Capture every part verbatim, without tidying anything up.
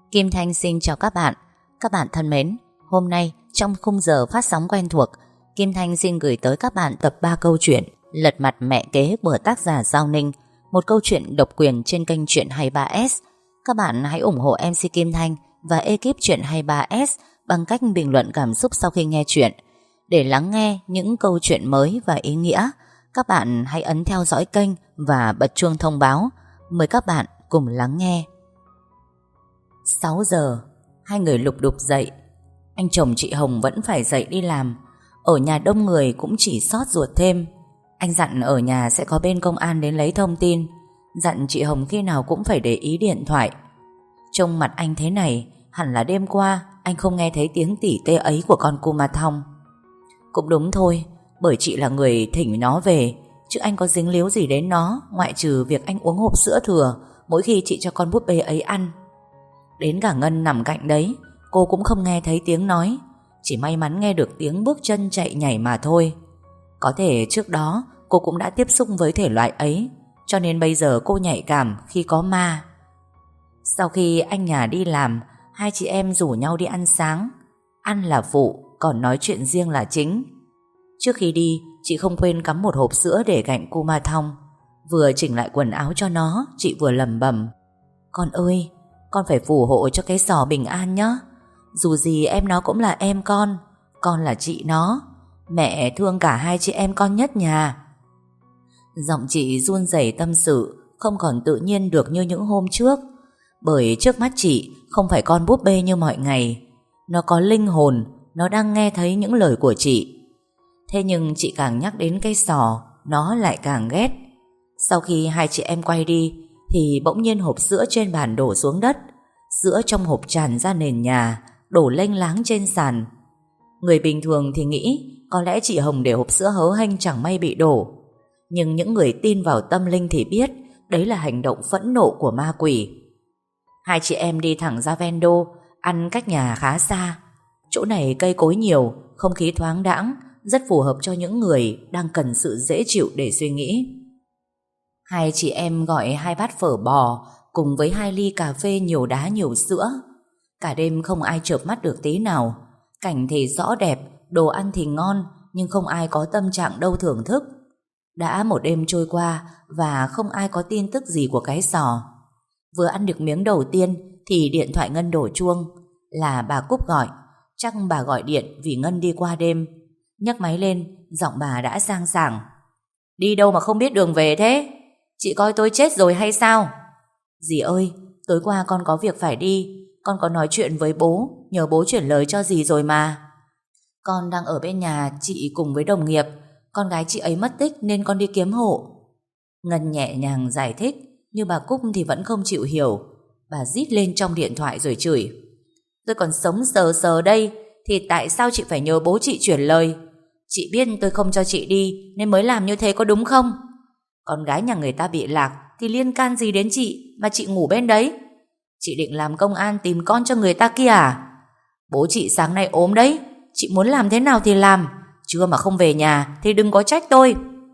Kim Thanh xin chào các bạn. Các bạn thân mến, hôm nay trong khung giờ phát sóng quen thuộc, Kim Thanh xin gửi tới các bạn tập ba câu chuyện Lật mặt mẹ kế của tác giả Giao Ninh, một câu chuyện độc quyền trên kênh Chuyện hai mươi ba ét. Các bạn hãy ủng hộ em xê Kim Thanh và ekip Chuyện hai mươi ba ét bằng cách bình luận cảm xúc sau khi nghe chuyện. Để lắng nghe những câu chuyện mới và ý nghĩa, các bạn hãy ấn theo dõi kênh và bật chuông thông báo. Mời các bạn cùng lắng nghe. Sáu giờ, hai người lục đục dậy. Anh chồng chị Hồng vẫn phải dậy đi làm. Ở nhà đông người cũng chỉ xót ruột thêm. Anh dặn ở nhà sẽ có bên công an đến lấy thông tin, dặn chị Hồng khi nào cũng phải để ý điện thoại. Trông mặt anh thế này, hẳn là đêm qua anh không nghe thấy tiếng tỉ tê ấy của con cu ma thong. Cũng đúng thôi, bởi chị là người thỉnh nó về, chứ anh có dính líu gì đến nó, ngoại trừ việc anh uống hộp sữa thừa mỗi khi chị cho con búp bê ấy ăn. Đến cả Ngân nằm cạnh đấy, cô cũng không nghe thấy tiếng nói, chỉ may mắn nghe được tiếng bước chân chạy nhảy mà thôi. Có thể trước đó cô cũng đã tiếp xúc với thể loại ấy, cho nên bây giờ cô nhạy cảm khi có ma. Sau khi anh nhà đi làm, hai chị em rủ nhau đi ăn sáng. Ăn là phụ, còn nói chuyện riêng là chính. Trước khi đi, chị không quên cắm một hộp sữa để cạnh cu ma thong. Vừa chỉnh lại quần áo cho nó, chị vừa lẩm bẩm: con ơi, con phải phù hộ cho cái sò bình an nhé. Dù gì em nó cũng là em con, con là chị nó. Mẹ thương cả hai chị em con nhất nhà. Giọng chị run rẩy tâm sự, không còn tự nhiên được như những hôm trước. Bởi trước mắt chị không phải con búp bê như mọi ngày. Nó có linh hồn, nó đang nghe thấy những lời của chị. Thế nhưng chị càng nhắc đến cây sò, nó lại càng ghét. Sau khi hai chị em quay đi thì bỗng nhiên hộp sữa trên bàn đổ xuống đất. Sữa trong hộp tràn ra nền nhà, đổ lênh láng trên sàn. Người bình thường thì nghĩ có lẽ chị Hồng để hộp sữa hớ hênh chẳng may bị đổ. Nhưng những người tin vào tâm linh thì biết đấy là hành động phẫn nộ của ma quỷ. Hai chị em đi thẳng ra ven đô, ăn cách nhà khá xa. Chỗ này cây cối nhiều, không khí thoáng đãng, rất phù hợp cho những người đang cần sự dễ chịu để suy nghĩ. Hai chị em gọi hai bát phở bò cùng với hai ly cà phê nhiều đá nhiều sữa. Cả đêm không ai chợp mắt được tí nào. Cảnh thì rõ đẹp, đồ ăn thì ngon, nhưng không ai có tâm trạng đâu thưởng thức. Đã một đêm trôi qua và không ai có tin tức gì của cái sò. Vừa ăn được miếng đầu tiên thì điện thoại Ngân đổ chuông. Là bà Cúc gọi. Chắc bà gọi điện vì Ngân đi qua đêm. Nhấc máy lên, giọng bà đã sang sảng: đi đâu mà không biết đường về thế? Chị coi tôi chết rồi hay sao? Dì ơi, tối qua con có việc phải đi. Con có nói chuyện với bố, nhờ bố chuyển lời cho dì rồi mà. Con đang ở bên nhà chị cùng với đồng nghiệp. Con gái chị ấy mất tích nên con đi kiếm hộ. Ngân nhẹ nhàng giải thích, nhưng bà Cúc thì vẫn không chịu hiểu. Bà rít lên trong điện thoại rồi chửi: tôi còn sống sờ sờ đây thì tại sao chị phải nhờ bố chị chuyển lời? Chị biết tôi không cho chị đi nên mới làm như thế có đúng không? Con gái nhà người ta bị lạc thì liên can gì đến chị mà chị ngủ bên đấy? Chị định làm công an tìm con cho người ta kia à? Bố chị sáng nay ốm đấy, chị muốn làm thế nào thì làm. Trưa mà không về nhà thì đừng có trách tôi.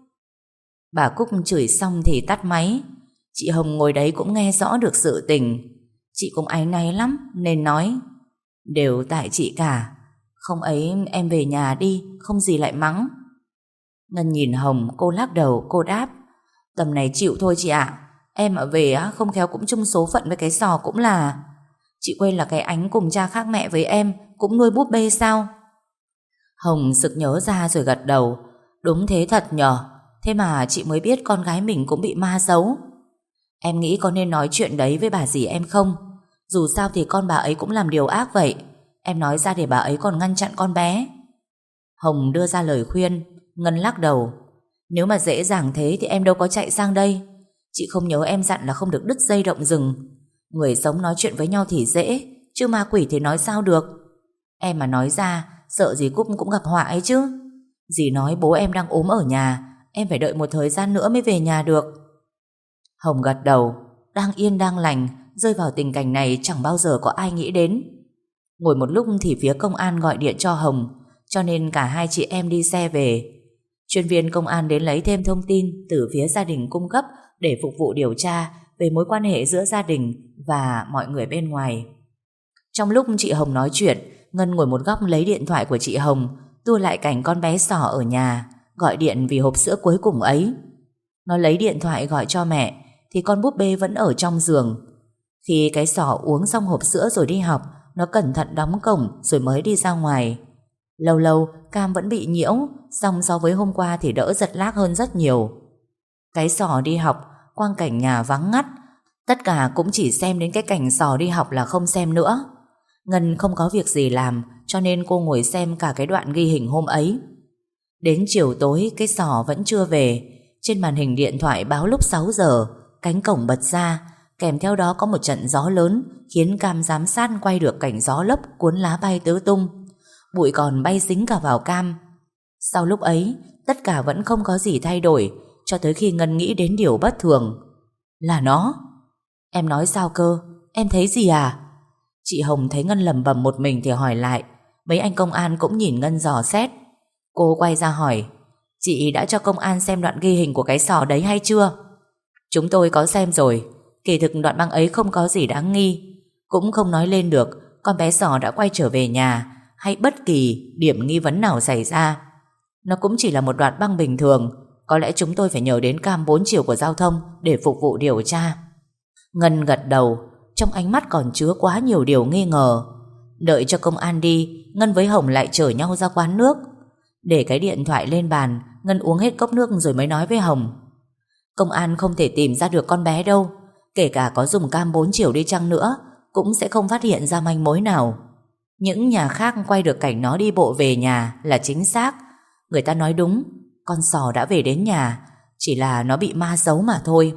Bà Cúc chửi xong thì tắt máy. Chị Hồng ngồi đấy cũng nghe rõ được sự tình. Chị cũng áy náy lắm nên nói: đều tại chị cả. Không ấy em về nhà đi, không gì lại mắng. Ngân nhìn Hồng, cô lắc đầu, cô đáp: tầm này chịu thôi chị ạ. Em mà về á, không khéo cũng chung số phận với cái sò cũng là. Chị quên là cái Ánh cùng cha khác mẹ với em cũng nuôi búp bê sao? Hồng sực nhớ ra rồi gật đầu: đúng thế thật nhờ. Thế mà chị mới biết con gái mình cũng bị ma giấu. Em nghĩ có nên nói chuyện đấy với bà dì em không? Dù sao thì con bà ấy cũng làm điều ác vậy. Em nói ra để bà ấy còn ngăn chặn con bé. Hồng đưa ra lời khuyên. Ngân lắc đầu: nếu mà dễ dàng thế thì em đâu có chạy sang đây. Chị không nhớ em dặn là không được đứt dây động rừng. Người sống nói chuyện với nhau thì dễ, chứ ma quỷ thì nói sao được. Em mà nói ra sợ dì Cúc cũng gặp họa ấy chứ. Dì nói bố em đang ốm ở nhà, em phải đợi một thời gian nữa mới về nhà được. Hồng gật đầu. Đang yên đang lành rơi vào tình cảnh này chẳng bao giờ có ai nghĩ đến. Ngồi một lúc thì phía công an gọi điện cho Hồng, cho nên cả hai chị em đi xe về. Chuyên viên công an đến lấy thêm thông tin từ phía gia đình cung cấp để phục vụ điều tra về mối quan hệ giữa gia đình và mọi người bên ngoài. Trong lúc chị Hồng nói chuyện, Ngân ngồi một góc lấy điện thoại của chị Hồng, tua lại cảnh con bé Sò ở nhà, gọi điện vì hộp sữa cuối cùng ấy. Nó lấy điện thoại gọi cho mẹ, thì con búp bê vẫn ở trong giường. Khi cái Sò uống xong hộp sữa rồi đi học, nó cẩn thận đóng cổng rồi mới đi ra ngoài. Lâu lâu Cam vẫn bị nhiễu, song so với hôm qua thì đỡ giật lag hơn rất nhiều. Cái Sò đi học, quang cảnh nhà vắng ngắt. Tất cả cũng chỉ xem đến cái cảnh Sò đi học là không xem nữa. Ngân không có việc gì làm, cho nên cô ngồi xem cả cái đoạn ghi hình hôm ấy. Đến chiều tối cái Sò vẫn chưa về. Trên màn hình điện thoại báo lúc sáu giờ, cánh cổng bật ra, kèm theo đó có một trận gió lớn, khiến Cam giám sát quay được cảnh gió lốc cuốn lá bay tứ tung. Bụi còn bay dính cả vào Cam. Sau lúc ấy, tất cả vẫn không có gì thay đổi, cho tới khi Ngân nghĩ đến điều bất thường. Là nó. Em nói sao cơ? Em thấy gì à? Chị Hồng thấy Ngân lẩm bẩm một mình thì hỏi lại. Mấy anh công an cũng nhìn Ngân dò xét. Cô quay ra hỏi, chị đã cho công an xem đoạn ghi hình của cái Sò đấy hay chưa? Chúng tôi có xem rồi. Kỳ thực đoạn băng ấy không có gì đáng nghi, cũng không nói lên được con bé Sò đã quay trở về nhà hay bất kỳ điểm nghi vấn nào xảy ra. Nó cũng chỉ là một đoạn băng bình thường. Có lẽ chúng tôi phải nhờ đến cam bốn chiều của giao thông để phục vụ điều tra. Ngân gật đầu, trong ánh mắt còn chứa quá nhiều điều nghi ngờ. Đợi cho công an đi, Ngân với Hồng lại chở nhau ra quán nước. Để cái điện thoại lên bàn, Ngân uống hết cốc nước rồi mới nói với Hồng, công an không thể tìm ra được con bé đâu. Kể cả có dùng cam bốn chiều đi chăng nữa, cũng sẽ không phát hiện ra manh mối nào. Những nhà khác quay được cảnh nó đi bộ về nhà là chính xác. Người ta nói đúng, con Sò đã về đến nhà, chỉ là nó bị ma giấu mà thôi.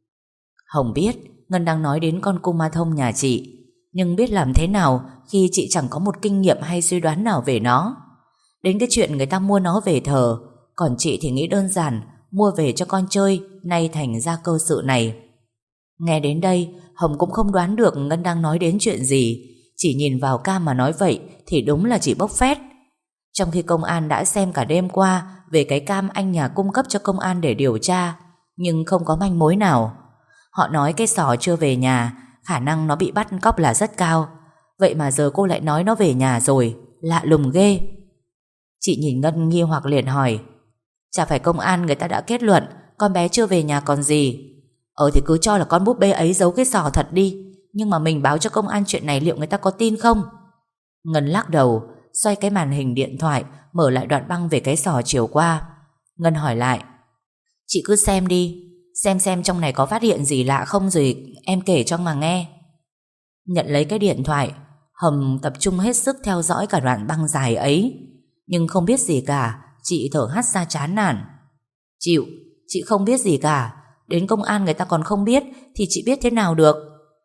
Hồng biết Ngân đang nói đến con cung ma thông nhà chị, nhưng biết làm thế nào khi chị chẳng có một kinh nghiệm hay suy đoán nào về nó. Đến cái chuyện người ta mua nó về thờ, còn chị thì nghĩ đơn giản mua về cho con chơi, nay thành ra cơ sự này. Nghe đến đây, Hồng cũng không đoán được Ngân đang nói đến chuyện gì. Chỉ nhìn vào Cam mà nói vậy thì đúng là chỉ bốc phét. Trong khi công an đã xem cả đêm qua về cái cam anh nhà cung cấp cho công an để điều tra, nhưng không có manh mối nào. Họ nói cái Sò chưa về nhà, khả năng nó bị bắt cóc là rất cao. Vậy mà giờ cô lại nói nó về nhà rồi, lạ lùng ghê. Chị nhìn Ngân nghi hoặc liền hỏi, chả phải công an người ta đã kết luận con bé chưa về nhà còn gì. Ờ thì cứ cho là con búp bê ấy giấu cái Sò thật đi, nhưng mà mình báo cho công an chuyện này liệu người ta có tin không? Ngân lắc đầu, xoay cái màn hình điện thoại, mở lại đoạn băng về cái Sò chiều qua. Ngân hỏi lại, chị cứ xem đi, xem xem trong này có phát hiện gì lạ không rồi em kể cho mà nghe. Nhận lấy cái điện thoại, Hồng tập trung hết sức theo dõi cả đoạn băng dài ấy. Nhưng không biết gì cả, chị thở hắt ra chán nản. Chịu, chị không biết gì cả. Đến công an người ta còn không biết thì chị biết thế nào được.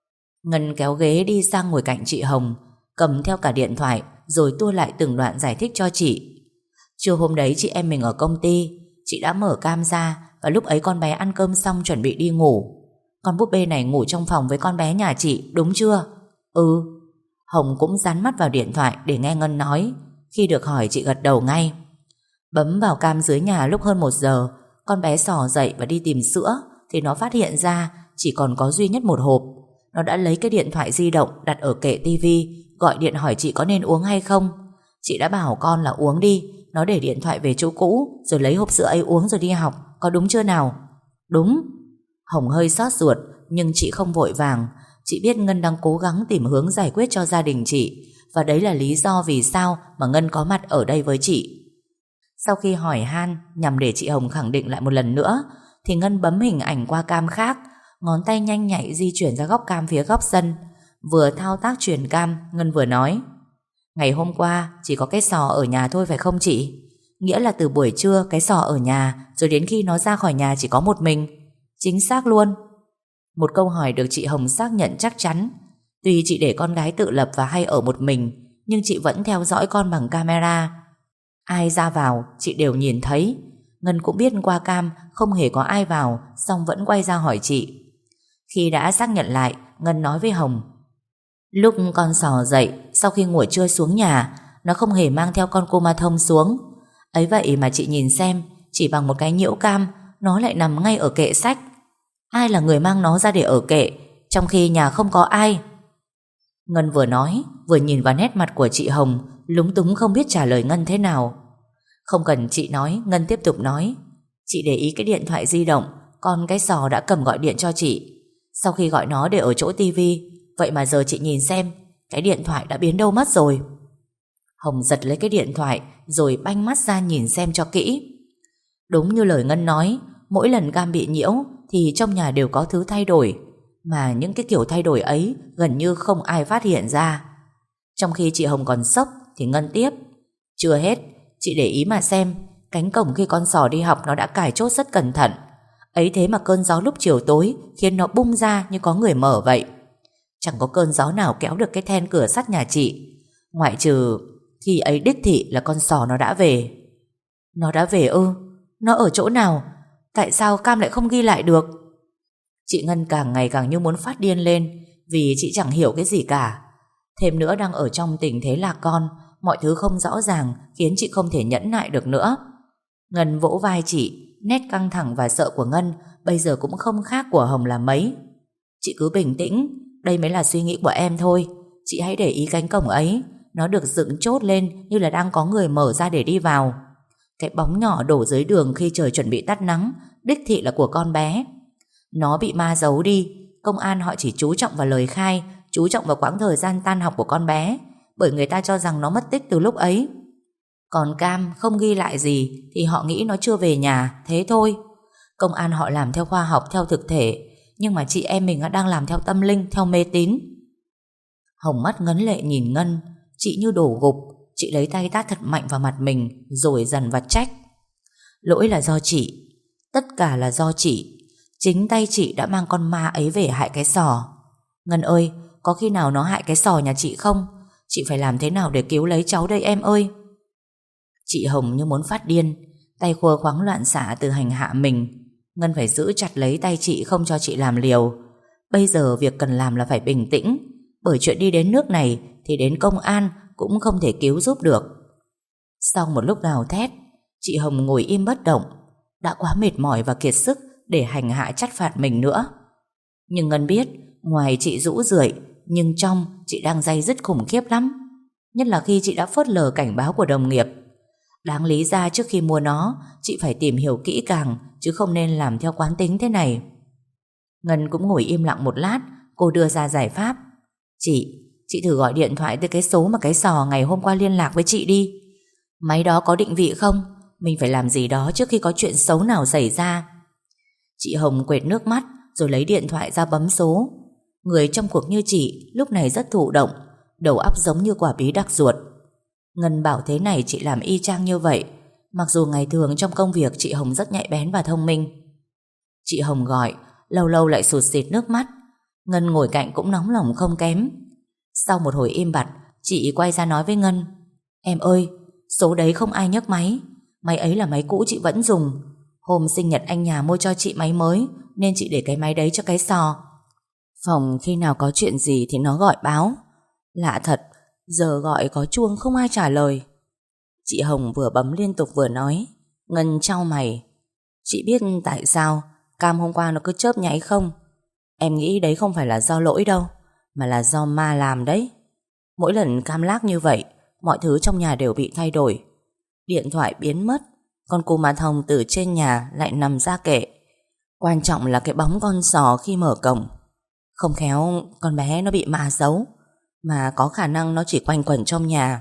Ngân kéo ghế đi sang ngồi cạnh chị Hồng, cầm theo cả điện thoại rồi tua lại từng đoạn giải thích cho chị. Trưa hôm đấy chị em mình ở công ty, chị đã mở cam ra, và lúc ấy con bé ăn cơm xong chuẩn bị đi ngủ. Con búp bê này ngủ trong phòng với con bé nhà chị, đúng chưa? Ừ. Hồng cũng dán mắt vào điện thoại để nghe Ngân nói. Khi được hỏi chị gật đầu ngay. Bấm vào cam dưới nhà lúc hơn một giờ, con bé Sò dậy và đi tìm sữa thì nó phát hiện ra chỉ còn có duy nhất một hộp. Nó đã lấy cái điện thoại di động đặt ở kệ tivi, gọi điện hỏi chị có nên uống hay không. Chị đã bảo con là uống đi. Nó để điện thoại về chỗ cũ rồi lấy hộp sữa ấy uống rồi đi học. Có đúng chưa nào? Đúng. Hồng hơi xót ruột, nhưng chị không vội vàng. Chị biết Ngân đang cố gắng tìm hướng giải quyết cho gia đình chị, và đấy là lý do vì sao mà Ngân có mặt ở đây với chị. Sau khi hỏi han nhằm để chị Hồng khẳng định lại một lần nữa, thì Ngân bấm hình ảnh qua cam khác, ngón tay nhanh nhạy di chuyển ra góc cam phía góc sân. Vừa thao tác chuyển cam, Ngân vừa nói, ngày hôm qua chỉ có cái Sò ở nhà thôi phải không chị? Nghĩa là từ buổi trưa cái Sò ở nhà, rồi đến khi nó ra khỏi nhà chỉ có một mình. Chính xác luôn. Một câu hỏi được chị Hồng xác nhận chắc chắn. Tuy chị để con gái tự lập và hay ở một mình, nhưng chị vẫn theo dõi con bằng camera. Ai ra vào chị đều nhìn thấy. Ngân cũng biết qua cam không hề có ai vào, song vẫn quay ra hỏi chị. Khi đã xác nhận lại, Ngân nói với Hồng, lúc con Sò dậy sau khi ngủ trưa xuống nhà, nó không hề mang theo con cô ma thông xuống. Ấy vậy mà chị nhìn xem, chỉ bằng một cái nhiễu cam, nó lại nằm ngay ở kệ sách. Ai là người mang nó ra để ở kệ, trong khi nhà không có ai? Ngân vừa nói vừa nhìn vào nét mặt của chị Hồng, lúng túng không biết trả lời Ngân thế nào. Không cần chị nói, Ngân tiếp tục nói. Chị để ý cái điện thoại di động, con cái sò đã cầm gọi điện cho chị. Sau khi gọi nó để ở chỗ tivi, vậy mà giờ chị nhìn xem, cái điện thoại đã biến đâu mất rồi. Hồng giật lấy cái điện thoại rồi banh mắt ra nhìn xem cho kỹ. Đúng như lời Ngân nói, mỗi lần Cam bị nhiễu thì trong nhà đều có thứ thay đổi, mà những cái kiểu thay đổi ấy gần như không ai phát hiện ra. Trong khi chị Hồng còn sốc thì Ngân tiếp. Chưa hết, chị để ý mà xem, cánh cổng khi con sò đi học nó đã cài chốt rất cẩn thận. Ấy thế mà cơn gió lúc chiều tối khiến nó bung ra như có người mở vậy. Chẳng có cơn gió nào kéo được cái then cửa sắt nhà chị, ngoại trừ khi ấy đích thị là con sò nó đã về. Nó đã về ư? Nó ở chỗ nào? Tại sao Cam lại không ghi lại được? Chị Ngân càng ngày càng như muốn phát điên lên, vì chị chẳng hiểu cái gì cả. Thêm nữa đang ở trong tình thế lạc con, mọi thứ không rõ ràng khiến chị không thể nhẫn nại được nữa. Ngân vỗ vai chị, nét căng thẳng và sợ của Ngân bây giờ cũng không khác của Hồng là mấy. Chị cứ bình tĩnh, đây mới là suy nghĩ của em thôi. Chị hãy để ý cánh cổng ấy, nó được dựng chốt lên như là đang có người mở ra để đi vào. Cái bóng nhỏ đổ dưới đường khi trời chuẩn bị tắt nắng đích thị là của con bé. Nó bị ma giấu đi. Công an họ chỉ chú trọng vào lời khai, chú trọng vào quãng thời gian tan học của con bé, bởi người ta cho rằng nó mất tích từ lúc ấy. Còn Cam không ghi lại gì thì họ nghĩ nó chưa về nhà, thế thôi. Công an họ làm theo khoa học, theo thực thể, nhưng mà chị em mình đang làm theo tâm linh, theo mê tín. Hồng mắt ngấn lệ nhìn Ngân. Chị như đổ gục. Chị lấy tay tát thật mạnh vào mặt mình rồi dằn vặt trách. Lỗi là do chị, tất cả là do chị. Chính tay chị đã mang con ma ấy về hại cái sò. Ngân ơi, có khi nào nó hại cái sò nhà chị không? Chị phải làm thế nào để cứu lấy cháu đây em ơi? Chị Hồng như muốn phát điên, tay khua khoáng loạn xạ từ hành hạ mình. Ngân phải giữ chặt lấy tay chị không cho chị làm liều. Bây giờ việc cần làm là phải bình tĩnh, bởi chuyện đi đến nước này thì đến công an cũng không thể cứu giúp được. Sau một lúc gào thét, chị Hồng ngồi im bất động. Đã quá mệt mỏi và kiệt sức để hành hạ trách phạt mình nữa. Nhưng Ngân biết, ngoài chị rũ rượi, nhưng trong chị đang day dứt khủng khiếp lắm. Nhất là khi chị đã phớt lờ cảnh báo của đồng nghiệp. Đáng lý ra trước khi mua nó, chị phải tìm hiểu kỹ càng, chứ không nên làm theo quán tính thế này. Ngân cũng ngồi im lặng một lát. Cô đưa ra giải pháp. Chị, chị thử gọi điện thoại tới cái số mà cái sò ngày hôm qua liên lạc với chị đi. Máy đó có định vị không? Mình phải làm gì đó trước khi có chuyện xấu nào xảy ra. Chị Hồng quệt nước mắt rồi lấy điện thoại ra bấm số. Người trong cuộc như chị lúc này rất thụ động, đầu óc giống như quả bí đắc ruột. Ngân bảo thế này chị làm y chang như vậy, mặc dù ngày thường trong công việc chị Hồng rất nhạy bén và thông minh. Chị Hồng gọi, lâu lâu lại sụt sịt nước mắt. Ngân ngồi cạnh cũng nóng lòng không kém. Sau một hồi im bặt, chị quay ra nói với Ngân. Em ơi, số đấy không ai nhấc máy. Máy ấy là máy cũ chị vẫn dùng. Hôm sinh nhật anh nhà mua cho chị máy mới, nên chị để cái máy đấy cho cái sò. Phòng khi nào có chuyện gì thì nó gọi báo. Lạ thật, giờ gọi có chuông không ai trả lời. Chị Hồng vừa bấm liên tục vừa nói. Ngân chau mày. Chị biết tại sao Cam hôm qua nó cứ chớp nháy không? Em nghĩ đấy không phải là do lỗi đâu, mà là do ma làm đấy. Mỗi lần Cam lác như vậy, mọi thứ trong nhà đều bị thay đổi. Điện thoại biến mất, con cú ma thông từ trên nhà lại nằm ra kệ. Quan trọng là cái bóng con sò khi mở cổng. Không khéo con bé nó bị ma giấu, mà có khả năng nó chỉ quanh quẩn trong nhà.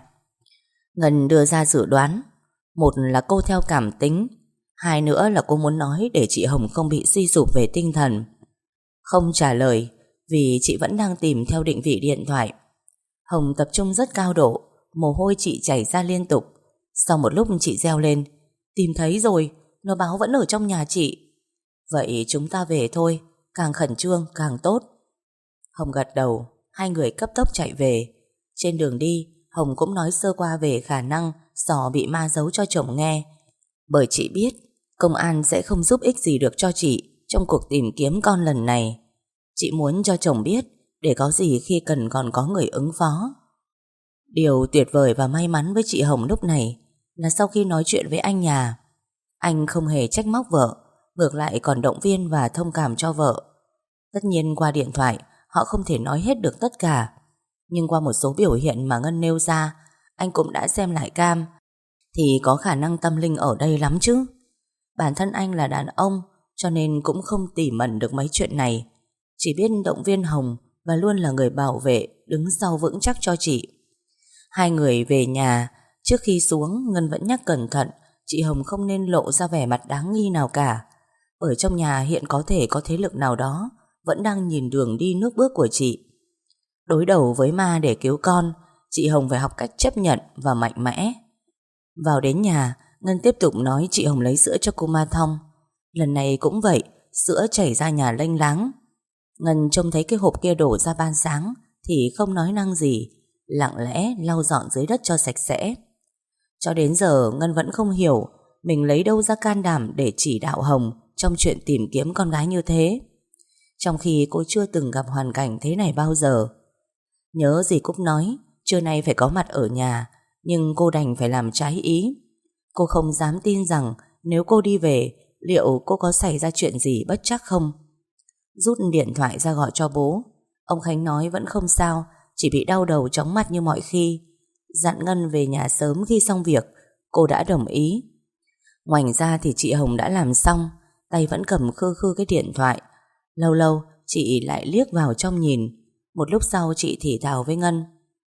Ngân đưa ra dự đoán. Một là cô theo cảm tính, hai nữa là cô muốn nói để chị Hồng không bị suy sụp về tinh thần. Không trả lời vì chị vẫn đang tìm theo định vị điện thoại. Hồng tập trung rất cao độ, mồ hôi chị chảy ra liên tục. Sau một lúc chị reo lên. Tìm thấy rồi, nó báo vẫn ở trong nhà chị. Vậy chúng ta về thôi, càng khẩn trương càng tốt. Hồng gật đầu. Hai người cấp tốc chạy về. Trên đường đi, Hồng cũng nói sơ qua về khả năng sò bị ma giấu cho chồng nghe. Bởi chị biết công an sẽ không giúp ích gì được cho chị trong cuộc tìm kiếm con lần này. Chị muốn cho chồng biết, để có gì khi cần còn có người ứng phó. Điều tuyệt vời và may mắn với chị Hồng lúc này là sau khi nói chuyện với anh nhà, anh không hề trách móc vợ, ngược lại còn động viên và thông cảm cho vợ. Tất nhiên qua điện thoại họ không thể nói hết được tất cả, Nhưng qua một số biểu hiện mà Ngân nêu ra, anh cũng đã xem lại cam, thì có khả năng tâm linh ở đây lắm chứ. Bản thân anh là đàn ông, cho nên cũng không tỉ mẩn được mấy chuyện này. Chỉ biết động viên Hồng và luôn là người bảo vệ, đứng sau vững chắc cho chị. Hai người về nhà, trước khi xuống Ngân vẫn nhắc cẩn thận chị Hồng không nên lộ ra vẻ mặt đáng nghi nào cả. Ở trong nhà hiện có thể có thế lực nào đó vẫn đang nhìn đường đi nước bước của chị. Đối đầu với ma để cứu con, chị Hồng phải học cách chấp nhận và mạnh mẽ. Vào đến nhà, Ngân tiếp tục nói chị Hồng lấy sữa cho cô Ma Thong. Lần này cũng vậy, sữa chảy ra nhà lênh láng. Ngân trông thấy cái hộp kia đổ ra ban sáng thì không nói năng gì, lặng lẽ lau dọn dưới đất cho sạch sẽ. Cho đến giờ Ngân vẫn không hiểu mình lấy đâu ra can đảm để chỉ đạo Hồng trong chuyện tìm kiếm con gái như thế, trong khi cô chưa từng gặp hoàn cảnh thế này bao giờ. Nhớ dì Cúc nói trưa nay phải có mặt ở nhà, nhưng cô đành phải làm trái ý. Cô không dám tin rằng nếu cô đi về, liệu cô có xảy ra chuyện gì bất trắc không. Rút điện thoại ra gọi cho bố. Ông Khánh nói vẫn không sao, chỉ bị đau đầu chóng mặt như mọi khi. Dặn Ngân về nhà sớm khi xong việc. Cô đã đồng ý. Ngoảnh ra thì chị Hồng đã làm xong, tay vẫn cầm khư khư cái điện thoại. Lâu lâu chị lại liếc vào trong nhìn. Một lúc sau chị thì thào với Ngân: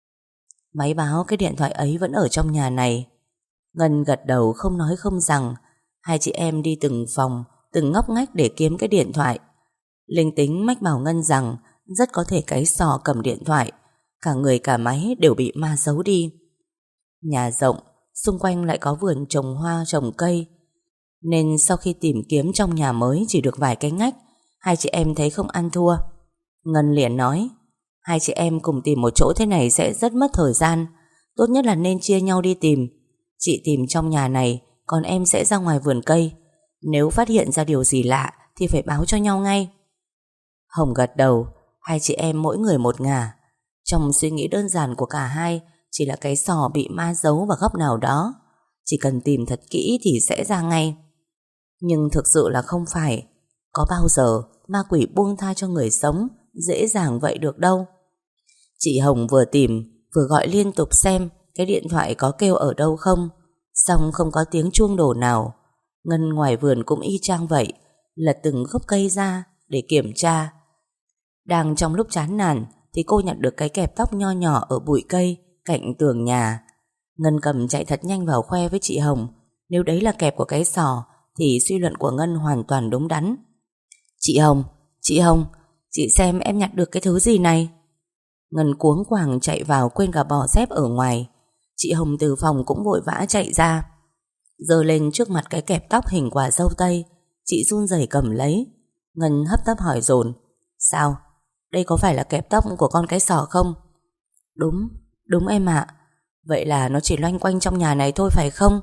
máy báo cái điện thoại ấy vẫn ở trong nhà này. Ngân gật đầu không nói không rằng. Hai chị em đi từng phòng, từng ngóc ngách để kiếm cái điện thoại. Linh tính mách bảo Ngân rằng rất có thể cái sò cầm điện thoại, cả người cả máy đều bị ma giấu đi. Nhà rộng, xung quanh lại có vườn trồng hoa trồng cây, nên sau khi tìm kiếm trong nhà mới chỉ được vài cái ngách, hai chị em thấy không ăn thua. Ngân liền nói: hai chị em cùng tìm một chỗ thế này sẽ rất mất thời gian, tốt nhất là nên chia nhau đi tìm. Chị tìm trong nhà này, còn em sẽ ra ngoài vườn cây. Nếu phát hiện ra điều gì lạ thì phải báo cho nhau ngay. Hồng gật đầu. Hai chị em mỗi người một ngả. Trong suy nghĩ đơn giản của cả hai chỉ là cái sò bị ma giấu vào góc nào đó, chỉ cần tìm thật kỹ thì sẽ ra ngay. Nhưng thực sự là không phải. Có bao giờ ma quỷ buông tha cho người sống dễ dàng vậy được đâu. Chị Hồng vừa tìm vừa gọi liên tục xem cái điện thoại có kêu ở đâu không, xong không có tiếng chuông đổ nào. Ngân ngoài vườn cũng y chang vậy, lật từng gốc cây ra để kiểm tra. Đang trong lúc chán nản thì cô nhặt được cái kẹp tóc nho nhỏ ở bụi cây cạnh tường nhà. Ngân cầm chạy thật nhanh vào khoe với chị Hồng. Nếu đấy là kẹp của cái sò thì suy luận của Ngân hoàn toàn đúng đắn. Chị Hồng, chị Hồng, chị xem em nhặt được cái thứ gì này. Ngân cuống quàng chạy vào quên cả bỏ dép ở ngoài. Chị Hồng từ phòng cũng vội vã chạy ra, giơ lên trước mặt cái kẹp tóc hình quả dâu tây. Chị run rẩy cầm lấy. Ngân hấp tấp hỏi dồn: sao? Đây có phải là kẹp tóc của con cái sò không? Đúng, đúng em ạ. Vậy là nó chỉ loanh quanh trong nhà này thôi phải không?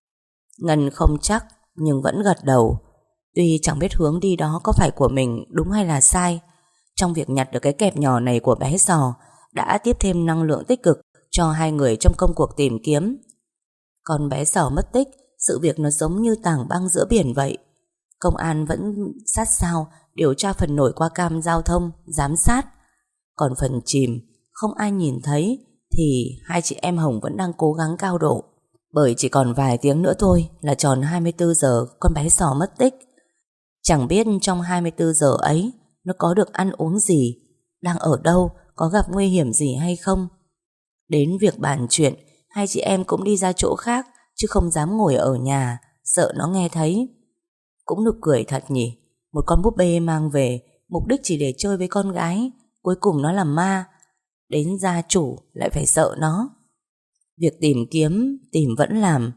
Ngân không chắc nhưng vẫn gật đầu. Tuy chẳng biết hướng đi đó có phải của mình đúng hay là sai, trong việc nhặt được cái kẹp nhỏ này của bé sò đã tiếp thêm năng lượng tích cực cho hai người trong công cuộc tìm kiếm. Còn bé sò mất tích, sự việc nó giống như tảng băng giữa biển vậy. Công an vẫn sát sao điều tra phần nổi qua cam giao thông, giám sát. Còn phần chìm không ai nhìn thấy thì hai chị em Hồng vẫn đang cố gắng cao độ. Bởi chỉ còn vài tiếng nữa thôi là tròn hai mươi tư giờ con bé sò mất tích. Chẳng biết trong hai mươi tư giờ ấy nó có được ăn uống gì, đang ở đâu, có gặp nguy hiểm gì hay không. Đến việc bàn chuyện, hai chị em cũng đi ra chỗ khác, chứ không dám ngồi ở nhà, sợ nó nghe thấy. Cũng nực cười thật nhỉ. Một con búp bê mang về mục đích chỉ để chơi với con gái, cuối cùng nó làm ma. Đến gia chủ lại phải sợ nó. Việc tìm kiếm, tìm vẫn làm.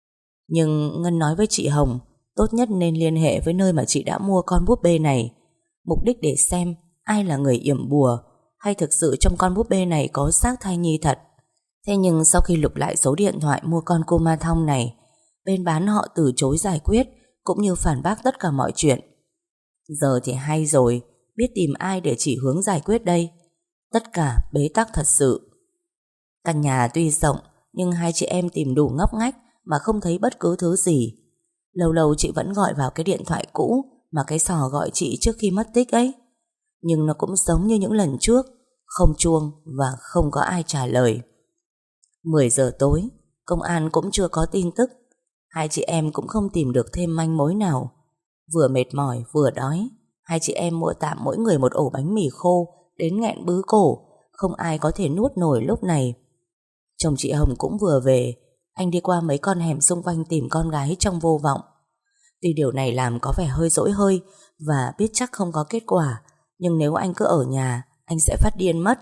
Nhưng Ngân nói với chị Hồng tốt nhất nên liên hệ với nơi mà chị đã mua con búp bê này, mục đích để xem ai là người yểm bùa, hay thực sự trong con búp bê này có xác thai nhi thật. Thế nhưng sau khi lục lại số điện thoại mua con cô Ma Thong này, bên bán họ từ chối giải quyết, cũng như phản bác tất cả mọi chuyện. Giờ thì hay rồi, biết tìm ai để chỉ hướng giải quyết đây. Tất cả bế tắc thật sự. Căn nhà tuy rộng, nhưng hai chị em tìm đủ ngóc ngách mà không thấy bất cứ thứ gì. Lâu lâu chị vẫn gọi vào cái điện thoại cũ mà cái sò gọi chị trước khi mất tích ấy. Nhưng nó cũng giống như những lần trước, Không chuông và không có ai trả lời. Mười giờ tối, công an cũng chưa có tin tức. Hai chị em cũng không tìm được thêm manh mối nào. Vừa mệt mỏi vừa đói, hai chị em mua tạm mỗi người một ổ bánh mì khô đến nghẹn bứ cổ, không ai có thể nuốt nổi lúc này. Chồng chị Hồng cũng vừa về. Anh đi qua mấy con hẻm xung quanh tìm con gái trong vô vọng. Tuy điều này làm có vẻ hơi dỗi hơi và biết chắc không có kết quả, nhưng nếu anh cứ ở nhà, anh sẽ phát điên mất.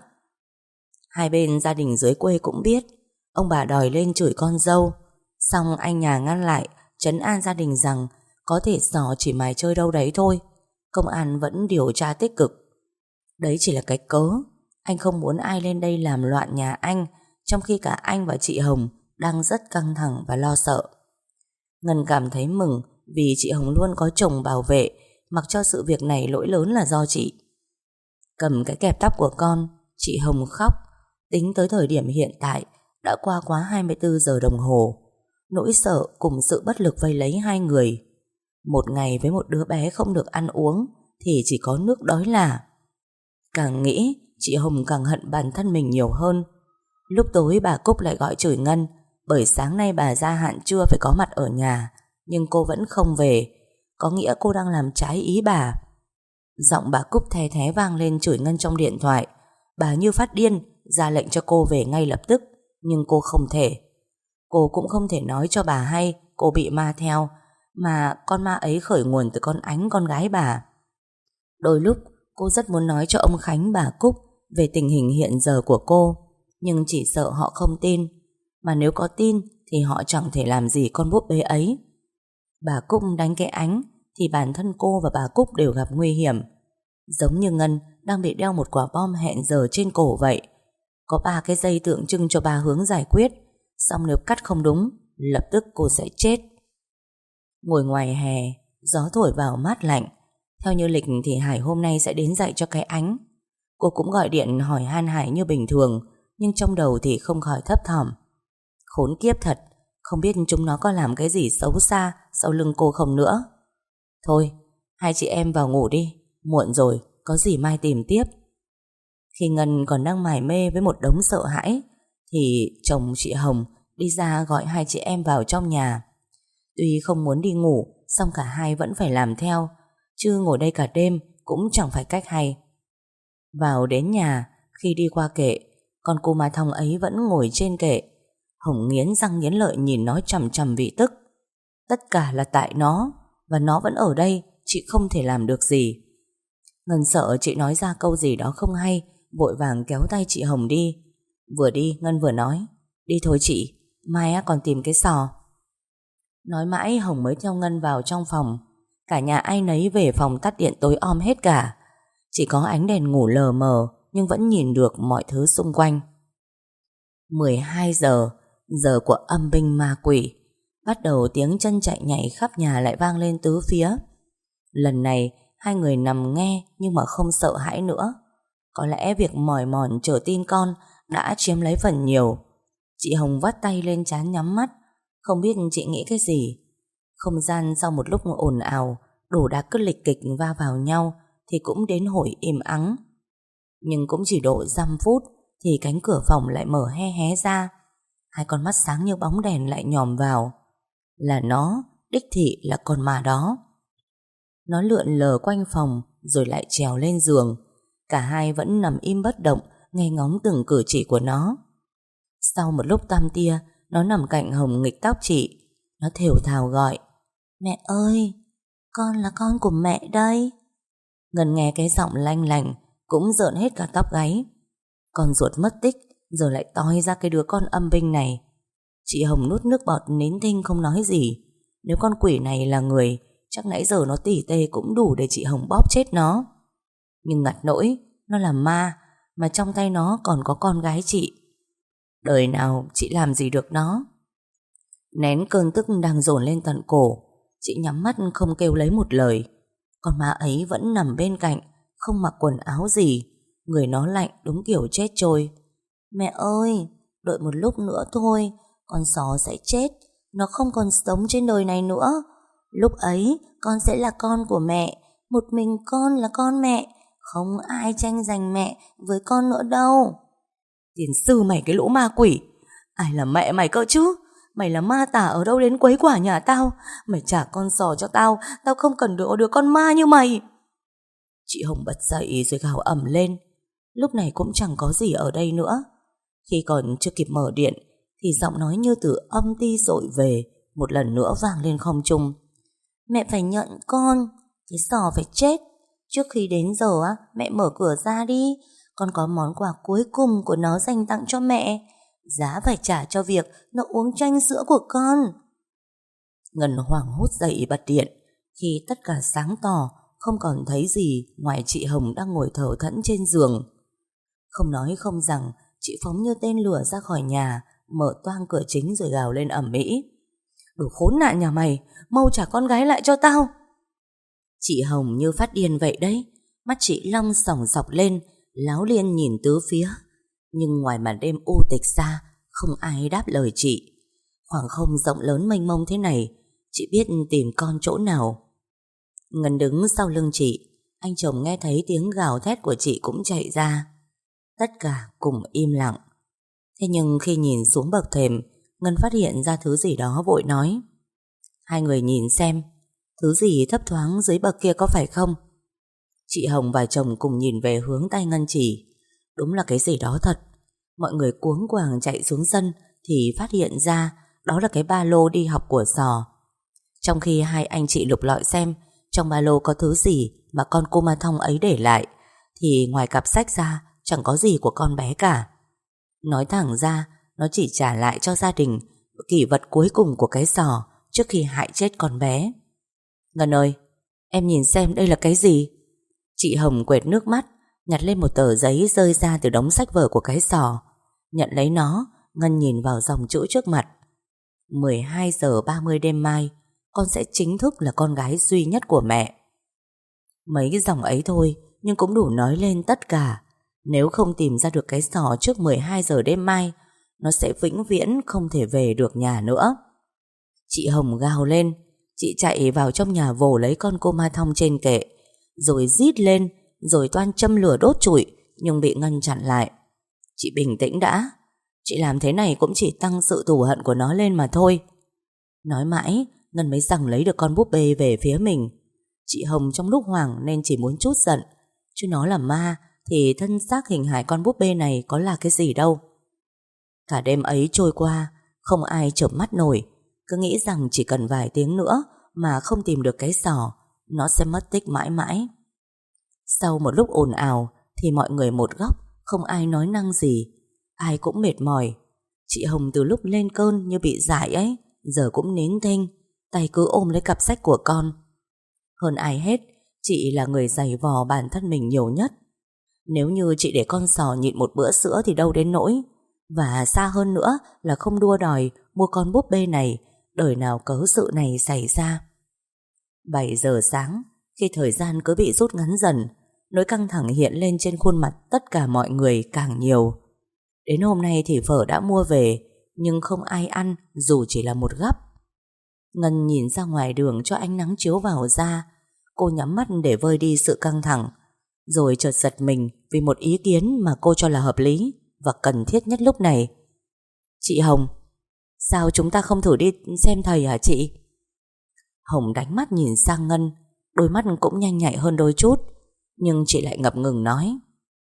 Hai bên gia đình dưới quê cũng biết. Ông bà đòi lên chửi con dâu, xong anh nhà ngăn lại, trấn an gia đình rằng có thể Sò chỉ mải chơi đâu đấy thôi. Công an vẫn điều tra tích cực. Đấy chỉ là cái cớ. Anh không muốn ai lên đây làm loạn nhà anh, trong khi cả anh và chị Hồng đang rất căng thẳng và lo sợ. Ngân cảm thấy mừng vì chị Hồng luôn có chồng bảo vệ, mặc cho sự việc này lỗi lớn là do chị. Cầm cái kẹp tóc của con, chị Hồng khóc. Tính tới thời điểm hiện tại đã qua quá hai mươi tư giờ đồng hồ. Nỗi sợ cùng sự bất lực vây lấy hai người. Một ngày với một đứa bé không được ăn uống thì chỉ có nước đói là. Càng nghĩ, chị Hồng càng hận bản thân mình nhiều hơn. Lúc tối bà Cúc lại gọi chửi Ngân, bởi sáng nay bà gia hạn trưa phải có mặt ở nhà, nhưng cô vẫn không về, có nghĩa cô đang làm trái ý bà. Giọng bà Cúc the thé vang lên chửi Ngân trong điện thoại. Bà như phát điên, ra lệnh cho cô về ngay lập tức, nhưng cô không thể. Cô cũng không thể nói cho bà hay cô bị ma theo, mà con ma ấy khởi nguồn từ con Ánh, con gái bà. Đôi lúc cô rất muốn nói cho ông Khánh, bà Cúc về tình hình hiện giờ của cô, nhưng chỉ sợ họ không tin. Mà nếu có tin thì họ chẳng thể làm gì con búp bê ấy. Bà Cúc đánh cái Ánh thì bản thân cô và bà Cúc đều gặp nguy hiểm. Giống như Ngân đang bị đeo một quả bom hẹn giờ trên cổ vậy. Có ba cái dây tượng trưng cho ba hướng giải quyết, xong nếu cắt không đúng, lập tức cô sẽ chết. Ngồi ngoài hè, gió thổi vào mát lạnh. Theo như lịch thì Hải hôm nay sẽ đến dạy cho cái Ánh. Cô cũng gọi điện hỏi han Hải như bình thường, nhưng trong đầu thì không khỏi thấp thỏm. Khốn kiếp thật, không biết chúng nó có làm cái gì xấu xa sau lưng cô không nữa. Thôi, hai chị em vào ngủ đi, muộn rồi, có gì mai tìm tiếp. Khi Ngân còn đang mải mê với một đống sợ hãi thì chồng chị Hồng đi ra gọi hai chị em vào trong nhà. Tuy không muốn đi ngủ, song cả hai vẫn phải làm theo, chứ ngồi đây cả đêm cũng chẳng phải cách hay. Vào đến nhà, khi đi qua kệ, con cô ma thông ấy vẫn ngồi trên kệ. Hồng nghiến răng nghiến lợi nhìn nó chằm chằm vì tức. Tất cả là tại nó, và nó vẫn ở đây, chị không thể làm được gì. Ngân sợ chị nói ra câu gì đó không hay, vội vàng kéo tay chị Hồng đi. Vừa đi Ngân vừa nói, đi thôi chị, mai á còn tìm cái Sò. Nói mãi Hồng mới theo Ngân vào trong phòng. Cả nhà ai nấy về phòng tắt điện tối om hết cả. Chỉ có ánh đèn ngủ lờ mờ, nhưng vẫn nhìn được mọi thứ xung quanh. mười hai giờ, giờ của âm binh ma quỷ. Bắt đầu tiếng chân chạy nhảy khắp nhà lại vang lên tứ phía. Lần này hai người nằm nghe nhưng mà không sợ hãi nữa. Có lẽ việc mỏi mòn chờ tin con đã chiếm lấy phần nhiều. Chị Hồng vắt tay lên trán nhắm mắt, không biết chị nghĩ cái gì. Không gian sau một lúc ồn ào, đồ đạc cứ lịch kịch va vào nhau thì cũng đến hồi im ắng. Nhưng cũng chỉ độ dăm phút thì cánh cửa phòng lại mở hé hé ra. Hai con mắt sáng như bóng đèn lại nhòm vào. Là nó, đích thị là con ma đó. Nó lượn lờ quanh phòng rồi lại trèo lên giường. Cả hai vẫn nằm im bất động, nghe ngóng từng cử chỉ của nó. Sau một lúc tăm tia, nó nằm cạnh Hồng nghịch tóc chị. Nó thều thào gọi, mẹ ơi, con là con của mẹ đây. Ngân nghe cái giọng lanh lành cũng rợn hết cả tóc gáy. Con ruột mất tích, giờ lại toi ra cái đứa con âm binh này. Chị Hồng nuốt nước bọt nín thinh không nói gì. Nếu con quỷ này là người, chắc nãy giờ nó tỉ tê cũng đủ để chị Hồng bóp chết nó. Nhưng ngặt nỗi nó là ma, mà trong tay nó còn có con gái chị. Đời nào chị làm gì được nó. Nén cơn tức đang dồn lên tận cổ, chị nhắm mắt không kêu lấy một lời. Con ma ấy vẫn nằm bên cạnh, không mặc quần áo gì. Người nó lạnh đúng kiểu chết trôi. Mẹ ơi, đợi một lúc nữa thôi, con Sò sẽ chết. Nó không còn sống trên đời này nữa. Lúc ấy con sẽ là con của mẹ. Một mình con là con mẹ, Không ai tranh giành mẹ với con nữa đâu. Tiền sư mày cái lũ ma quỷ, ai là mẹ mày cơ chứ? Mày là ma tả ở đâu đến quấy quả nhà tao? Mày trả con sò cho tao, tao không cần được đứa con ma như mày. Chị Hồng bật dậy rồi gào ầm lên. Lúc này cũng chẳng có gì ở đây nữa. Khi còn chưa kịp mở điện thì giọng nói như từ âm ti dội về một lần nữa vang lên không trung. Mẹ phải nhận con, cái sò phải chết. Trước khi đến giờ á, mẹ mở cửa ra đi. Con có món quà cuối cùng của nó dành tặng cho mẹ. Giá phải trả cho việc nó uống chanh sữa của con. Ngân hoảng hốt dậy bật điện khi tất cả sáng tỏ, không còn thấy gì ngoài chị Hồng đang ngồi thở thẫn trên giường. Không nói không rằng, chị phóng như tên lửa ra khỏi nhà, mở toang cửa chính rồi gào lên ầm ĩ. Đồ khốn nạn nhà mày, mau trả con gái lại cho tao. Chị Hồng như phát điên vậy đấy. Mắt chị long sòng sọc lên, láo liên nhìn tứ phía. Nhưng ngoài màn đêm u tịch ra, không ai đáp lời chị. Khoảng không rộng lớn mênh mông thế này, chị biết tìm con chỗ nào. Ngân đứng sau lưng chị. Anh chồng nghe thấy tiếng gào thét của chị cũng chạy ra. Tất cả cùng im lặng. Thế nhưng khi nhìn xuống bậc thềm, Ngân phát hiện ra thứ gì đó vội nói. Hai người nhìn xem, thứ gì thấp thoáng dưới bậc kia có phải không? Chị Hồng và chồng cùng nhìn về hướng tay Ngân chỉ. Đúng là cái gì đó thật. Mọi người cuống quàng chạy xuống sân thì phát hiện ra đó là cái ba lô đi học của Sò. Trong khi hai anh chị lục lọi xem trong ba lô có thứ gì mà con cô Ma Thông ấy để lại, thì ngoài cặp sách ra chẳng có gì của con bé cả. Nói thẳng ra, nó chỉ trả lại cho gia đình kỷ vật cuối cùng của cái Sò trước khi hại chết con bé. Ngân ơi, em nhìn xem đây là cái gì? Chị Hồng quệt nước mắt, nhặt lên một tờ giấy rơi ra từ đống sách vở của cái Sò. Nhận lấy nó, Ngân nhìn vào dòng chữ trước mặt. mười hai giờ ba mươi đêm mai, con sẽ chính thức là con gái duy nhất của mẹ. Mấy cái dòng ấy thôi, nhưng cũng đủ nói lên tất cả. Nếu không tìm ra được cái Sò trước mười hai giờ đêm mai, nó sẽ vĩnh viễn không thể về được nhà nữa. Chị Hồng gào lên. Chị chạy vào trong nhà vồ lấy con cô Ma Thông trên kệ, rồi rít lên, rồi toan châm lửa đốt trụi, nhưng bị Ngân chặn lại. Chị bình tĩnh đã. Chị làm thế này cũng chỉ tăng sự thù hận của nó lên mà thôi. Nói mãi, Ngân mới giằng lấy được con búp bê về phía mình. Chị Hồng trong lúc hoảng nên chỉ muốn trút giận, chứ nó là ma thì thân xác hình hài con búp bê này có là cái gì đâu. Cả đêm ấy trôi qua, không ai chợp mắt nổi, cứ nghĩ rằng chỉ cần vài tiếng nữa mà không tìm được cái Sò, nó sẽ mất tích mãi mãi. Sau một lúc ồn ào thì mọi người một góc, không ai nói năng gì. Ai cũng mệt mỏi. Chị Hồng từ lúc lên cơn như bị dại ấy, giờ cũng nín thinh, tay cứ ôm lấy cặp sách của con. Hơn ai hết, chị là người giày vò bản thân mình nhiều nhất. Nếu như chị để con Sò nhịn một bữa sữa thì đâu đến nỗi. Và xa hơn nữa là không đua đòi mua con búp bê này, đời nào cớ sự này xảy ra. Bảy giờ sáng, khi thời gian cứ bị rút ngắn dần, nỗi căng thẳng hiện lên trên khuôn mặt tất cả mọi người càng nhiều. Đến hôm nay thì phở đã mua về, nhưng không ai ăn dù chỉ là một gắp. Ngân nhìn ra ngoài đường cho ánh nắng chiếu vào da. Cô nhắm mắt để vơi đi sự căng thẳng, rồi chợt giật mình vì một ý kiến mà cô cho là hợp lý và cần thiết nhất lúc này. Chị Hồng, sao chúng ta không thử đi xem thầy hả chị? Hồng đánh mắt nhìn sang Ngân, đôi mắt cũng nhanh nhạy hơn đôi chút, nhưng chị lại ngập ngừng nói.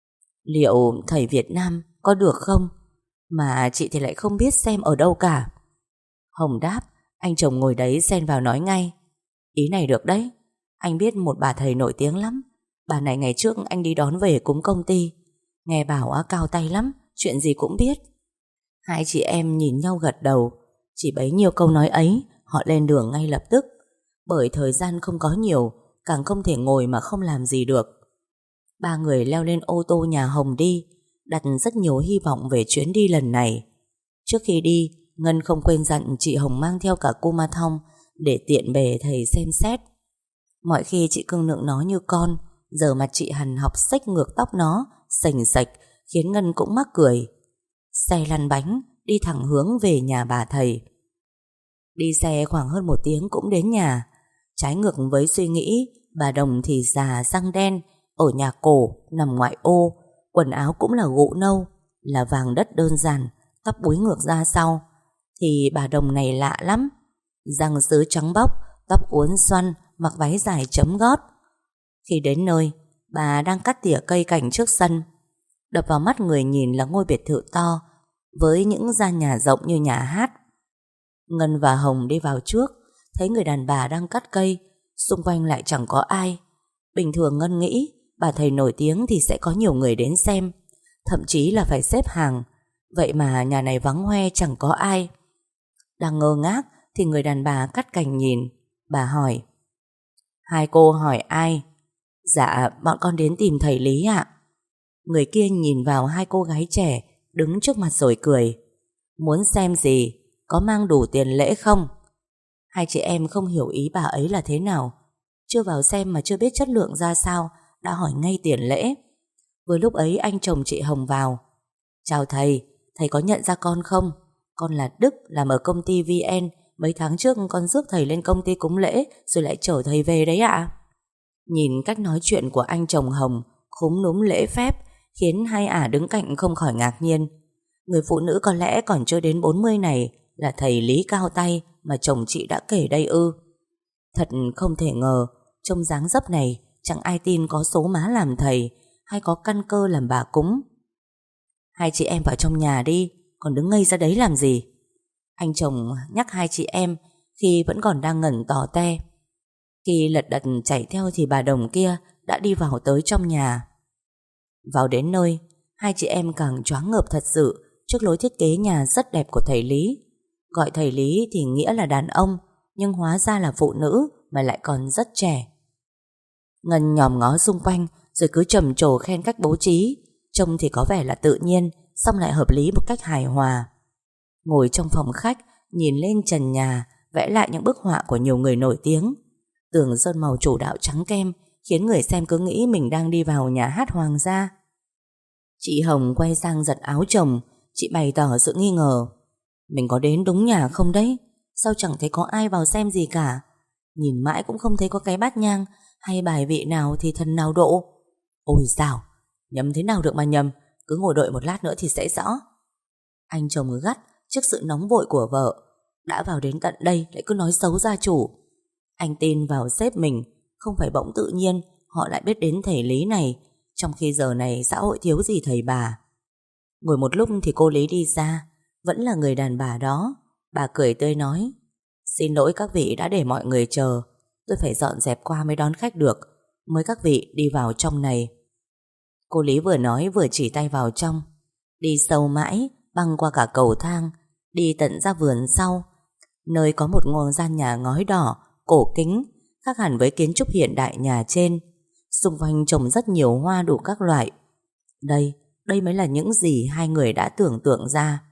Liệu thầy Việt Nam có được không? Mà chị thì lại không biết xem ở đâu cả. Hồng đáp. Anh chồng ngồi đấy xen vào nói ngay. Ý này được đấy. Anh biết một bà thầy nổi tiếng lắm. Bà này ngày trước anh đi đón về cúng công ty. Nghe bảo á, cao tay lắm, chuyện gì cũng biết. Hai chị em nhìn nhau gật đầu. Chỉ bấy nhiêu câu nói ấy, họ lên đường ngay lập tức. Bởi thời gian không có nhiều, càng không thể ngồi mà không làm gì được. Ba người leo lên ô tô nhà Hồng đi, đặt rất nhiều hy vọng về chuyến đi lần này. Trước khi đi, Ngân không quên dặn chị Hồng mang theo cả cô Ma Thông để tiện bề thầy xem xét. Mọi khi chị cưng nựng nó như con, giờ mặt chị hằn học xách ngược tóc nó, sành sạch, khiến Ngân cũng mắc cười. Xe lăn bánh, đi thẳng hướng về nhà bà thầy. Đi xe khoảng hơn một tiếng cũng đến nhà. Trái ngược với suy nghĩ, bà Đồng thì già răng đen, ở nhà cổ, nằm ngoại ô, quần áo cũng là gỗ nâu, là vàng đất đơn giản, tóc búi ngược ra sau. Thì bà Đồng này lạ lắm. Răng sứ trắng bóc, tóc uốn xoăn, mặc váy dài chấm gót. Khi đến nơi, bà đang cắt tỉa cây cảnh trước sân. Đập vào mắt người nhìn là ngôi biệt thự to, với những gian nhà rộng như nhà hát. Ngân và Hồng đi vào trước, thấy người đàn bà đang cắt cây, xung quanh lại chẳng có ai. Bình thường Ngân nghĩ bà thầy nổi tiếng thì sẽ có nhiều người đến xem, thậm chí là phải xếp hàng. Vậy mà nhà này vắng hoe chẳng có ai. Đang ngơ ngác thì người đàn bà cắt cành nhìn. Bà hỏi: "Hai cô hỏi ai?" "Dạ, bọn con đến tìm thầy Lý ạ." Người kia nhìn vào hai cô gái trẻ đứng trước mặt rồi cười: "Muốn xem gì? Có mang đủ tiền lễ không?" Hai chị em không hiểu ý bà ấy là thế nào. Chưa vào xem mà chưa biết chất lượng ra sao, đã hỏi ngay tiền lễ. Vừa lúc ấy anh chồng chị Hồng vào. "Chào thầy, thầy có nhận ra con không? Con là Đức, làm ở công ty vê en. Mấy tháng trước con rước thầy lên công ty cúng lễ, rồi lại chở thầy về đấy ạ." Nhìn cách nói chuyện của anh chồng Hồng khúm núm lễ phép, khiến hai ả đứng cạnh không khỏi ngạc nhiên. Người phụ nữ có lẽ còn chưa đến bốn mươi này là thầy Lý cao tay mà chồng chị đã kể đây ư? Thật không thể ngờ, trông dáng dấp này chẳng ai tin có số má làm thầy, hay có căn cơ làm bà cúng. "Hai chị em vào trong nhà đi, còn đứng ngây ra đấy làm gì?" Anh chồng nhắc hai chị em khi vẫn còn đang ngẩn tò te. Khi lật đật chạy theo thì bà Đồng kia đã đi vào tới trong nhà. Vào đến nơi, hai chị em càng choáng ngợp thật sự trước lối thiết kế nhà rất đẹp của thầy Lý. Gọi thầy Lý thì nghĩa là đàn ông, nhưng hóa ra là phụ nữ mà lại còn rất trẻ. Ngân nhòm ngó xung quanh rồi cứ trầm trồ khen cách bố trí. Trông thì có vẻ là tự nhiên, xong lại hợp lý một cách hài hòa. Ngồi trong phòng khách, nhìn lên trần nhà vẽ lại những bức họa của nhiều người nổi tiếng. Tường sơn màu chủ đạo trắng kem, khiến người xem cứ nghĩ mình đang đi vào nhà hát hoàng gia. Chị Hồng quay sang giật áo chồng. Chị bày tỏ sự nghi ngờ: "Mình có đến đúng nhà không đấy? Sao chẳng thấy có ai vào xem gì cả? Nhìn mãi cũng không thấy có cái bát nhang hay bài vị nào thì thần nào độ." "Ôi dào, nhầm thế nào được mà nhầm, cứ ngồi đợi một lát nữa thì sẽ rõ." Anh chồng gắt trước sự nóng vội của vợ. Đã vào đến tận đây lại cứ nói xấu gia chủ. Anh tin vào sếp mình, không phải bỗng tự nhiên họ lại biết đến thầy Lý này, trong khi giờ này xã hội thiếu gì thầy bà. Ngồi một lúc thì cô Lý đi ra. Vẫn là người đàn bà đó. Bà cười tươi nói: "Xin lỗi các vị đã để mọi người chờ, tôi phải dọn dẹp qua mới đón khách được. Mời các vị đi vào trong này." Cô Lý vừa nói vừa chỉ tay vào trong. Đi sâu mãi, băng qua cả cầu thang, đi tận ra vườn sau, nơi có một ngôi gian nhà ngói đỏ, cổ kính, khác hẳn với kiến trúc hiện đại nhà trên. Xung quanh trồng rất nhiều hoa đủ các loại. Đây, đây mới là những gì hai người đã tưởng tượng ra.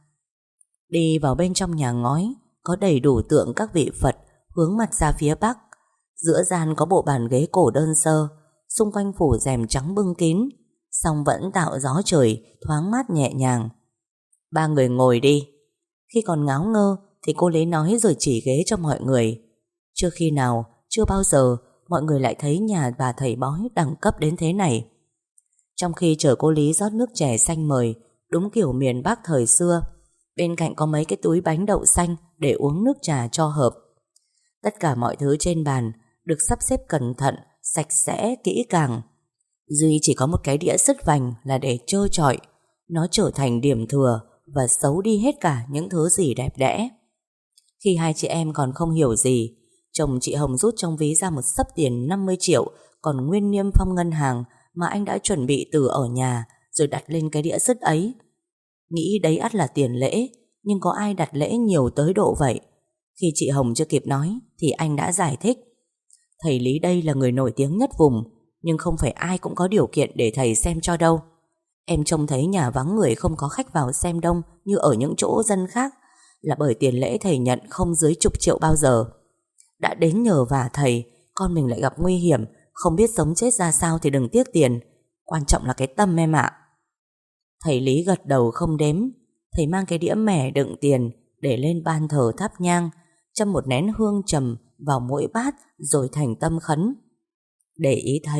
Đi vào bên trong nhà ngói, có đầy đủ tượng các vị Phật hướng mặt ra phía bắc. Giữa gian có bộ bàn ghế cổ đơn sơ, xung quanh phủ rèm trắng bưng kín, song vẫn tạo gió trời thoáng mát nhẹ nhàng. "Ba người ngồi đi." Khi còn ngáo ngơ thì cô Lý nói rồi chỉ ghế cho mọi người. Chưa khi nào, chưa bao giờ mọi người lại thấy nhà bà thầy bói đẳng cấp đến thế này. Trong khi chờ cô Lý rót nước chè xanh mời, đúng kiểu miền Bắc thời xưa, bên cạnh có mấy cái túi bánh đậu xanh để uống nước trà cho hợp. Tất cả mọi thứ trên bàn được sắp xếp cẩn thận, sạch sẽ, kỹ càng. Duy chỉ có một cái đĩa sứt vành là để trơ trọi. Nó trở thành điểm thừa và xấu đi hết cả những thứ gì đẹp đẽ. Khi hai chị em còn không hiểu gì, chồng chị Hồng rút trong ví ra một xấp tiền năm mươi triệu còn nguyên niêm phong ngân hàng mà anh đã chuẩn bị từ ở nhà, rồi đặt lên cái đĩa sứt ấy. Nghĩ đấy ắt là tiền lễ, nhưng có ai đặt lễ nhiều tới độ vậy? Khi chị Hồng chưa kịp nói thì anh đã giải thích: "Thầy Lý đây là người nổi tiếng nhất vùng, nhưng không phải ai cũng có điều kiện để thầy xem cho đâu. Em trông thấy nhà vắng người không có khách vào xem đông như ở những chỗ dân khác là bởi tiền lễ thầy nhận không dưới chục triệu bao giờ. Đã đến nhờ vả thầy, con mình lại gặp nguy hiểm, không biết sống chết ra sao thì đừng tiếc tiền. Quan trọng là cái tâm em ạ." Thầy Lý gật đầu không đếm. Thầy mang cái đĩa mẻ đựng tiền để lên ban thờ thắp nhang, châm một nén hương trầm vào mỗi bát rồi thành tâm khấn. Để ý thấy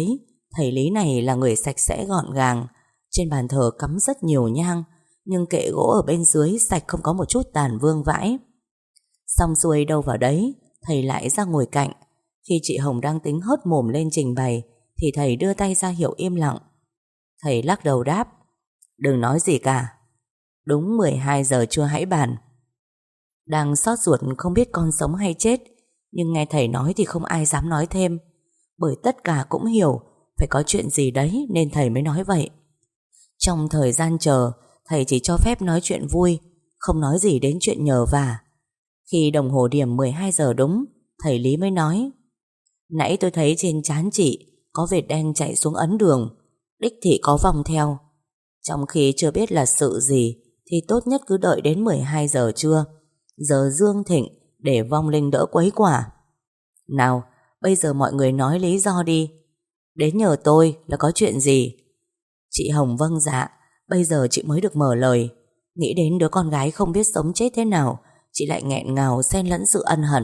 Thầy Lý này là người sạch sẽ gọn gàng. Trên bàn thờ cắm rất nhiều nhang, nhưng kệ gỗ ở bên dưới sạch không có một chút tàn vương vãi. Xong xuôi đâu vào đấy, thầy lại ra ngồi cạnh. Khi chị Hồng đang tính hớt mồm lên trình bày thì thầy đưa tay ra hiệu im lặng. Thầy lắc đầu đáp: Đừng nói gì cả. Đúng mười hai giờ trưa hãy bàn. Đang xót ruột không biết con sống hay chết, nhưng nghe thầy nói thì không ai dám nói thêm, bởi tất cả cũng hiểu phải có chuyện gì đấy nên thầy mới nói vậy. Trong thời gian chờ, thầy chỉ cho phép nói chuyện vui, không nói gì đến chuyện nhờ vả. Khi đồng hồ điểm mười hai giờ đúng, thầy Lý mới nói: Nãy tôi thấy trên trán chị có vệt đen chạy xuống ấn đường, đích thị có vòng theo. Trong khi chưa biết là sự gì thì tốt nhất cứ đợi đến mười hai giờ trưa, giờ dương thịnh, để vong linh đỡ quấy quả. Nào, bây giờ mọi người nói lý do đi. Đến nhờ tôi là có chuyện gì? Chị Hồng vâng dạ. Bây giờ chị mới được mở lời. Nghĩ đến đứa con gái không biết sống chết thế nào, chị lại nghẹn ngào xen lẫn sự ân hận.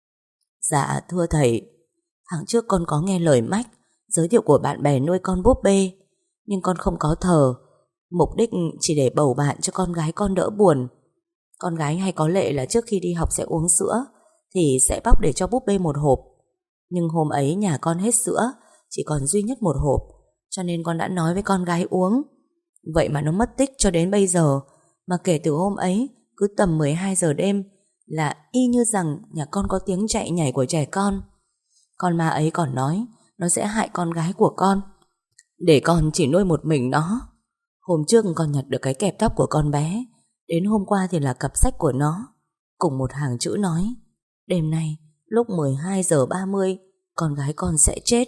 Dạ thưa thầy, tháng trước con có nghe lời mách giới thiệu của bạn bè nuôi con búp bê, nhưng con không có thờ. Mục đích chỉ để bầu bạn cho con gái con đỡ buồn. Con gái hay có lệ là trước khi đi học sẽ uống sữa thì sẽ bóc để cho búp bê một hộp. Nhưng hôm ấy nhà con hết sữa, chỉ còn duy nhất một hộp, cho nên con đã nói với con gái uống. Vậy mà nó mất tích cho đến bây giờ. Mà kể từ hôm ấy, cứ tầm mười hai giờ đêm là y như rằng nhà con có tiếng chạy nhảy của trẻ con. Con ma ấy còn nói nó sẽ hại con gái của con, để con chỉ nuôi một mình nó. Hôm trước con nhặt được cái kẹp tóc của con bé, đến hôm qua thì là cặp sách của nó, cùng một hàng chữ nói: Đêm nay lúc mười hai giờ ba mươi con gái con sẽ chết.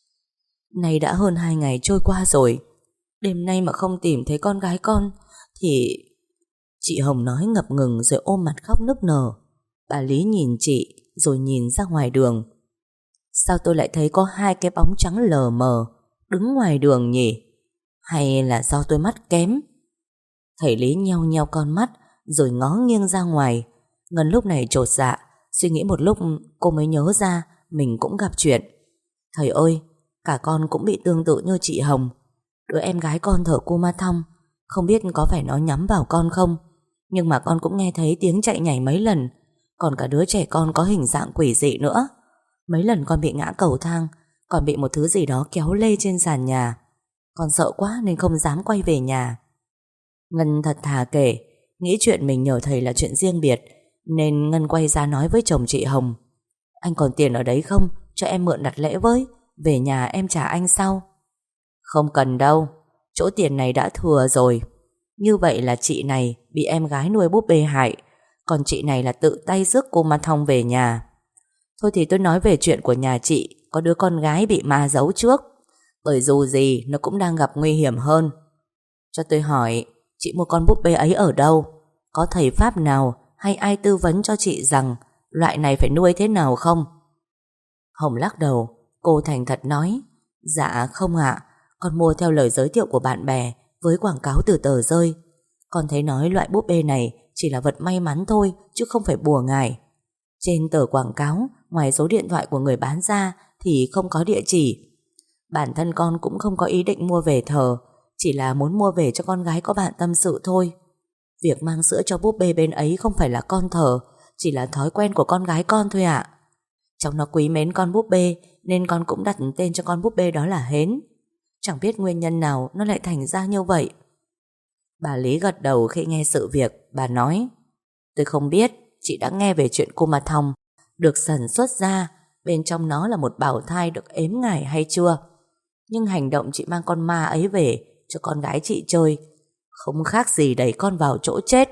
Nay đã hơn hai ngày trôi qua rồi, đêm nay mà không tìm thấy con gái con thì... Chị Hồng nói ngập ngừng rồi ôm mặt khóc nức nở. Bà Lý nhìn chị rồi nhìn ra ngoài đường. Sao tôi lại thấy có hai cái bóng trắng lờ mờ đứng ngoài đường nhỉ? Hay là do tôi mắt kém? Thầy Lý nheo nheo con mắt rồi ngó nghiêng ra ngoài. Ngân lúc này chột dạ, suy nghĩ một lúc cô mới nhớ ra mình cũng gặp chuyện. Thầy ơi, cả con cũng bị tương tự như chị Hồng. Đứa em gái con thở Kumathong, không biết có phải nó nhắm vào con không, nhưng mà con cũng nghe thấy tiếng chạy nhảy mấy lần. Còn cả đứa trẻ con có hình dạng quỷ dị nữa. Mấy lần con bị ngã cầu thang, còn bị một thứ gì đó kéo lê trên sàn nhà. Con sợ quá nên không dám quay về nhà. Ngân thật thà kể, nghĩ chuyện mình nhờ thầy là chuyện riêng biệt, nên Ngân quay ra nói với chồng chị Hồng: Anh còn tiền ở đấy không? Cho em mượn đặt lễ với, về nhà em trả anh sau. Không cần đâu, chỗ tiền này đã thừa rồi. Như vậy là chị này bị em gái nuôi búp bê hại, còn chị này là tự tay rước cô Ma Thong về nhà. Thôi thì tôi nói về chuyện của nhà chị có đứa con gái bị ma giấu trước, bởi dù gì nó cũng đang gặp nguy hiểm hơn. Cho tôi hỏi, chị mua con búp bê ấy ở đâu? Có thầy pháp nào hay ai tư vấn cho chị rằng loại này phải nuôi thế nào không? Hồng lắc đầu. Cô thành thật nói: Dạ không ạ, con mua theo lời giới thiệu của bạn bè với quảng cáo từ tờ rơi. Con thấy nói loại búp bê này chỉ là vật may mắn thôi, chứ không phải bùa ngải. Trên tờ quảng cáo, ngoài số điện thoại của người bán ra thì không có địa chỉ. Bản thân con cũng không có ý định mua về thờ, chỉ là muốn mua về cho con gái có bạn tâm sự thôi. Việc mang sữa cho búp bê bên ấy không phải là con thờ, chỉ là thói quen của con gái con thôi ạ. Trong nó quý mến con búp bê nên con cũng đặt tên cho con búp bê đó là Hến. Chẳng biết nguyên nhân nào nó lại thành ra như vậy. Bà Lý gật đầu khi nghe sự việc. Bà nói: Tôi không biết chị đã nghe về chuyện Kumathong được sản xuất ra bên trong nó là một bào thai được ếm ngải hay chưa, nhưng hành động chị mang con ma ấy về cho con gái chị chơi không khác gì đẩy con vào chỗ chết.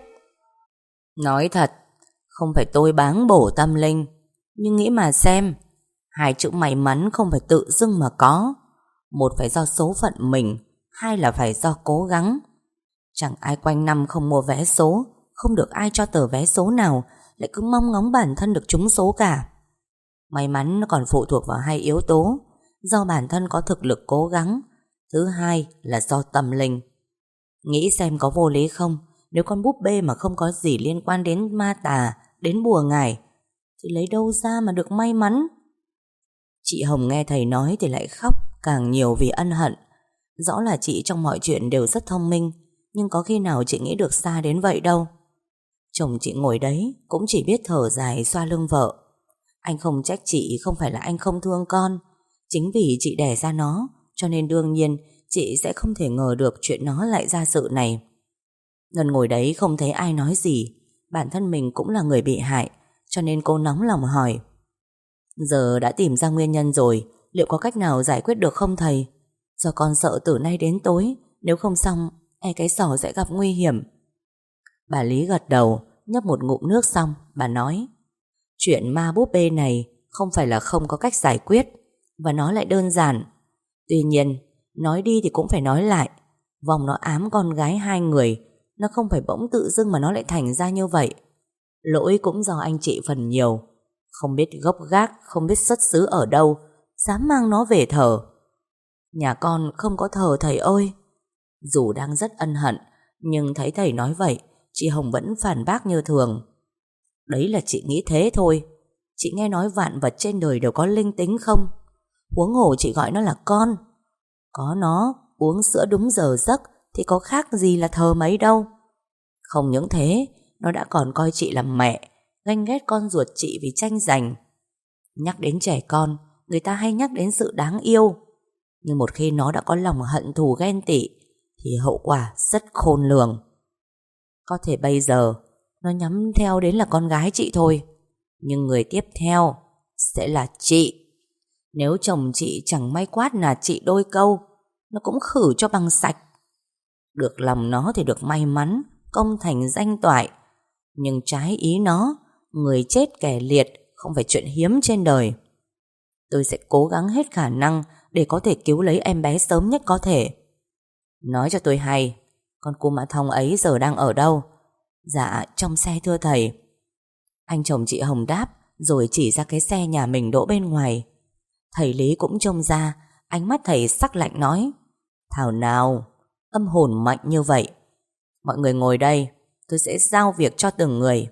Nói thật, không phải tôi báng bổ tâm linh, nhưng nghĩ mà xem, hai chữ may mắn không phải tự dưng mà có. Một phải do số phận mình, hai là phải do cố gắng. Chẳng ai quanh năm không mua vé số, không được ai cho tờ vé số nào, lại cứ mong ngóng bản thân được trúng số cả. May mắn nó còn phụ thuộc vào hai yếu tố: do bản thân có thực lực cố gắng, thứ hai là do tâm linh. Nghĩ xem có vô lý không, nếu con búp bê mà không có gì liên quan đến ma tà, đến bùa ngải, thì lấy đâu ra mà được may mắn. Chị Hồng nghe thầy nói thì lại khóc, càng nhiều vì ân hận. Rõ là chị trong mọi chuyện đều rất thông minh, nhưng có khi nào chị nghĩ được xa đến vậy đâu. Chồng chị ngồi đấy cũng chỉ biết thở dài xoa lưng vợ. Anh không trách chị không phải là anh không thương con. Chính vì chị đẻ ra nó, cho nên đương nhiên chị sẽ không thể ngờ được chuyện nó lại ra sự này. Ngân ngồi đấy không thấy ai nói gì. Bản thân mình cũng là người bị hại, cho nên cô nóng lòng hỏi: giờ đã tìm ra nguyên nhân rồi, liệu có cách nào giải quyết được không thầy? Do con sợ từ nay đến tối, nếu không xong e cái sỏ sẽ gặp nguy hiểm. Bà Lý gật đầu, nhấp một ngụm nước xong bà nói: chuyện ma búp bê này không phải là không có cách giải quyết, và nó lại đơn giản. Tuy nhiên, nói đi thì cũng phải nói lại. Vòng nó ám con gái hai người, nó không phải bỗng tự dưng mà nó lại thành ra như vậy. Lỗi cũng do anh chị phần nhiều. Không biết gốc gác, không biết xuất xứ ở đâu, dám mang nó về thờ. Nhà con không có thờ thầy ơi. Dù đang rất ân hận, nhưng thấy thầy nói vậy, chị Hồng vẫn phản bác như thường. Đấy là chị nghĩ thế thôi. Chị nghe nói vạn vật trên đời đều có linh tính không? Huống hồ chị gọi nó là con. Có nó uống sữa đúng giờ giấc thì có khác gì là thờ mấy đâu. Không những thế, nó đã còn coi chị làm mẹ, ganh ghét con ruột chị vì tranh giành. Nhắc đến trẻ con, người ta hay nhắc đến sự đáng yêu, nhưng một khi nó đã có lòng hận thù ghen tị thì hậu quả rất khôn lường. Có thể bây giờ nó nhắm theo đến là con gái chị thôi, nhưng người tiếp theo sẽ là chị. Nếu chồng chị chẳng may quát nạt chị đôi câu, nó cũng khử cho bằng sạch. Được lòng nó thì được may mắn, công thành danh toại. Nhưng trái ý nó, người chết kẻ liệt không phải chuyện hiếm trên đời. Tôi sẽ cố gắng hết khả năng để có thể cứu lấy em bé sớm nhất có thể. Nói cho tôi hay, con cô Mã Thông ấy giờ đang ở đâu? Dạ, trong xe thưa thầy. Anh chồng chị Hồng đáp, rồi chỉ ra cái xe nhà mình đỗ bên ngoài. Thầy Lý cũng trông ra, ánh mắt thầy sắc lạnh nói: thảo nào, âm hồn mạnh như vậy. Mọi người ngồi đây, tôi sẽ giao việc cho từng người.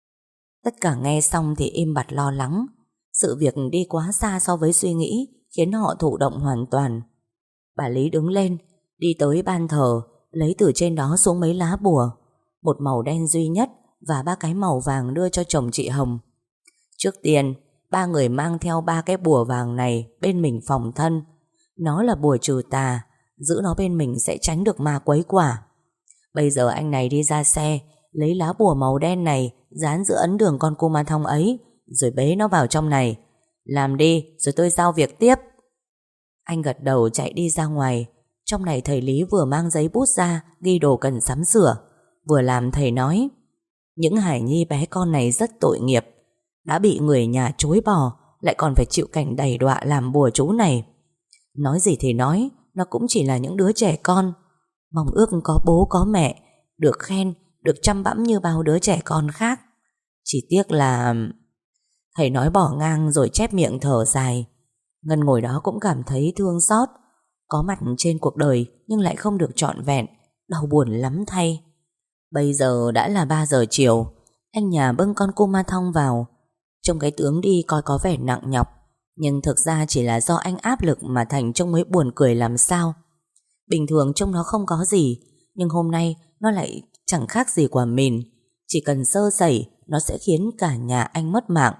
Tất cả nghe xong thì im bặt lo lắng. Sự việc đi quá xa so với suy nghĩ, khiến họ thụ động hoàn toàn. Bà Lý đứng lên, đi tới ban thờ, lấy từ trên đó xuống mấy lá bùa, một màu đen duy nhất và ba cái màu vàng đưa cho chồng chị Hồng. Trước tiên, ba người mang theo ba cái bùa vàng này bên mình phòng thân. Nó là bùa trừ tà, giữ nó bên mình sẽ tránh được ma quấy quả. Bây giờ anh này đi ra xe, lấy lá bùa màu đen này dán giữa ấn đường con cô Ma Thông ấy, rồi bế nó vào trong này. Làm đi, rồi tôi giao việc tiếp. Anh gật đầu chạy đi ra ngoài. Trong này thầy Lý vừa mang giấy bút ra ghi đồ cần sắm sửa, vừa làm thầy nói: những hài nhi bé con này rất tội nghiệp, đã bị người nhà chối bỏ, lại còn phải chịu cảnh đầy đọa làm bùa chú này. Nói gì thì nói, nó cũng chỉ là những đứa trẻ con, mong ước có bố có mẹ, được khen, được chăm bẵm như bao đứa trẻ con khác. Chỉ tiếc là... Thầy nói bỏ ngang rồi chép miệng thở dài. Ngân ngồi đó cũng cảm thấy thương xót. Có mặt trên cuộc đời nhưng lại không được trọn vẹn, đau buồn lắm thay. Bây giờ đã là ba giờ chiều. Anh nhà bưng con cô Ma Thông vào. Trông cái tướng đi coi có vẻ nặng nhọc, nhưng thực ra chỉ là do anh áp lực mà Thành trông mới buồn cười làm sao. Bình thường trông nó không có gì, nhưng hôm nay nó lại chẳng khác gì quả mìn. Chỉ cần sơ sẩy nó sẽ khiến cả nhà anh mất mạng.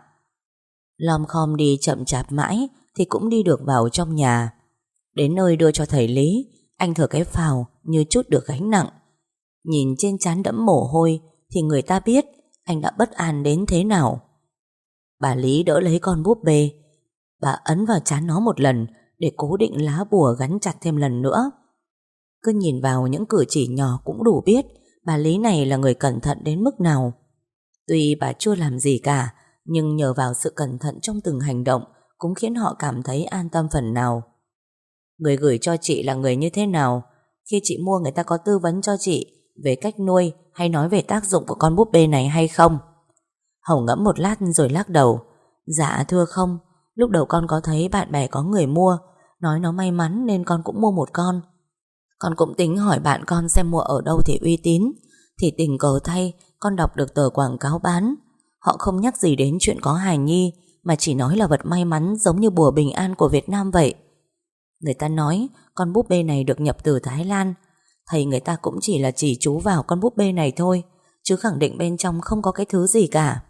Lom khom đi chậm chạp mãi thì cũng đi được vào trong nhà. Đến nơi đưa cho thầy Lý, anh thở cái phào như chút được gánh nặng. Nhìn trên trán đẫm mồ hôi thì người ta biết anh đã bất an đến thế nào. Bà Lý đỡ lấy con búp bê. Bà ấn vào trán nó một lần để cố định lá bùa gắn chặt thêm lần nữa. Cứ nhìn vào những cử chỉ nhỏ cũng đủ biết bà Lý này là người cẩn thận đến mức nào. Tuy bà chưa làm gì cả, nhưng nhờ vào sự cẩn thận trong từng hành động cũng khiến họ cảm thấy an tâm phần nào. Người gửi cho chị là người như thế nào? Khi chị mua người ta có tư vấn cho chị về cách nuôi hay nói về tác dụng của con búp bê này hay không? Hồng ngẫm một lát rồi lắc đầu. Dạ thưa không, lúc đầu con có thấy bạn bè có người mua, nói nó may mắn nên con cũng mua một con. Con cũng tính hỏi bạn con xem mua ở đâu thì uy tín, thì tình cờ thay con đọc được tờ quảng cáo bán. Họ không nhắc gì đến chuyện có hài nhi, mà chỉ nói là vật may mắn giống như bùa bình an của Việt Nam vậy. Người ta nói con búp bê này được nhập từ Thái Lan. Thầy người ta cũng chỉ là chỉ chú vào con búp bê này thôi, chứ khẳng định bên trong không có cái thứ gì cả.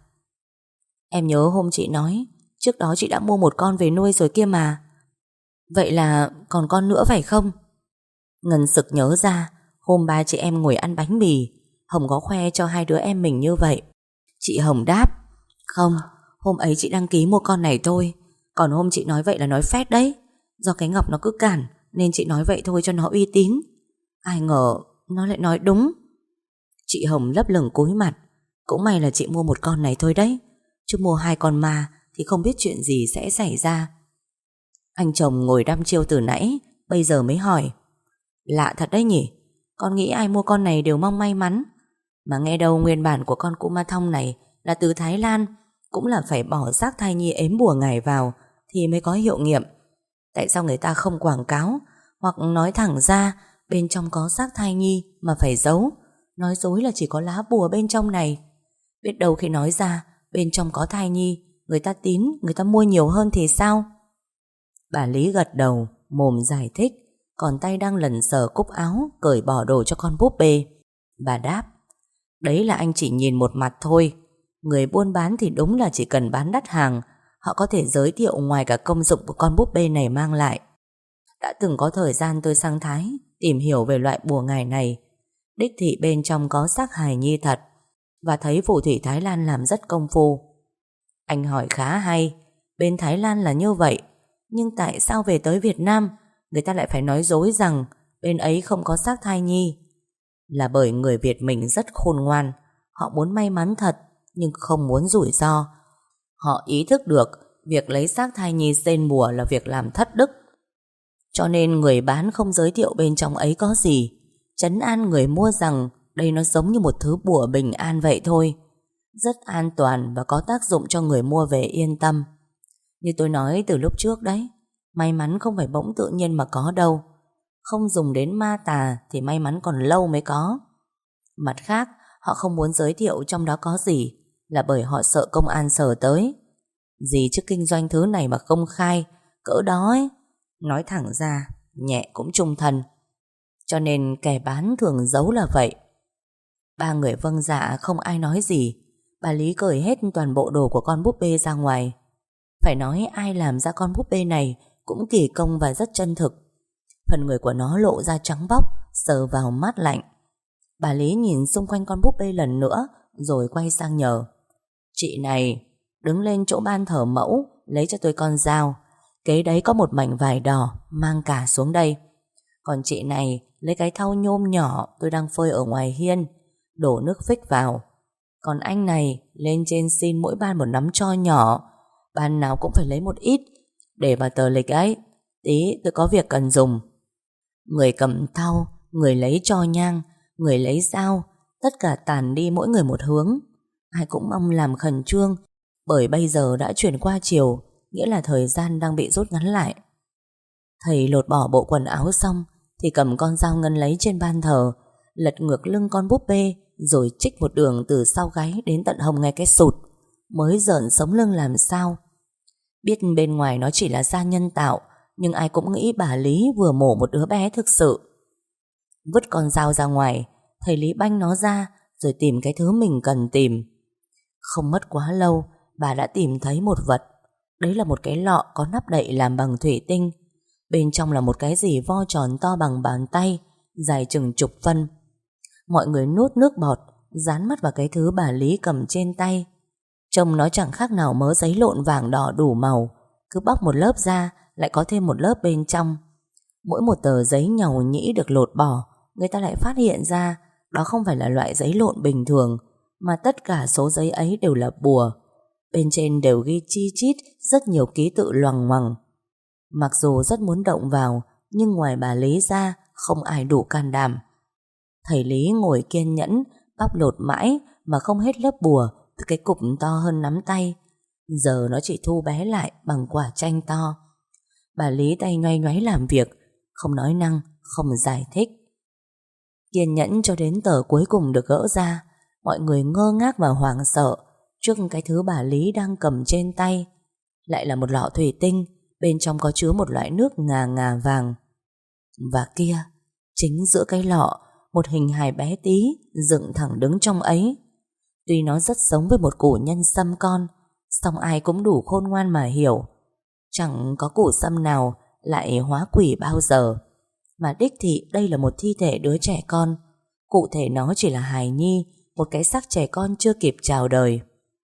Em nhớ hôm chị nói trước đó chị đã mua một con về nuôi rồi kia mà. Vậy là còn con nữa phải không? Ngân sực nhớ ra hôm ba chị em ngồi ăn bánh mì, Hồng có khoe cho hai đứa em mình như vậy. Chị Hồng đáp: Không, hôm ấy chị đăng ký mua con này thôi. Còn hôm chị nói vậy là nói phét đấy. Do cái Ngọc nó cứ cản nên chị nói vậy thôi cho nó uy tín. Ai ngờ nó lại nói đúng. Chị Hồng lấp lửng cúi mặt: Cũng may là chị mua một con này thôi đấy, chứ mua hai con ma thì không biết chuyện gì sẽ xảy ra. Anh chồng ngồi đăm chiêu từ nãy, bây giờ mới hỏi: Lạ thật đấy nhỉ, con nghĩ ai mua con này đều mong may mắn. Mà nghe đâu nguyên bản của con Kumathong này là từ Thái Lan, cũng là phải bỏ xác thai nhi ếm bùa ngải vào thì mới có hiệu nghiệm. Tại sao người ta không quảng cáo, hoặc nói thẳng ra bên trong có xác thai nhi mà phải giấu, nói dối là chỉ có lá bùa bên trong này? Biết đâu khi nói ra bên trong có thai nhi, người ta tín, người ta mua nhiều hơn thì sao? Bà Lý gật đầu, mồm giải thích, còn tay đang lần sờ cúc áo, cởi bỏ đồ cho con búp bê. Bà đáp: Đấy là anh chỉ nhìn một mặt thôi. Người buôn bán thì đúng là chỉ cần bán đắt hàng, họ có thể giới thiệu ngoài cả công dụng của con búp bê này mang lại. Đã từng có thời gian tôi sang Thái tìm hiểu về loại bùa ngải này. Đích thị bên trong có xác hài nhi thật, và thấy phù thủy Thái Lan làm rất công phu. Anh hỏi khá hay. Bên Thái Lan là như vậy, nhưng tại sao về tới Việt Nam người ta lại phải nói dối rằng bên ấy không có xác thai nhi? Là bởi người Việt mình rất khôn ngoan. Họ muốn may mắn thật, nhưng không muốn rủi ro. Họ ý thức được việc lấy xác thai nhi xên bùa là việc làm thất đức. Cho nên người bán không giới thiệu bên trong ấy có gì, trấn an người mua rằng đây nó giống như một thứ bùa bình an vậy thôi, rất an toàn và có tác dụng cho người mua về yên tâm. Như tôi nói từ lúc trước đấy, may mắn không phải bỗng tự nhiên mà có đâu. Không dùng đến ma tà thì may mắn còn lâu mới có. Mặt khác, họ không muốn giới thiệu trong đó có gì là bởi họ sợ công an sờ tới. Gì chứ kinh doanh thứ này mà công khai cỡ đó ấy, nói thẳng ra nhẹ cũng chung thân. Cho nên kẻ bán thường giấu là vậy. Ba người vâng dạ không ai nói gì. Bà Lý cởi hết toàn bộ đồ của con búp bê ra ngoài. Phải nói ai làm ra con búp bê này cũng kỳ công và rất chân thực. Phần người của nó lộ ra trắng bóc, sờ vào mát lạnh. Bà Lý nhìn xung quanh con búp bê lần nữa, rồi quay sang nhờ: Chị này, đứng lên chỗ ban thờ mẫu, lấy cho tôi con dao. Kế đấy có một mảnh vải đỏ, mang cả xuống đây. Còn chị này, lấy cái thau nhôm nhỏ tôi đang phơi ở ngoài hiên, đổ nước phích vào. Còn anh này, lên trên xin mỗi ban một nắm tro nhỏ, ban nào cũng phải lấy một ít, để vào tờ lịch ấy. Tí tôi có việc cần dùng. Người cầm thau, người lấy tro nhang, người lấy dao, tất cả tản đi mỗi người một hướng. Ai cũng mong làm khẩn trương, bởi bây giờ đã chuyển qua chiều, nghĩa là thời gian đang bị rút ngắn lại. Thầy lột bỏ bộ quần áo xong thì cầm con dao ngân lấy trên ban thờ, lật ngược lưng con búp bê, rồi trích một đường từ sau gáy đến tận hông ngay cái sụt, mới rợn sống lưng làm sao. Biết bên ngoài nó chỉ là da nhân tạo, nhưng ai cũng nghĩ bà Lý vừa mổ một đứa bé thực sự. Vứt con dao ra ngoài, thầy Lý banh nó ra, rồi tìm cái thứ mình cần tìm. Không mất quá lâu, bà đã tìm thấy một vật. Đấy là một cái lọ có nắp đậy làm bằng thủy tinh. Bên trong là một cái gì vo tròn to bằng bàn tay, dài chừng chục phân. Mọi người nuốt nước bọt, dán mắt vào cái thứ bà Lý cầm trên tay. Trông nó chẳng khác nào mớ giấy lộn vàng đỏ đủ màu. Cứ bóc một lớp ra, lại có thêm một lớp bên trong. Mỗi một tờ giấy nhàu nhĩ được lột bỏ, người ta lại phát hiện ra đó không phải là loại giấy lộn bình thường, mà tất cả số giấy ấy đều là bùa. Bên trên đều ghi chi chít rất nhiều ký tự loằng ngoằng. Mặc dù rất muốn động vào, nhưng ngoài bà Lý ra không ai đủ can đảm. Thầy Lý ngồi kiên nhẫn bóc lột mãi mà không hết lớp bùa từ cái cục to hơn nắm tay. Giờ nó chỉ thu bé lại bằng quả chanh to. Bà Lý tay nhoay nhoáy làm việc, không nói năng, không giải thích. Kiên nhẫn cho đến tờ cuối cùng được gỡ ra, mọi người ngơ ngác và hoảng sợ trước cái thứ bà Lý đang cầm trên tay. Lại là một lọ thủy tinh, Bên trong có chứa một loại nước ngà ngà vàng. Và kia, chính giữa cái lọ, một hình hài bé tí dựng thẳng đứng trong ấy. Tuy nó rất giống với một củ nhân sâm con, song ai cũng đủ khôn ngoan mà hiểu, chẳng có củ sâm nào lại hóa quỷ bao giờ. Mà đích thị đây là một thi thể đứa trẻ con. Cụ thể nó chỉ là hài nhi, một cái xác trẻ con chưa kịp chào đời.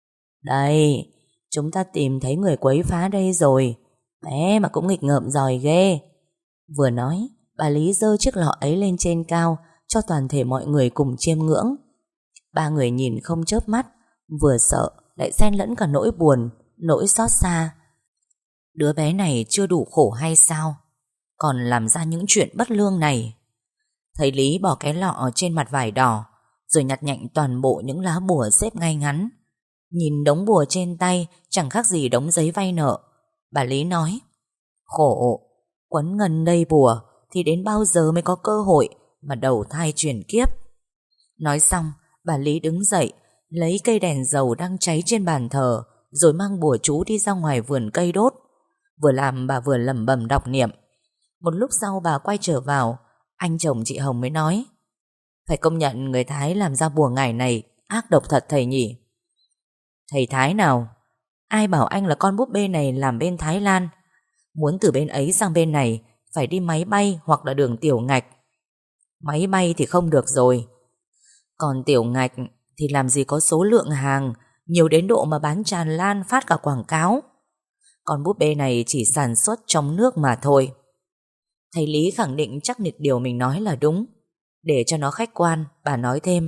Đây, chúng ta tìm thấy người quấy phá đây rồi. Bé mà cũng nghịch ngợm giỏi ghê. Vừa nói, bà Lý giơ chiếc lọ ấy lên trên cao, cho toàn thể mọi người cùng chiêm ngưỡng. Ba người nhìn không chớp mắt, vừa sợ lại xen lẫn cả nỗi buồn, nỗi xót xa. Đứa bé này chưa đủ khổ hay sao, còn làm ra những chuyện bất lương này. Thầy Lý bỏ cái lọ trên mặt vải đỏ, rồi nhặt nhạnh toàn bộ những lá bùa xếp ngay ngắn. Nhìn đống bùa trên tay chẳng khác gì đống giấy vay nợ. Bà Lý nói: khổ, quấn ngần đây bùa thì đến bao giờ mới có cơ hội mà đầu thai chuyển kiếp. Nói xong, bà Lý đứng dậy, lấy cây đèn dầu đang cháy trên bàn thờ, rồi mang bùa chú đi ra ngoài vườn cây đốt. Vừa làm bà vừa lẩm bẩm đọc niệm. Một lúc sau bà quay trở vào, anh chồng chị Hồng mới nói: phải công nhận người Thái làm ra bùa ngải này ác độc thật thầy nhỉ. Thầy Thái nào? Ai bảo anh là con búp bê này làm bên Thái Lan? Muốn từ bên ấy sang bên này phải đi máy bay hoặc là đường tiểu ngạch. Máy bay thì không được rồi, còn tiểu ngạch thì làm gì có số lượng hàng nhiều đến độ mà bán tràn lan phát cả quảng cáo. Con búp bê này chỉ sản xuất trong nước mà thôi. Thầy Lý khẳng định chắc nịch điều mình nói là đúng. Để cho nó khách quan, bà nói thêm: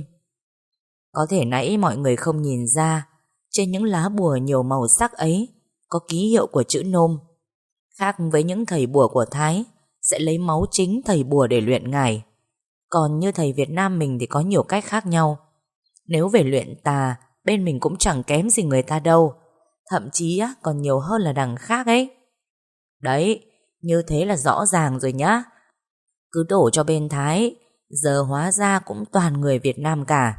có thể nãy mọi người không nhìn ra, trên những lá bùa nhiều màu sắc ấy có ký hiệu của chữ Nôm. Khác với những thầy bùa của Thái sẽ lấy máu chính thầy bùa để luyện ngải. Còn như thầy Việt Nam mình thì có nhiều cách khác nhau. Nếu về luyện tà, bên mình cũng chẳng kém gì người ta đâu, thậm chí còn nhiều hơn là đằng khác ấy. Đấy, như thế là rõ ràng rồi nhá. Cứ đổ cho bên Thái, giờ hóa ra cũng toàn người Việt Nam cả.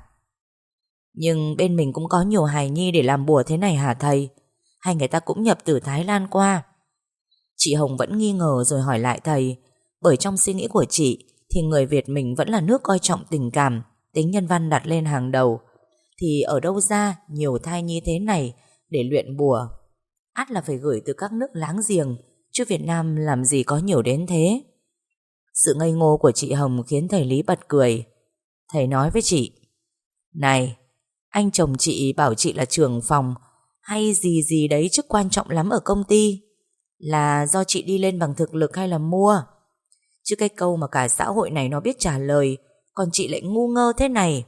Nhưng bên mình cũng có nhiều hài nhi để làm bùa thế này hả thầy? Hay người ta cũng nhập từ Thái Lan qua? Chị Hồng vẫn nghi ngờ rồi hỏi lại thầy. Bởi trong suy nghĩ của chị thì người Việt mình vẫn là nước coi trọng tình cảm, tính nhân văn đặt lên hàng đầu. Thì ở đâu ra nhiều thai nhi thế này để luyện bùa? Ắt là phải gửi từ các nước láng giềng, chứ Việt Nam làm gì có nhiều đến thế. Sự ngây ngô của chị Hồng khiến thầy Lý bật cười. Thầy nói với chị: này, anh chồng chị bảo chị là trưởng phòng hay gì gì đấy chức quan trọng lắm ở công ty, là do chị đi lên bằng thực lực hay là mua? Chứ cái câu mà cả xã hội này nó biết trả lời, còn chị lại ngu ngơ thế này.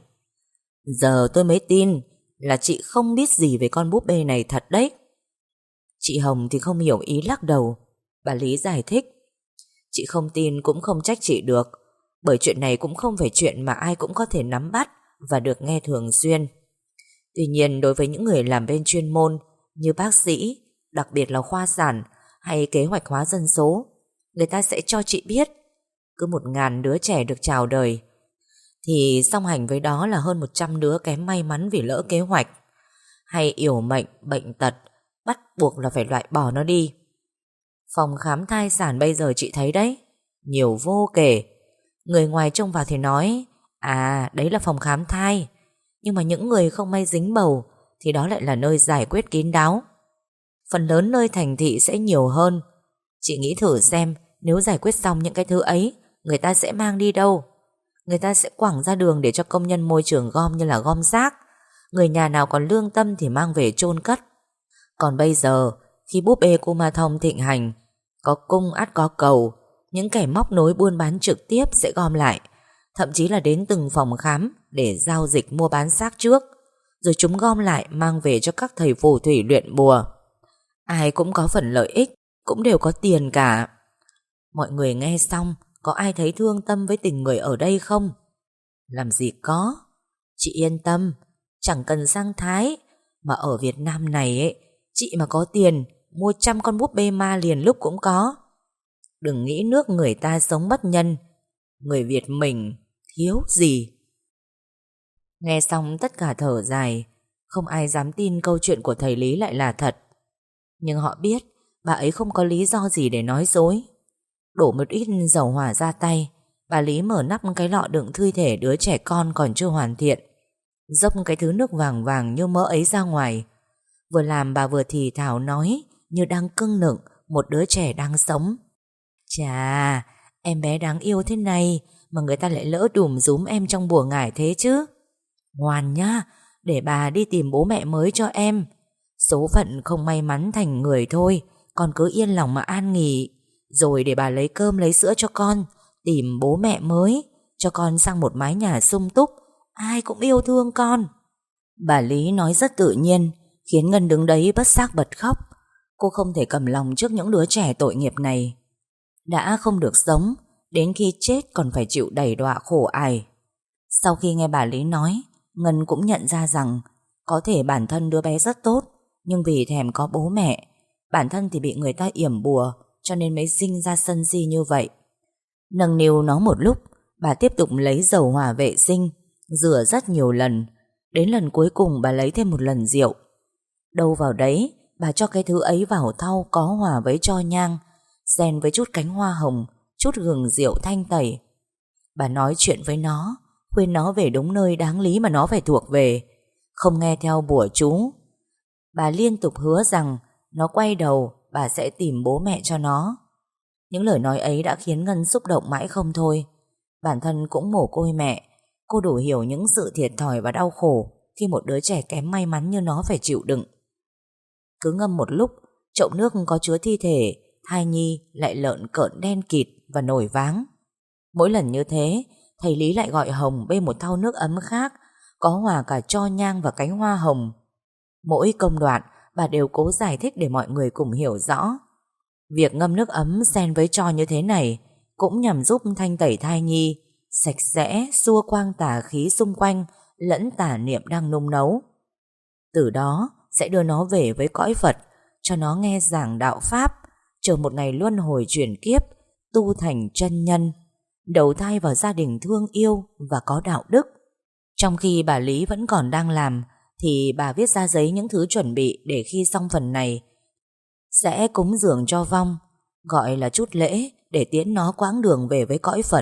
Giờ tôi mới tin là chị không biết gì về con búp bê này thật đấy. Chị Hồng thì không hiểu ý lắc đầu. Bà Lý giải thích: chị không tin cũng không trách chị được, bởi chuyện này cũng không phải chuyện mà ai cũng có thể nắm bắt và được nghe thường xuyên. Tuy nhiên đối với những người làm bên chuyên môn như bác sĩ, đặc biệt là khoa sản hay kế hoạch hóa dân số, người ta sẽ cho chị biết cứ một ngàn đứa trẻ được chào đời thì song hành với đó là hơn một trăm đứa kém may mắn vì lỡ kế hoạch hay yểu mệnh, bệnh tật, bắt buộc là phải loại bỏ nó đi. Phòng khám thai sản bây giờ chị thấy đấy, nhiều vô kể. Người ngoài trông vào thì nói à đấy là phòng khám thai, nhưng mà những người không may dính bầu thì đó lại là nơi giải quyết kín đáo. Phần lớn nơi thành thị sẽ nhiều hơn. Chị nghĩ thử xem, nếu giải quyết xong những cái thứ ấy, người ta sẽ mang đi đâu? Người ta sẽ quẳng ra đường để cho công nhân môi trường gom như là gom rác. Người nhà nào còn lương tâm thì mang về chôn cất. Còn bây giờ, khi búp bê Kuma Thong thịnh hành, có cung ắt có cầu, những kẻ móc nối buôn bán trực tiếp sẽ gom lại, thậm chí là đến từng phòng khám để giao dịch mua bán xác trước, rồi chúng gom lại mang về cho các thầy phù thủy luyện bùa. Ai cũng có phần lợi ích, cũng đều có tiền cả. Mọi người nghe xong, có ai thấy thương tâm với tình người ở đây không? Làm gì có. Chị yên tâm, chẳng cần sang Thái, mà ở Việt Nam này ấy, chị mà có tiền, mua trăm con búp bê ma liền lúc cũng có. Đừng nghĩ nước người ta sống bất nhân, người Việt mình thiếu gì. Nghe xong tất cả thở dài. Không ai dám tin câu chuyện của thầy Lý lại là thật. Nhưng họ biết bà ấy không có lý do gì để nói dối. Đổ một ít dầu hỏa ra tay, bà Lý mở nắp cái lọ đựng thi thể đứa trẻ con còn chưa hoàn thiện, dốc cái thứ nước vàng vàng như mỡ ấy ra ngoài. Vừa làm bà vừa thì thào nói như đang cưng nựng một đứa trẻ đang sống. Chà, em bé đáng yêu thế này mà người ta lại lỡ đùm rúm em trong bùa ngải thế chứ. Ngoan nhá, để bà đi tìm bố mẹ mới cho em. Số phận không may mắn thành người thôi, con cứ yên lòng mà an nghỉ. Rồi để bà lấy cơm lấy sữa cho con, tìm bố mẹ mới, cho con sang một mái nhà sum túc, ai cũng yêu thương con. Bà Lý nói rất tự nhiên, khiến Ngân đứng đấy bất giác bật khóc. Cô không thể cầm lòng trước những đứa trẻ tội nghiệp này. Đã không được sống, đến khi chết còn phải chịu đầy đọa khổ ải. Sau khi nghe bà Lý nói, Ngân cũng nhận ra rằng có thể bản thân đứa bé rất tốt, nhưng vì thèm có bố mẹ, bản thân thì bị người ta yểm bùa, cho nên mới sinh ra sân si như vậy. Nâng niu nó một lúc, bà tiếp tục lấy dầu hỏa vệ sinh, rửa rất nhiều lần. Đến lần cuối cùng bà lấy thêm một lần rượu. Đâu vào đấy, bà cho cái thứ ấy vào thau có hòa với tro nhang, xen với chút cánh hoa hồng, chút gừng rượu thanh tẩy. Bà nói chuyện với nó, khuyên nó về đúng nơi đáng lý mà nó phải thuộc về, không nghe theo bùa chú. Bà liên tục hứa rằng nó quay đầu bà sẽ tìm bố mẹ cho nó. Những lời nói ấy đã khiến Ngân xúc động mãi không thôi. Bản thân cũng mồ côi mẹ, cô đủ hiểu những sự thiệt thòi và đau khổ khi một đứa trẻ kém may mắn như nó phải chịu đựng. Cứ ngâm một lúc, chậu nước có chứa thi thể thai nhi lại lợn cợn đen kịt và nổi váng. Mỗi lần như thế, thầy Lý lại gọi Hồng bê một thau nước ấm khác, có hòa cả tro nhang và cánh hoa hồng. Mỗi công đoạn bà đều cố giải thích để mọi người cùng hiểu rõ. Việc ngâm nước ấm xen với tro như thế này cũng nhằm giúp thanh tẩy thai nhi, sạch sẽ, xua quang tà khí xung quanh lẫn tà niệm đang nung nấu. Từ đó sẽ đưa nó về với cõi Phật, cho nó nghe giảng đạo Pháp, chờ một ngày luân hồi chuyển kiếp, tu thành chân nhân, đầu thai vào gia đình thương yêu và có đạo đức. Trong khi bà Lý vẫn còn đang làm, thì bà viết ra giấy những thứ chuẩn bị để khi xong phần này sẽ cúng dường cho vong, gọi là chút lễ để tiến nó quãng đường về với cõi Phật.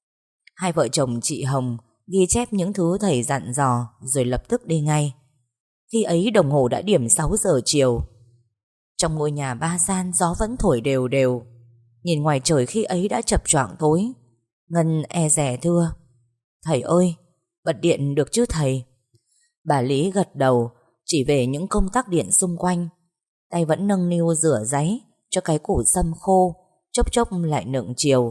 Hai vợ chồng chị Hồng ghi chép những thứ thầy dặn dò rồi lập tức đi ngay. Khi ấy đồng hồ đã điểm sáu giờ chiều. Trong ngôi nhà ba gian gió vẫn thổi đều đều. Nhìn ngoài trời khi ấy đã chập choạng tối, Ngân e dè thưa: "Thầy ơi, bật điện được chứ thầy?" Bà Lý gật đầu, chỉ về những công tắc điện xung quanh. Tay vẫn nâng niu rửa ráy cho cái củ sâm khô, chốc chốc lại nựng chiều.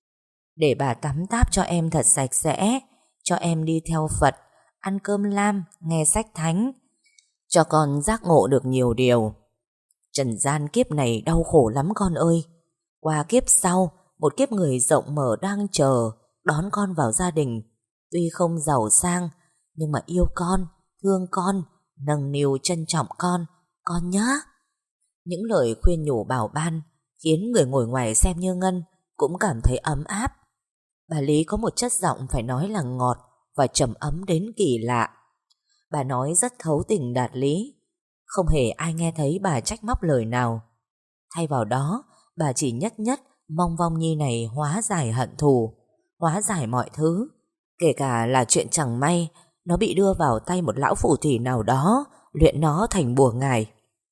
"Để bà tắm táp cho em thật sạch sẽ, cho em đi theo Phật, ăn cơm lam, nghe sách thánh, cho con giác ngộ được nhiều điều. Trần gian kiếp này đau khổ lắm con ơi. Qua kiếp sau, một kiếp người rộng mở đang chờ đón con vào gia đình. Tuy không giàu sang, nhưng mà yêu con, thương con, nâng niu trân trọng con, con nhá." Những lời khuyên nhủ bảo ban khiến người ngồi ngoài xem như Ngân cũng cảm thấy ấm áp. Bà Lý có một chất giọng phải nói là ngọt và trầm ấm đến kỳ lạ. Bà nói rất thấu tình đạt lý, không hề ai nghe thấy bà trách móc lời nào. Thay vào đó, bà chỉ nhất nhất mong vong nhi này hóa giải hận thù, hóa giải mọi thứ, kể cả là chuyện chẳng may nó bị đưa vào tay một lão phù thủy nào đó, luyện nó thành bùa ngải.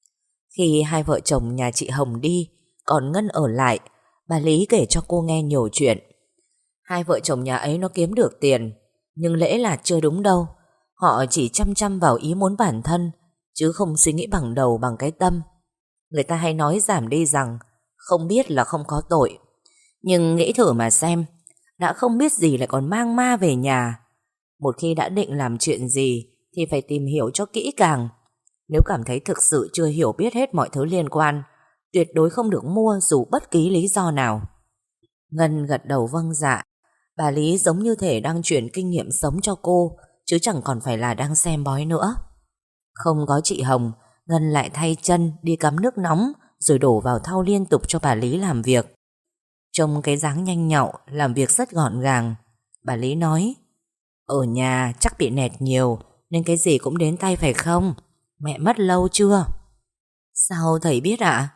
Khi hai vợ chồng nhà chị Hồng đi, còn Ngân ở lại, bà Lý kể cho cô nghe nhiều chuyện. Hai vợ chồng nhà ấy nó kiếm được tiền, nhưng lẽ là chưa đúng đâu. Họ chỉ chăm chăm vào ý muốn bản thân, chứ không suy nghĩ bằng đầu bằng cái tâm. Người ta hay nói giảm đi rằng không biết là không có tội, nhưng nghĩ thử mà xem, đã không biết gì lại còn mang ma về nhà. Một khi đã định làm chuyện gì thì phải tìm hiểu cho kỹ càng. Nếu cảm thấy thực sự chưa hiểu biết hết mọi thứ liên quan, tuyệt đối không được mua dù bất kỳ lý do nào. Ngân gật đầu vâng dạ. Bà Lý giống như thể đang truyền kinh nghiệm sống cho cô, chứ chẳng còn phải là đang xem bói nữa. Không có chị Hồng, Ngân lại thay chân đi cắm nước nóng rồi đổ vào thau liên tục cho bà Lý làm việc. Trông cái dáng nhanh nhậu, làm việc rất gọn gàng. Bà Lý nói: "Ở nhà chắc bị nẹt nhiều nên cái gì cũng đến tay phải không? Mẹ mất lâu chưa?" "Sao thầy biết ạ?"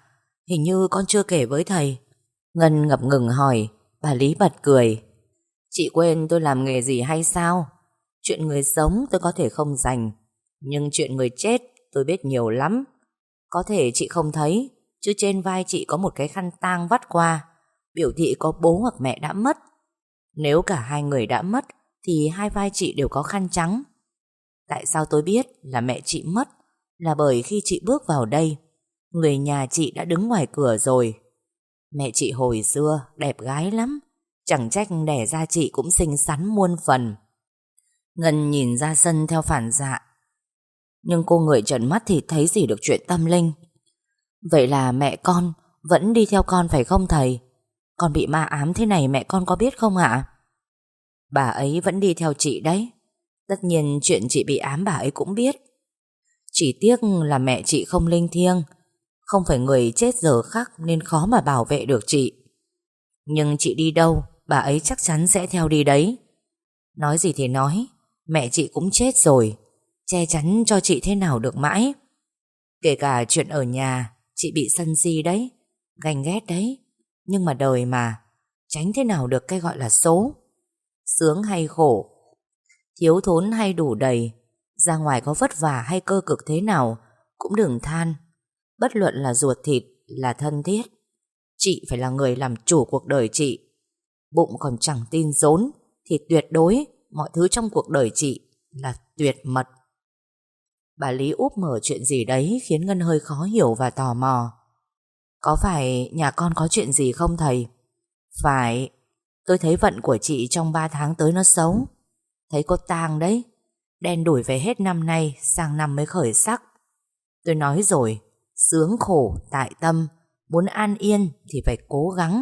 Hình như con chưa kể với thầy. Ngân ngập ngừng hỏi. Bà Lý bật cười. Chị quên tôi làm nghề gì hay sao? Chuyện người sống tôi có thể không rành, nhưng chuyện người chết tôi biết nhiều lắm. Có thể chị không thấy, chứ trên vai chị có một cái khăn tang vắt qua, biểu thị có bố hoặc mẹ đã mất. Nếu cả hai người đã mất thì hai vai chị đều có khăn trắng. Tại sao tôi biết là mẹ chị mất? Là bởi khi chị bước vào đây, người nhà chị đã đứng ngoài cửa rồi. Mẹ chị hồi xưa đẹp gái lắm, chẳng trách đẻ ra chị cũng xinh xắn muôn phần. Ngân nhìn ra sân theo phản xạ, nhưng cô ngửi trần mắt thì thấy gì được chuyện tâm linh. Vậy là mẹ con vẫn đi theo con phải không thầy? Con bị ma ám thế này mẹ con có biết không ạ? Bà ấy vẫn đi theo chị đấy. Tất nhiên chuyện chị bị ám bà ấy cũng biết. Chỉ tiếc là mẹ chị không linh thiêng, không phải người chết giờ khắc nên khó mà bảo vệ được chị. Nhưng chị đi đâu bà ấy chắc chắn sẽ theo đi đấy. Nói gì thì nói, mẹ chị cũng chết rồi, che chắn cho chị thế nào được mãi. Kể cả chuyện ở nhà, chị bị sân si đấy, ganh ghét đấy. Nhưng mà đời mà, tránh thế nào được cái gọi là số. Sướng hay khổ, thiếu thốn hay đủ đầy, ra ngoài có vất vả hay cơ cực thế nào cũng đừng than. Bất luận là ruột thịt, là thân thiết, chị phải là người làm chủ cuộc đời chị. Bụng còn chẳng tin rốn thì tuyệt đối mọi thứ trong cuộc đời chị là tuyệt mật. Bà Lý úp mở chuyện gì đấy khiến Ngân hơi khó hiểu và tò mò. Có phải nhà con có chuyện gì không thầy? Phải. Tôi thấy vận của chị trong ba tháng tới nó xấu. Thấy có tang đấy, đen đủi về hết năm nay, sang năm mới khởi sắc. Tôi nói rồi, sướng khổ tại tâm, muốn an yên thì phải cố gắng.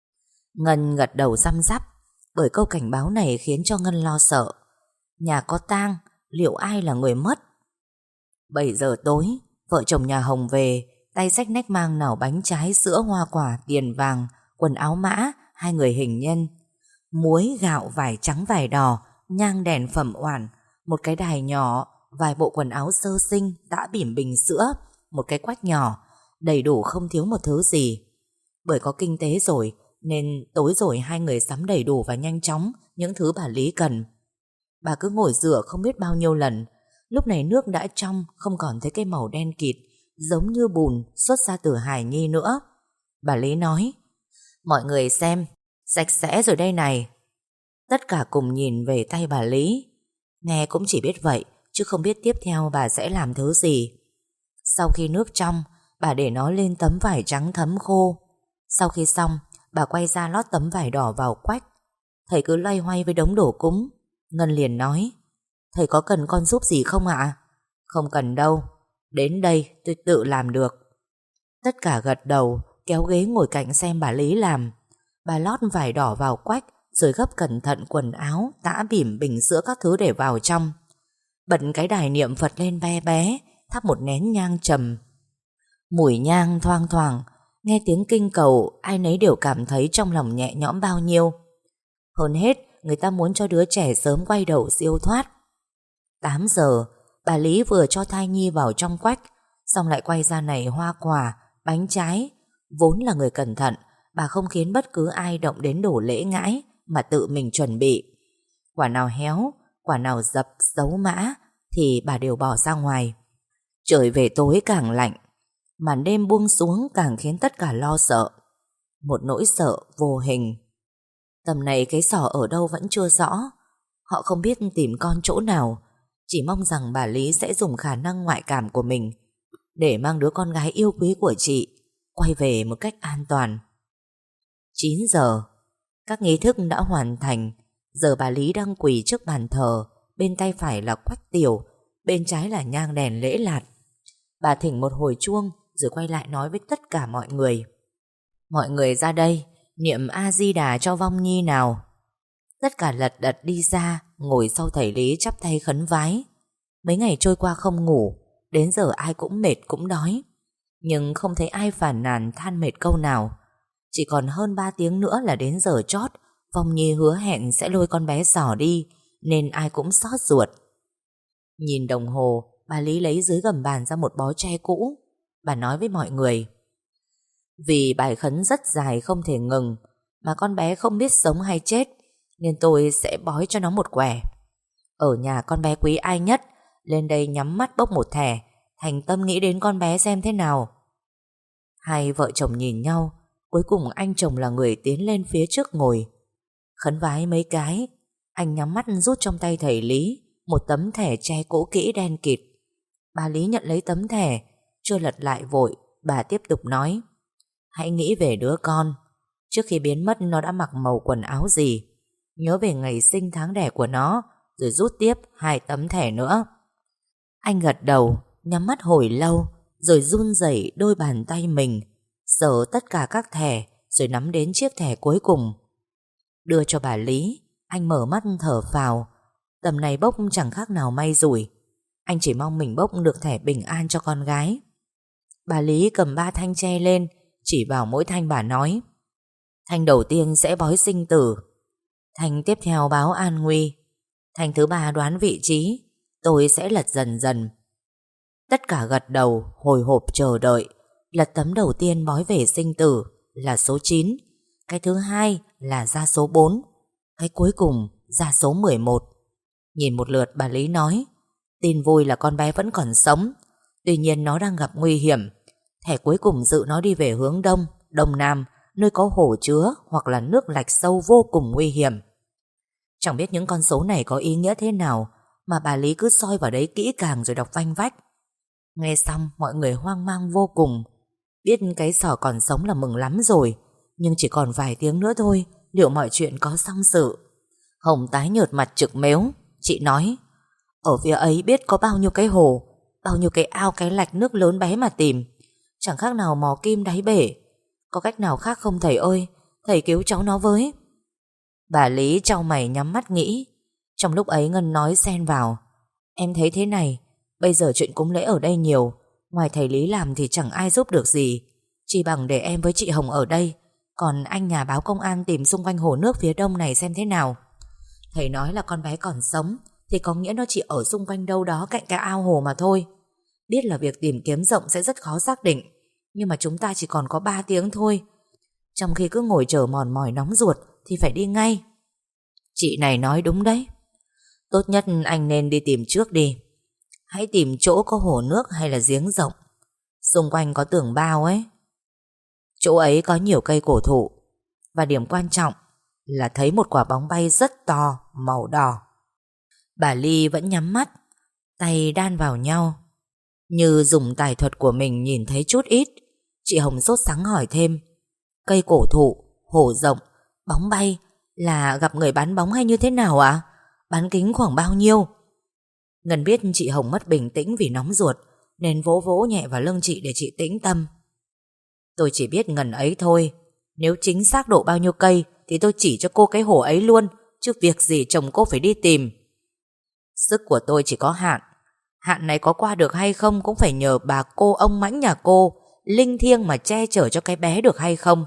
Ngân gật đầu răm rắp, bởi câu cảnh báo này khiến cho Ngân lo sợ. Nhà có tang, liệu ai là người mất? Bảy giờ tối, vợ chồng nhà Hồng về, tay xách nách mang nào bánh trái, sữa, hoa quả, tiền vàng, quần áo mã, hai người hình nhân, muối, gạo, vải trắng, vải đỏ, nhang đèn phẩm oản, một cái đài nhỏ, vài bộ quần áo sơ sinh, tã bỉm bình sữa, một cái quách nhỏ, đầy đủ không thiếu một thứ gì. Bởi có kinh tế rồi, nên tối rồi hai người sắm đầy đủ và nhanh chóng những thứ bà Lý cần. Bà cứ ngồi rửa không biết bao nhiêu lần. Lúc này nước đã trong, không còn thấy cái màu đen kịt, giống như bùn xuất ra từ hài nhi nữa. Bà Lý nói, mọi người xem, sạch sẽ rồi đây này. Tất cả cùng nhìn về tay bà Lý. Nghe cũng chỉ biết vậy, chứ không biết tiếp theo bà sẽ làm thứ gì. Sau khi nước trong, bà để nó lên tấm vải trắng thấm khô. Sau khi xong, bà quay ra lót tấm vải đỏ vào quách. Thầy cứ loay hoay với đống đồ cúng. Ngân liền nói, thầy có cần con giúp gì không ạ? Không cần đâu, đến đây tôi tự làm được. Tất cả gật đầu, kéo ghế ngồi cạnh xem bà Lý làm. Bà lót vải đỏ vào quách, rồi gấp cẩn thận quần áo, tã bỉm, bình sữa các thứ để vào trong. Bật cái đài niệm Phật lên bé bé, thắp một nén nhang trầm. Mùi nhang thoang thoảng, nghe tiếng kinh cầu, ai nấy đều cảm thấy trong lòng nhẹ nhõm bao nhiêu. Hơn hết, người ta muốn cho đứa trẻ sớm quay đầu siêu thoát. Tám giờ, bà Lý vừa cho thai nhi vào trong quách, xong lại quay ra nảy hoa quả, bánh trái. Vốn là người cẩn thận, bà không khiến bất cứ ai động đến đổ lễ ngãi, mà tự mình chuẩn bị. Quả nào héo, quả nào dập, dấu mã thì bà đều bỏ ra ngoài. Trời về tối càng lạnh, màn đêm buông xuống càng khiến tất cả lo sợ. Một nỗi sợ vô hình. Tầm này cái sỏ ở đâu vẫn chưa rõ. Họ không biết tìm con chỗ nào, chỉ mong rằng bà Lý sẽ dùng khả năng ngoại cảm của mình để mang đứa con gái yêu quý của chị quay về một cách an toàn. Chín giờ, các nghi thức đã hoàn thành. Giờ bà Lý đang quỳ trước bàn thờ, bên tay phải là quách tiểu, bên trái là nhang đèn lễ lạt. Bà thỉnh một hồi chuông rồi quay lại nói với tất cả mọi người, mọi người ra đây niệm A-di-đà cho vong nhi nào. Tất cả lật đật đi ra, ngồi sau thầy Lý chắp tay khấn vái. Mấy ngày trôi qua không ngủ, đến giờ ai cũng mệt cũng đói, nhưng không thấy ai phàn nàn than mệt câu nào. Chỉ còn hơn ba tiếng nữa là đến giờ chót. Vong nhi hứa hẹn sẽ lôi con bé Sỏ đi, nên ai cũng xót ruột. Nhìn đồng hồ, bà Lý lấy dưới gầm bàn ra một bó tre cũ. Bà nói với mọi người, Vì bài khấn rất dài không thể ngừng, mà con bé không biết sống hay chết, nên tôi sẽ bói cho nó một quẻ. Ở nhà con bé quý ai nhất, lên đây nhắm mắt bốc một thẻ, thành tâm nghĩ đến con bé xem thế nào. Hai vợ chồng nhìn nhau, cuối cùng anh chồng là người tiến lên phía trước ngồi. Khấn vái mấy cái, anh nhắm mắt rút trong tay thầy Lý một tấm thẻ che cũ kỹ đen kịt. Bà Lý nhận lấy tấm thẻ, chưa lật lại vội, bà tiếp tục nói: hãy nghĩ về đứa con. Trước khi biến mất nó đã mặc màu quần áo gì, nhớ về ngày sinh tháng đẻ của nó, rồi rút tiếp hai tấm thẻ nữa. Anh gật đầu, nhắm mắt hồi lâu, rồi run rẩy đôi bàn tay mình, sờ tất cả các thẻ, rồi nắm đến chiếc thẻ cuối cùng. Đưa cho bà Lý, anh mở mắt thở phào. Tầm này bốc chẳng khác nào may rủi. Anh chỉ mong mình bốc được thẻ bình an cho con gái. Bà Lý cầm ba thanh tre lên, chỉ vào mỗi thanh bà nói: thanh đầu tiên sẽ bói sinh tử, thanh tiếp theo báo an nguy, thanh thứ ba đoán vị trí. Tôi sẽ lật dần dần. Tất cả gật đầu, hồi hộp chờ đợi. Lật tấm đầu tiên bói về sinh tử là số chín, cái thứ hai là ra số bốn, cái cuối cùng ra số mười một. Nhìn một lượt, bà Lý nói: tin vui là con bé vẫn còn sống, tuy nhiên nó đang gặp nguy hiểm. Thẻ cuối cùng dự nó đi về hướng đông, đông nam, nơi có hồ chứa hoặc là nước lạch sâu vô cùng nguy hiểm. Chẳng biết những con số này có ý nghĩa thế nào, mà bà Lý cứ soi vào đấy kỹ càng rồi đọc vanh vách. Nghe xong mọi người hoang mang vô cùng. Biết cái sỏ còn sống là mừng lắm rồi, nhưng chỉ còn vài tiếng nữa thôi, liệu mọi chuyện có xong sự? Hồng tái nhợt mặt trực mếu. Chị nói: ở phía ấy biết có bao nhiêu cái hồ, bao nhiêu cái ao cái lạch nước lớn bé mà tìm, chẳng khác nào mò kim đáy bể. Có cách nào khác không thầy ơi? Thầy cứu cháu nó với. Bà Lý chau mày nhắm mắt nghĩ. Trong lúc ấy Ngân nói xen vào: em thấy thế này, bây giờ chuyện cúng lễ ở đây nhiều, ngoài thầy Lý làm thì chẳng ai giúp được gì, chỉ bằng để em với chị Hồng ở đây, còn anh nhà báo công an tìm xung quanh hồ nước phía đông này xem thế nào. Thầy nói là con bé còn sống thì có nghĩa nó chỉ ở xung quanh đâu đó cạnh cái ao hồ mà thôi. Biết là việc tìm kiếm rộng sẽ rất khó xác định, nhưng mà chúng ta chỉ còn có ba tiếng thôi. Trong khi cứ ngồi chờ mòn mỏi nóng ruột thì phải đi ngay. Chị này nói đúng đấy. Tốt nhất anh nên đi tìm trước đi. Hãy tìm chỗ có hồ nước hay là giếng rộng, xung quanh có tường bao ấy. Chỗ ấy có nhiều cây cổ thụ, và điểm quan trọng là thấy một quả bóng bay rất to, màu đỏ. Bà Ly vẫn nhắm mắt, tay đan vào nhau, như dùng tài thuật của mình nhìn thấy chút ít. Chị Hồng sốt sắng hỏi thêm: cây cổ thụ, hồ rộng, bóng bay là gặp người bán bóng hay như thế nào ạ? À? Bán kính khoảng bao nhiêu? Ngân biết chị Hồng mất bình tĩnh vì nóng ruột, nên vỗ vỗ nhẹ vào lưng chị để chị tĩnh tâm. Tôi chỉ biết ngần ấy thôi. Nếu chính xác độ bao nhiêu cây thì tôi chỉ cho cô cái hồ ấy luôn, chứ việc gì chồng cô phải đi tìm. Sức của tôi chỉ có hạn. Hạn này có qua được hay không cũng phải nhờ bà cô ông mãnh nhà cô linh thiêng mà che chở cho cái bé được hay không.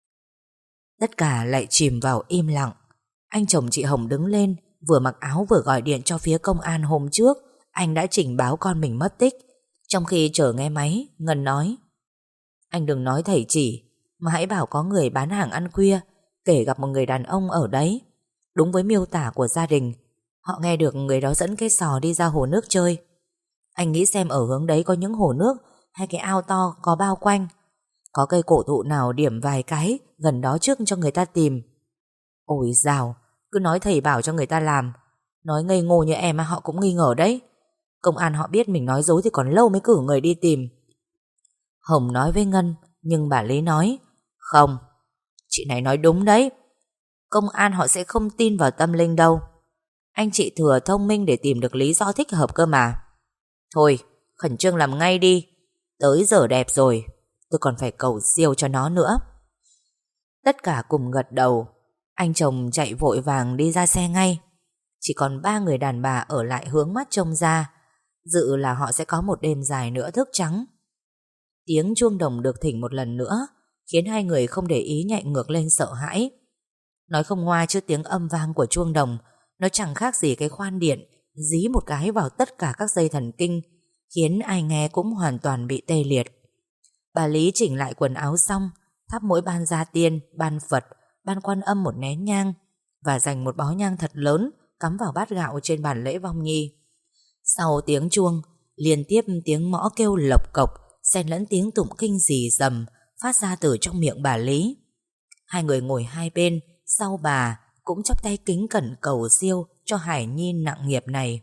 Tất cả lại chìm vào im lặng. Anh chồng chị Hồng đứng lên, vừa mặc áo vừa gọi điện cho phía công an hôm trước. Anh đã trình báo con mình mất tích. Trong khi chờ nghe máy, Ngân nói: anh đừng nói thầy chỉ, mà hãy bảo có người bán hàng ăn khuya kể gặp một người đàn ông ở đấy. Đúng với miêu tả của gia đình. Họ nghe được người đó dẫn cái sò đi ra hồ nước chơi. Anh nghĩ xem ở hướng đấy có những hồ nước hay cái ao to có bao quanh. Có cây cổ thụ nào điểm vài cái gần đó trước cho người ta tìm. Ôi dào, cứ nói thầy bảo cho người ta làm. Nói ngây ngô như em mà họ cũng nghi ngờ đấy. Công an họ biết mình nói dối thì còn lâu mới cử người đi tìm. Hồng nói với Ngân, nhưng bà Lý nói: không, chị này nói đúng đấy. Công an họ sẽ không tin vào tâm linh đâu. Anh chị thừa thông minh để tìm được lý do thích hợp cơ mà. Thôi, khẩn trương làm ngay đi. Tới giờ đẹp rồi, tôi còn phải cầu siêu cho nó nữa. Tất cả cùng gật đầu. Anh chồng chạy vội vàng đi ra xe ngay. Chỉ còn ba người đàn bà ở lại hướng mắt trông ra, dự là họ sẽ có một đêm dài nữa thức trắng. Tiếng chuông đồng được thỉnh một lần nữa khiến hai người không để ý nhạy ngược lên sợ hãi. Nói không ngoa chứ tiếng âm vang của chuông đồng nó chẳng khác gì cái khoan điện dí một cái vào tất cả các dây thần kinh, khiến ai nghe cũng hoàn toàn bị tê liệt. Bà Lý chỉnh lại quần áo xong, thắp mỗi ban gia tiên, ban Phật, ban Quan Âm một nén nhang và dành một bó nhang thật lớn cắm vào bát gạo trên bàn lễ vong nhi. Sau tiếng chuông, liên tiếp tiếng mõ kêu lộc cộc, xen lẫn tiếng tụng kinh rì rầm phát ra từ trong miệng bà Lý. Hai người ngồi hai bên, sau bà cũng chắp tay kính cẩn cầu siêu cho Hải Nhi nặng nghiệp này.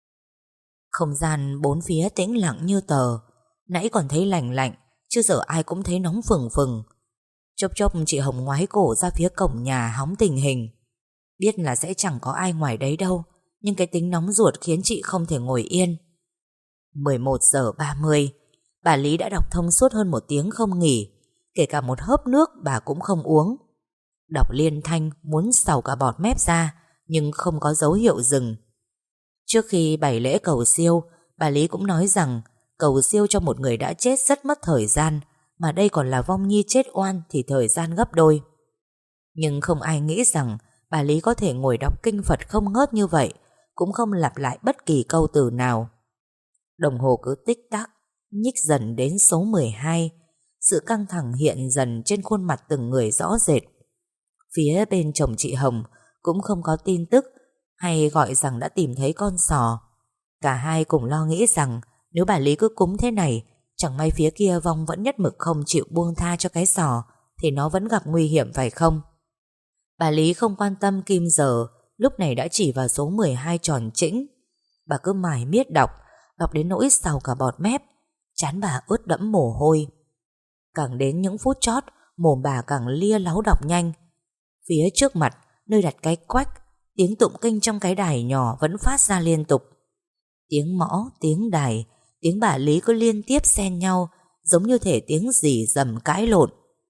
Không gian bốn phía tĩnh lặng như tờ. Nãy còn thấy lành lạnh, chứ giờ ai cũng thấy nóng phừng phừng. Chốc chốc chị Hồng ngoái cổ ra phía cổng nhà hóng tình hình. Biết là sẽ chẳng có ai ngoài đấy đâu, nhưng cái tính nóng ruột khiến chị không thể ngồi yên. mười một giờ ba mươi, bà Lý đã đọc thông suốt hơn một tiếng không nghỉ. Kể cả một hớp nước bà cũng không uống. Đọc liên thanh muốn xàu cả bọt mép ra, nhưng không có dấu hiệu dừng. Trước khi bày lễ cầu siêu, bà Lý cũng nói rằng cầu siêu cho một người đã chết rất mất thời gian, mà đây còn là vong nhi chết oan thì thời gian gấp đôi. Nhưng không ai nghĩ rằng bà Lý có thể ngồi đọc kinh Phật không ngớt như vậy, cũng không lặp lại bất kỳ câu từ nào. Đồng hồ cứ tích tắc, nhích dần đến số mười hai. Sự căng thẳng hiện dần trên khuôn mặt từng người rõ rệt. Phía bên chồng chị Hồng cũng không có tin tức hay gọi rằng đã tìm thấy con sò. Cả hai cùng lo nghĩ rằng nếu bà Lý cứ cúng thế này, chẳng may phía kia vong vẫn nhất mực không chịu buông tha cho cái sò, thì nó vẫn gặp nguy hiểm phải không? Bà Lý không quan tâm kim giờ, lúc này đã chỉ vào số mười hai tròn chỉnh. Bà cứ mải miết đọc, đọc đến nỗi xàu cả bọt mép, trán bà ướt đẫm mồ hôi. Càng đến những phút chót, mồm bà càng lia láu đọc nhanh. Phía trước mặt, nơi đặt cái quách, tiếng tụng kinh trong cái đài nhỏ vẫn phát ra liên tục. Tiếng mõ, tiếng đài, tiếng bà Lý cứ liên tiếp xen nhau, giống như thể tiếng rì rầm cãi lộn.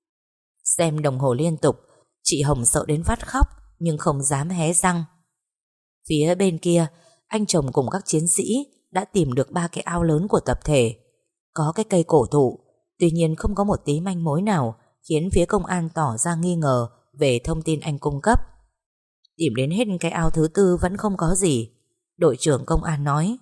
Xem đồng hồ liên tục, chị Hồng sợ đến phát khóc, nhưng không dám hé răng. Phía bên kia, anh chồng cùng các chiến sĩ đã tìm được ba cái ao lớn của tập thể. Có cái cây cổ thụ, tuy nhiên không có một tí manh mối nào khiến phía công an tỏ ra nghi ngờ về thông tin anh cung cấp. Tìm đến hết cái ao thứ tư vẫn không có gì. Đội trưởng công an nói: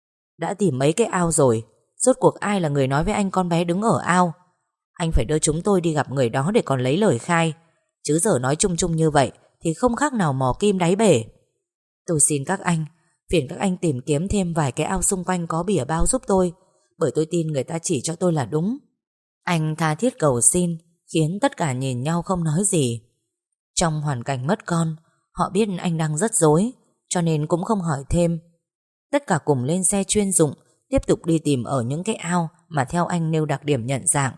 đã tìm mấy cái ao rồi, rốt cuộc ai là người nói với anh con bé đứng ở ao? Anh phải đưa chúng tôi đi gặp người đó để còn lấy lời khai, chứ giờ nói chung chung như vậy thì không khác nào mò kim đáy bể. Tôi xin các anh, phiền các anh tìm kiếm thêm vài cái ao xung quanh có bìa bao giúp tôi, bởi tôi tin người ta chỉ cho tôi là đúng. Anh tha thiết cầu xin, khiến tất cả nhìn nhau không nói gì. Trong hoàn cảnh mất con, họ biết anh đang rất rối, cho nên cũng không hỏi thêm. Tất cả cùng lên xe chuyên dụng, tiếp tục đi tìm ở những cái ao mà theo anh nêu đặc điểm nhận dạng.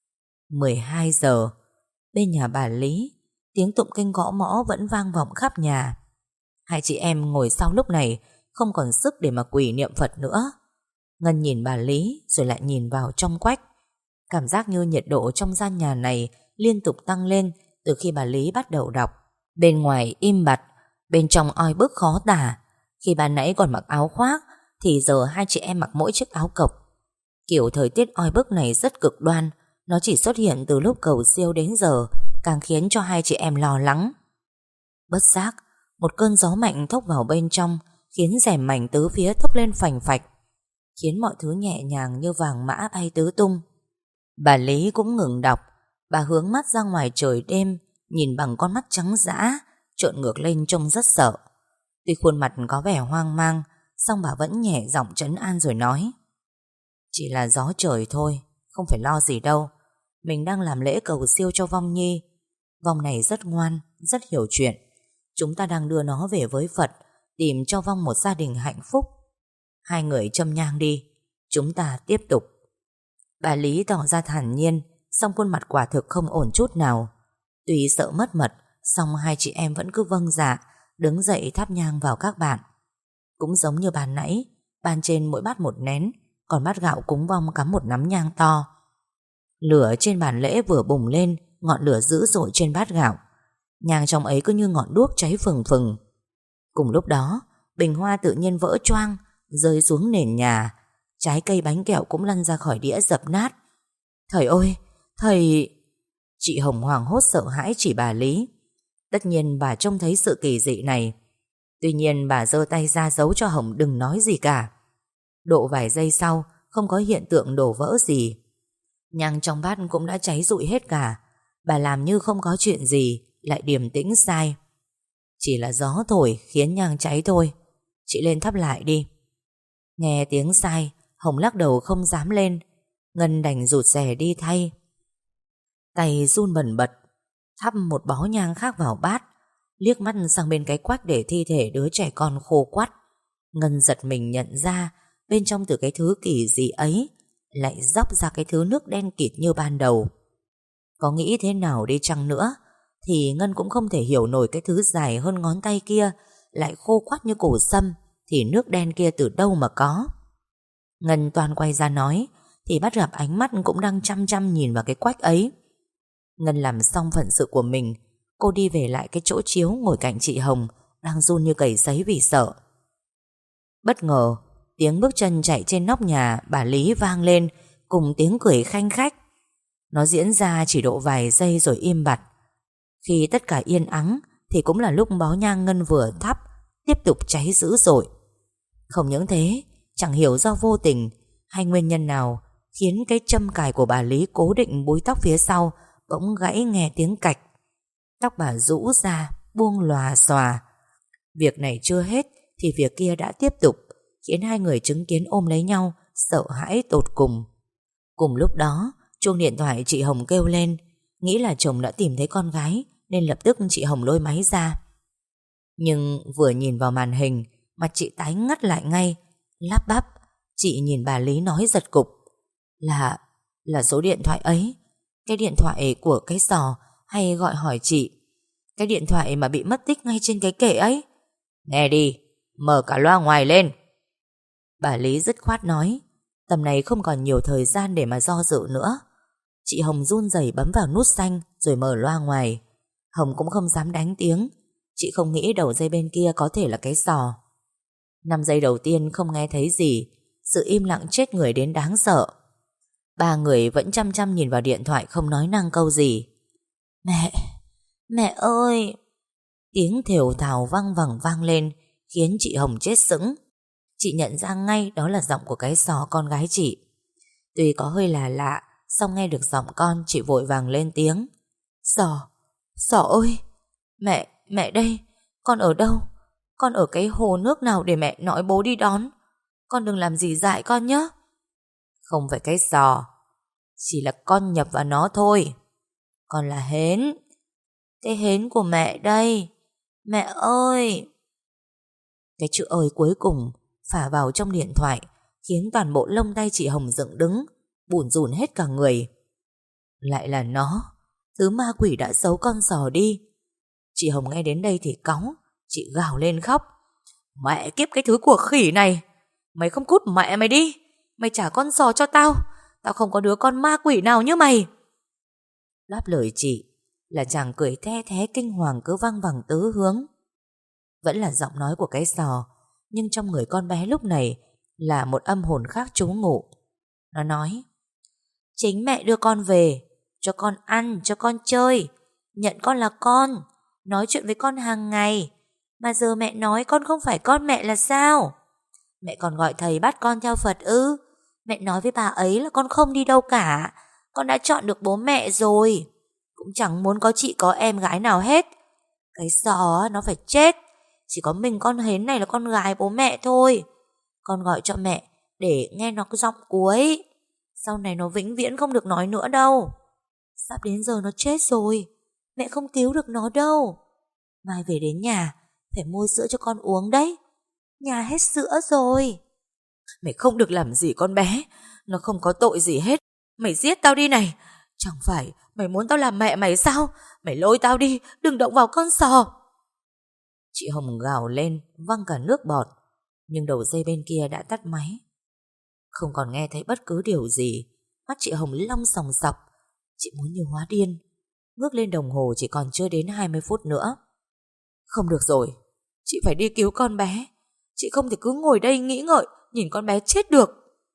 mười hai giờ, bên nhà bà Lý, tiếng tụng kinh gõ mõ vẫn vang vọng khắp nhà. Hai chị em ngồi sau lúc này không còn sức để mà quỳ niệm Phật nữa. Ngân nhìn bà Lý rồi lại nhìn vào trong quách. Cảm giác như nhiệt độ trong gian nhà này liên tục tăng lên từ khi bà Lý bắt đầu đọc. Bên ngoài im bặt, bên trong oi bức khó tả. Khi ban nãy còn mặc áo khoác thì giờ hai chị em mặc mỗi chiếc áo cộc. Kiểu thời tiết oi bức này rất cực đoan. Nó chỉ xuất hiện từ lúc cầu siêu đến giờ, càng khiến cho hai chị em lo lắng. Bất giác, một cơn gió mạnh thốc vào bên trong, khiến rèm mảnh tứ phía thốc lên phành phạch, khiến mọi thứ nhẹ nhàng như vàng mã bay tứ tung. Bà Lý cũng ngừng đọc. Bà hướng mắt ra ngoài trời đêm, nhìn bằng con mắt trắng dã, trợn ngược lên trông rất sợ. Tuy khuôn mặt có vẻ hoang mang, song bà vẫn nhẹ giọng trấn an rồi nói: chỉ là gió trời thôi, không phải lo gì đâu. Mình đang làm lễ cầu siêu cho vong nhi. Vong này rất ngoan, rất hiểu chuyện. Chúng ta đang đưa nó về với Phật, tìm cho vong một gia đình hạnh phúc. Hai người châm nhang đi, chúng ta tiếp tục. Bà Lý tỏ ra thản nhiên, song khuôn mặt quả thực không ổn chút nào. Tuy sợ mất mật, song hai chị em vẫn cứ vâng dạ, đứng dậy thắp nhang vào các bạn. Cũng giống như ban nãy, ban trên mỗi bát một nén, còn bát gạo cúng vong cắm một nắm nhang to. Lửa trên bàn lễ vừa bùng lên, ngọn lửa dữ dội trên bát gạo. Nhang trong ấy cứ như ngọn đuốc cháy phừng phừng. Cùng lúc đó, bình hoa tự nhiên vỡ choang, rơi xuống nền nhà. Trái cây bánh kẹo cũng lăn ra khỏi đĩa dập nát. Thầy ơi, thầy... Chị Hồng hoảng hốt sợ hãi chỉ bà Lý. Tất nhiên bà trông thấy sự kỳ dị này. Tuy nhiên bà giơ tay ra giấu cho Hồng đừng nói gì cả. Độ vài giây sau, không có hiện tượng đổ vỡ gì. Nhang trong bát cũng đã cháy rụi hết cả. Bà làm như không có chuyện gì, lại điềm tĩnh sai. Chỉ là gió thổi khiến nhang cháy thôi, chị lên thắp lại đi. Nghe tiếng sai, Hồng lắc đầu không dám lên. Ngân đành rụt rè đi thay. Tay run bần bật thắp một bó nhang khác vào bát, liếc mắt sang bên cái quách để thi thể đứa trẻ con khô quắt. Ngân giật mình nhận ra bên trong từ cái thứ kỳ dị ấy lại dóc ra cái thứ nước đen kịt như ban đầu. Có nghĩ thế nào đi chăng nữa thì Ngân cũng không thể hiểu nổi cái thứ dài hơn ngón tay kia lại khô quắt như cổ sâm thì nước đen kia từ đâu mà có. Ngân toàn quay ra nói thì bắt gặp ánh mắt cũng đang chăm chăm nhìn vào cái quách ấy. Ngân làm xong phận sự của mình, cô đi về lại cái chỗ chiếu ngồi cạnh chị Hồng đang run như cầy sấy vì sợ. Bất ngờ tiếng bước chân chạy trên nóc nhà bà Lý vang lên cùng tiếng cười khanh khách. Nó diễn ra chỉ độ vài giây rồi im bặt. Khi tất cả yên ắng thì cũng là lúc bó nhang Ngân vừa thắp tiếp tục cháy dữ dội. Không những thế, chẳng hiểu do vô tình hay nguyên nhân nào khiến cái châm cài của bà Lý cố định búi tóc phía sau bỗng gãy nghe tiếng cạch. Tóc bà rũ ra buông lòa xòa. Việc này chưa hết thì việc kia đã tiếp tục, khiến hai người chứng kiến ôm lấy nhau sợ hãi tột cùng. Cùng lúc đó chuông điện thoại chị Hồng kêu lên. Nghĩ là chồng đã tìm thấy con gái nên lập tức chị Hồng lôi máy ra. Nhưng vừa nhìn vào màn hình, mặt chị tái ngắt lại ngay. Lắp bắp chị nhìn bà Lý nói giật cục: Là Là số điện thoại ấy. Cái điện thoại của cái sò hay gọi hỏi chị. Cái điện thoại mà bị mất tích ngay trên cái kệ ấy. Nghe đi, mở cả loa ngoài lên. Bà Lý dứt khoát nói. Tầm này không còn nhiều thời gian để mà do dự nữa. Chị Hồng run rẩy bấm vào nút xanh rồi mở loa ngoài. Hồng cũng không dám đánh tiếng. Chị không nghĩ đầu dây bên kia có thể là cái sò. Năm giây đầu tiên không nghe thấy gì. Sự im lặng chết người đến đáng sợ. Ba người vẫn chăm chăm nhìn vào điện thoại không nói năng câu gì. Mẹ, mẹ ơi! Tiếng thều thào văng vẳng vang lên khiến chị Hồng chết sững. Chị nhận ra ngay đó là giọng của cái sò con gái chị. Tuy có hơi là lạ, xong nghe được giọng con, chị vội vàng lên tiếng. Sò, Sò ơi! Mẹ, mẹ đây! Con ở đâu? Con ở cái hồ nước nào để mẹ nói bố đi đón? Con đừng làm gì dại con nhé. Không phải cái sò, chỉ là con nhập vào nó thôi. Con là hến. Cái hến của mẹ đây. Mẹ ơi! Cái chữ ơi cuối cùng phả vào trong điện thoại khiến toàn bộ lông tay chị Hồng dựng đứng, bủn rủn hết cả người. Lại là nó, thứ ma quỷ đã giấu con sò đi. Chị Hồng nghe đến đây thì cáu. Chị gào lên khóc. Mẹ kiếp cái thứ của khỉ này! Mày không cút mẹ mày đi! Mày trả con sò cho tao. Tao không có đứa con ma quỷ nào như mày. Đáp lời chị là chàng cười the thé kinh hoàng cứ văng vẳng tứ hướng. Vẫn là giọng nói của cái sò, nhưng trong người con bé lúc này là một âm hồn khác trú ngụ. Nó nói: Chính mẹ đưa con về, cho con ăn, cho con chơi, nhận con là con, nói chuyện với con hàng ngày. Mà giờ mẹ nói con không phải con mẹ là sao? Mẹ còn gọi thầy bắt con theo Phật ư? Mẹ nói với bà ấy là con không đi đâu cả. Con đã chọn được bố mẹ rồi. Cũng chẳng muốn có chị có em gái nào hết. Cái sò nó phải chết. Chỉ có mình con hến này là con gái bố mẹ thôi. Con gọi cho mẹ để nghe nó cái giọng cuối. Sau này nó vĩnh viễn không được nói nữa đâu. Sắp đến giờ nó chết rồi. Mẹ không cứu được nó đâu. Mai về đến nhà phải mua sữa cho con uống đấy. Nhà hết sữa rồi. Mày không được làm gì con bé. Nó không có tội gì hết. Mày giết tao đi này. Chẳng phải mày muốn tao làm mẹ mày sao? Mày lôi tao đi, đừng động vào con sò. Chị Hồng gào lên văng cả nước bọt. Nhưng đầu dây bên kia đã tắt máy. Không còn nghe thấy bất cứ điều gì. Mắt chị Hồng long sòng sọc. Chị muốn như hóa điên. Ngước lên đồng hồ chỉ còn chưa đến hai mươi phút nữa. Không được rồi, chị phải đi cứu con bé. Chị không thể cứ ngồi đây nghĩ ngợi nhìn con bé chết được.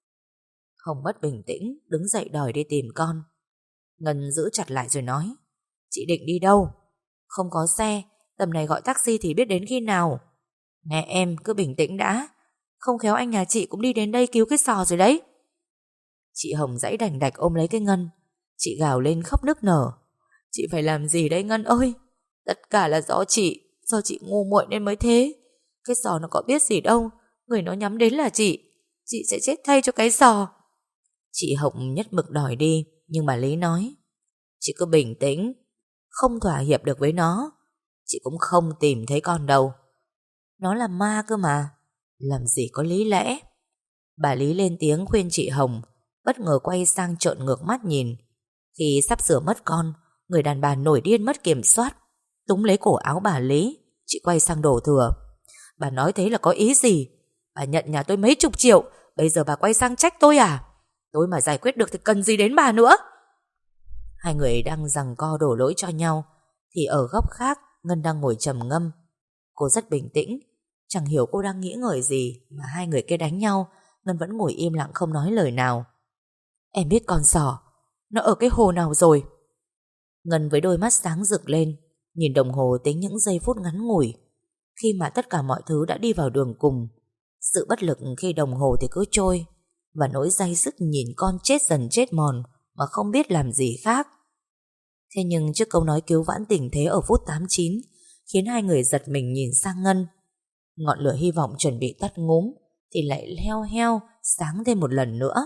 Hồng mất bình tĩnh, đứng dậy đòi đi tìm con. Ngân giữ chặt lại rồi nói: Chị định đi đâu? Không có xe, tầm này gọi taxi thì biết đến khi nào. Nghe em, cứ bình tĩnh đã. Không khéo anh nhà chị cũng đi đến đây cứu cái sò rồi đấy. Chị Hồng giãy đành đạch ôm lấy cái Ngân. Chị gào lên khóc nức nở. Chị phải làm gì đây Ngân ơi? Tất cả là do chị. Do chị ngu muội nên mới thế. Cái sò nó có biết gì đâu. Người nó nhắm đến là chị. Chị sẽ chết thay cho cái sò. Chị Hồng nhất mực đòi đi. Nhưng bà Lý nói, chị cứ bình tĩnh. Không thỏa hiệp được với nó, chị cũng không tìm thấy con đâu. Nó là ma cơ mà, làm gì có lý lẽ. Bà Lý lên tiếng khuyên chị Hồng, bất ngờ quay sang trợn ngược mắt nhìn. Khi sắp sửa mất con, người đàn bà nổi điên mất kiểm soát, túm lấy cổ áo bà Lý. Chị quay sang đổ thừa. Bà nói thế là có ý gì? Bà nhận nhà tôi mấy chục triệu, bây giờ bà quay sang trách tôi à? Tôi mà giải quyết được thì cần gì đến bà nữa? Hai người đang giằng co đổ lỗi cho nhau, thì ở góc khác Ngân đang ngồi trầm ngâm. Cô rất bình tĩnh, chẳng hiểu cô đang nghĩ ngợi gì mà hai người kia đánh nhau. Ngân vẫn ngồi im lặng không nói lời nào. Em biết con sò nó ở cái hồ nào rồi? Ngân với đôi mắt sáng rực lên, nhìn đồng hồ tính những giây phút ngắn ngủi, khi mà tất cả mọi thứ đã đi vào đường cùng. Sự bất lực khi đồng hồ thì cứ trôi, và nỗi day dứt nhìn con chết dần chết mòn mà không biết làm gì khác. Thế nhưng trước câu nói cứu vãn tình thế ở phút tám chín khiến hai người giật mình nhìn sang Ngân. Ngọn lửa hy vọng chuẩn bị tắt ngúm thì lại leo heo sáng thêm một lần nữa.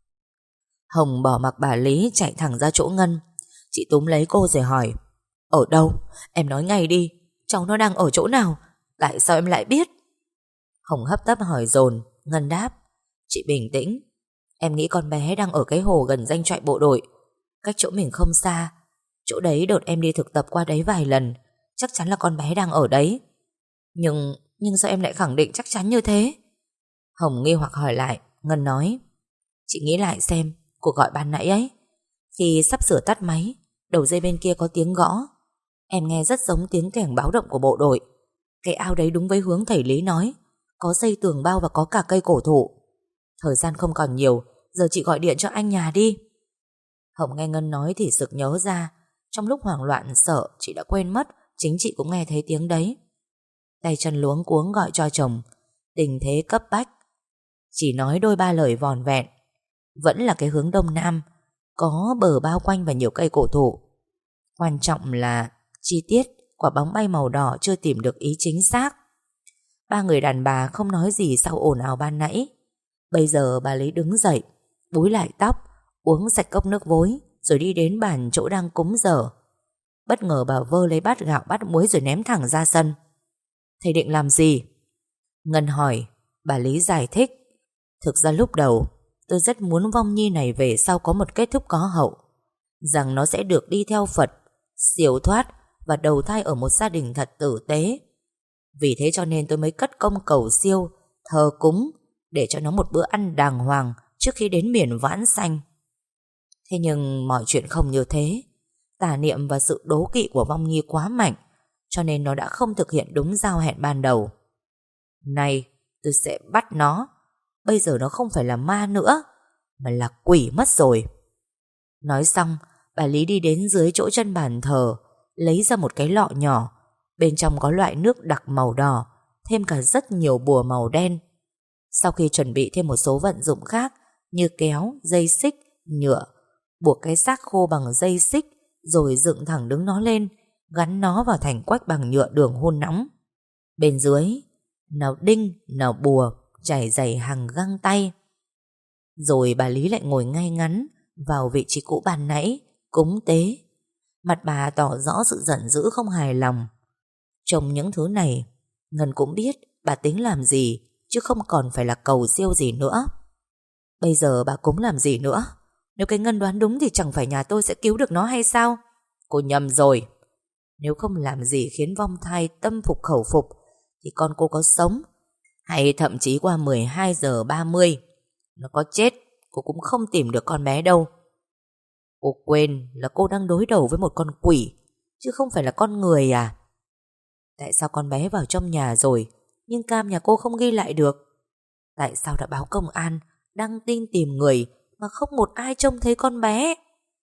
Hồng bỏ mặc bà Lý chạy thẳng ra chỗ Ngân. Chị túm lấy cô rồi hỏi, ở đâu? Em nói ngay đi, cháu nó đang ở chỗ nào? Tại sao em lại biết? Hồng hấp tấp hỏi dồn. Ngân đáp, chị bình tĩnh. Em nghĩ con bé đang ở cái hồ gần doanh trại bộ đội, cách chỗ mình không xa. Chỗ đấy đợt em đi thực tập qua đấy vài lần. Chắc chắn là con bé đang ở đấy. Nhưng Nhưng sao em lại khẳng định chắc chắn như thế? Hồng nghi hoặc hỏi lại. Ngân nói, chị nghĩ lại xem cuộc gọi ban nãy ấy. Khi sắp sửa tắt máy, đầu dây bên kia có tiếng gõ. Em nghe rất giống tiếng kèn báo động của bộ đội. Cái ao đấy đúng với hướng thầy Lý nói, có dây tường bao và có cả cây cổ thụ. Thời gian không còn nhiều, giờ chị gọi điện cho anh nhà đi. Hồng nghe Ngân nói thì sực nhớ ra, trong lúc hoảng loạn sợ chị đã quên mất chính chị cũng nghe thấy tiếng đấy. Tay chân luống cuống gọi cho chồng. Tình thế cấp bách. Chỉ nói đôi ba lời vòn vẹn. Vẫn là cái hướng đông nam, có bờ bao quanh và nhiều cây cổ thụ. Quan trọng là chi tiết quả bóng bay màu đỏ chưa tìm được ý chính xác. Ba người đàn bà không nói gì sau ồn ào ban nãy. Bây giờ bà Lý đứng dậy, búi lại tóc, uống sạch cốc nước vối, rồi đi đến bàn chỗ đang cúng dở. Bất ngờ bà vơ lấy bát gạo bát muối rồi ném thẳng ra sân. Thầy định làm gì? Ngân hỏi. Bà Lý giải thích, thực ra lúc đầu tôi rất muốn Vong Nhi này về sau có một kết thúc có hậu, rằng nó sẽ được đi theo Phật, siêu thoát và đầu thai ở một gia đình thật tử tế. Vì thế cho nên tôi mới cất công cầu siêu, thờ cúng, để cho nó một bữa ăn đàng hoàng trước khi đến miền Vãn Sanh. Thế nhưng mọi chuyện không như thế. Tà niệm và sự đố kỵ của Vong Nhi quá mạnh, cho nên nó đã không thực hiện đúng giao hẹn ban đầu. Này, tôi sẽ bắt nó. Bây giờ nó không phải là ma nữa, mà là quỷ mất rồi. Nói xong, bà Lý đi đến dưới chỗ chân bàn thờ, lấy ra một cái lọ nhỏ. Bên trong có loại nước đặc màu đỏ, thêm cả rất nhiều bùa màu đen. Sau khi chuẩn bị thêm một số vận dụng khác như kéo, dây xích, nhựa, buộc cái xác khô bằng dây xích, rồi dựng thẳng đứng nó lên, gắn nó vào thành quách bằng nhựa đường hun nóng. Bên dưới, nào đinh, nào bùa, trải dày hàng găng tay. Rồi bà Lý lại ngồi ngay ngắn vào vị trí cũ ban nãy, cúng tế. Mặt bà tỏ rõ sự giận dữ không hài lòng. Trông những thứ này, Ngân cũng biết bà tính làm gì, chứ không còn phải là cầu siêu gì nữa. Bây giờ bà cúng làm gì nữa? Nếu cái Ngân đoán đúng thì chẳng phải nhà tôi sẽ cứu được nó hay sao? Cô nhầm rồi. Nếu không làm gì khiến Vong thai tâm phục khẩu phục thì con cô có sống, hay thậm chí qua mười hai giờ ba mươi nó có chết, cô cũng không tìm được con bé đâu. Cô quên là cô đang đối đầu với một con quỷ, chứ không phải là con người à? Tại sao con bé vào trong nhà rồi nhưng cam nhà cô không ghi lại được? Tại sao đã báo công an, đăng tin tìm người mà không một ai trông thấy con bé?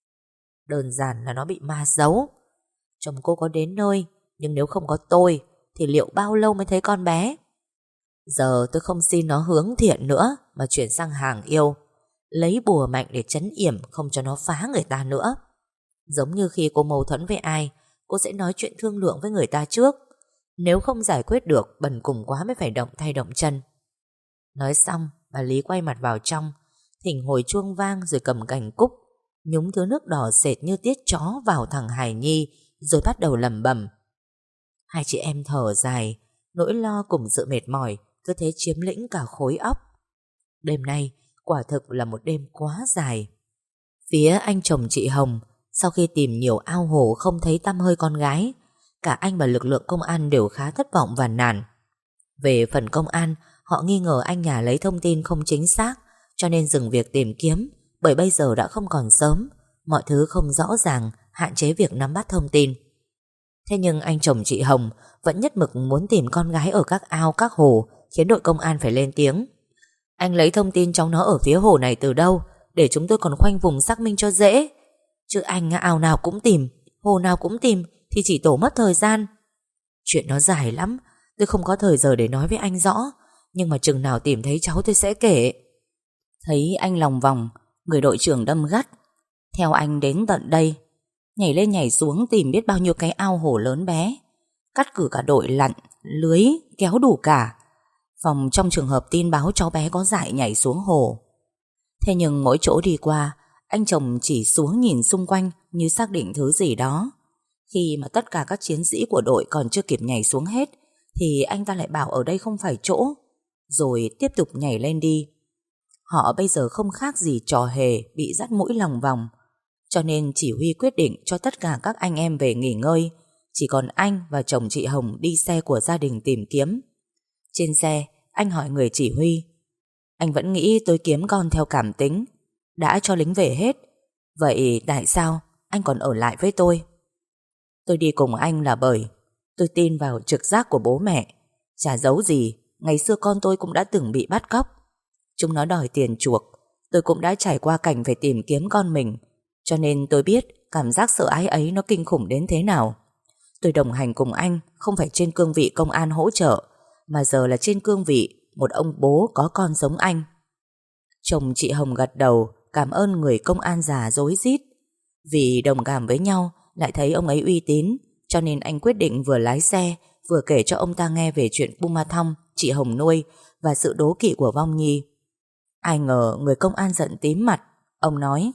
Đơn giản là nó bị ma giấu. Chồng cô có đến nơi, nhưng nếu không có tôi thì liệu bao lâu mới thấy con bé? Giờ tôi không xin nó hướng thiện nữa mà chuyển sang hàng yêu. lấy bùa mạnh để trấn yểm, không cho nó phá người ta nữa. Giống như khi cô mâu thuẫn với ai, cô sẽ nói chuyện thương lượng với người ta trước. Nếu không giải quyết được, bần cùng quá mới phải động tay động chân. Nói xong, bà Lý quay mặt vào trong, thỉnh hồi chuông vang rồi cầm cành cúc, nhúng thứ nước đỏ sệt như tiết chó vào thằng Hải Nhi, rồi bắt đầu lẩm bẩm. Hai chị em thở dài, nỗi lo cùng sự mệt mỏi cứ thế chiếm lĩnh cả khối óc. Đêm nay quả thực là một đêm quá dài. Phía anh chồng chị Hồng, sau khi tìm nhiều ao hồ không thấy tăm hơi con gái, cả anh và lực lượng công an đều khá thất vọng và nản. Về phần công an, họ nghi ngờ anh nhà lấy thông tin không chính xác, cho nên dừng việc tìm kiếm, bởi bây giờ đã không còn sớm, mọi thứ không rõ ràng, hạn chế việc nắm bắt thông tin. Thế nhưng anh chồng chị Hồng vẫn nhất mực muốn tìm con gái ở các ao các hồ, khiến đội công an phải lên tiếng. Anh lấy thông tin trong nó ở phía hồ này từ đâu, để chúng tôi còn khoanh vùng xác minh cho dễ. Chứ anh ao nào cũng tìm, hồ nào cũng tìm thì chỉ tổ mất thời gian. Chuyện nó dài lắm, tôi không có thời giờ để nói với anh rõ, nhưng mà chừng nào tìm thấy cháu tôi sẽ kể. Thấy anh lòng vòng, người đội trưởng đâm gắt. Theo anh đến tận đây, nhảy lên nhảy xuống tìm biết bao nhiêu cái ao hồ lớn bé, cắt cử cả đội lặn, lưới, kéo đủ cả, phòng trong trường hợp tin báo cháu bé có dại nhảy xuống hồ. Thế nhưng mỗi chỗ đi qua, anh chồng chỉ xuống nhìn xung quanh như xác định thứ gì đó. Khi mà tất cả các chiến sĩ của đội còn chưa kịp nhảy xuống hết, thì anh ta lại bảo ở đây không phải chỗ, rồi tiếp tục nhảy lên đi. Họ bây giờ không khác gì trò hề bị dắt mũi lòng vòng, cho nên chỉ huy quyết định cho tất cả các anh em về nghỉ ngơi, chỉ còn anh và chồng chị Hồng đi xe của gia đình tìm kiếm. Trên xe, anh hỏi người chỉ huy: Anh vẫn nghĩ tôi kiếm con theo cảm tính, đã cho lính về hết, vậy tại sao anh còn ở lại với tôi? Tôi đi cùng anh là bởi tôi tin vào trực giác của bố mẹ. Chả giấu gì, ngày xưa con tôi cũng đã từng bị bắt cóc. Chúng nó đòi tiền chuộc, tôi cũng đã trải qua cảnh phải tìm kiếm con mình, cho nên tôi biết cảm giác sợ ái ấy nó kinh khủng đến thế nào. Tôi đồng hành cùng anh không phải trên cương vị công an hỗ trợ, mà giờ là trên cương vị một ông bố có con giống anh. Chồng chị Hồng gật đầu cảm ơn người công an già rối rít. Vì đồng cảm với nhau, lại thấy ông ấy uy tín, cho nên anh quyết định vừa lái xe vừa kể cho ông ta nghe về chuyện Puma Thong chị Hồng nuôi và sự đố kỵ của Vong Nhi. Ai ngờ người công an giận tím mặt. Ông nói: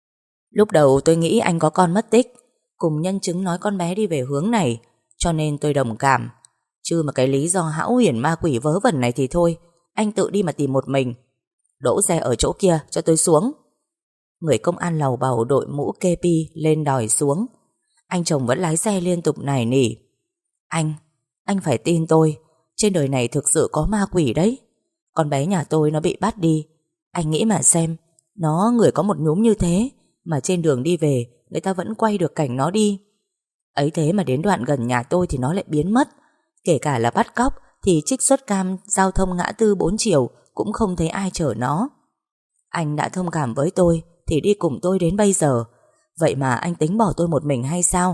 Lúc đầu tôi nghĩ anh có con mất tích, cùng nhân chứng nói con bé đi về hướng này, cho nên tôi đồng cảm. Chứ mà cái lý do hão huyền ma quỷ vớ vẩn này thì thôi, anh tự đi mà tìm một mình. Đỗ xe ở chỗ kia cho tôi xuống. Người công an lầu bầu đội mũ kê pi lên đòi xuống. Anh chồng vẫn lái xe liên tục nài nỉ: Anh, anh phải tin tôi, trên đời này thực sự có ma quỷ đấy. Con bé nhà tôi nó bị bắt đi, anh nghĩ mà xem, nó người có một nhúm như thế mà trên đường đi về người ta vẫn quay được cảnh nó đi. Ấy thế mà đến đoạn gần nhà tôi thì nó lại biến mất. Kể cả là bắt cóc thì trích xuất cam giao thông ngã tư bốn chiều cũng không thấy ai chở nó. Anh đã thông cảm với tôi thì đi cùng tôi đến bây giờ, vậy mà anh tính bỏ tôi một mình hay sao?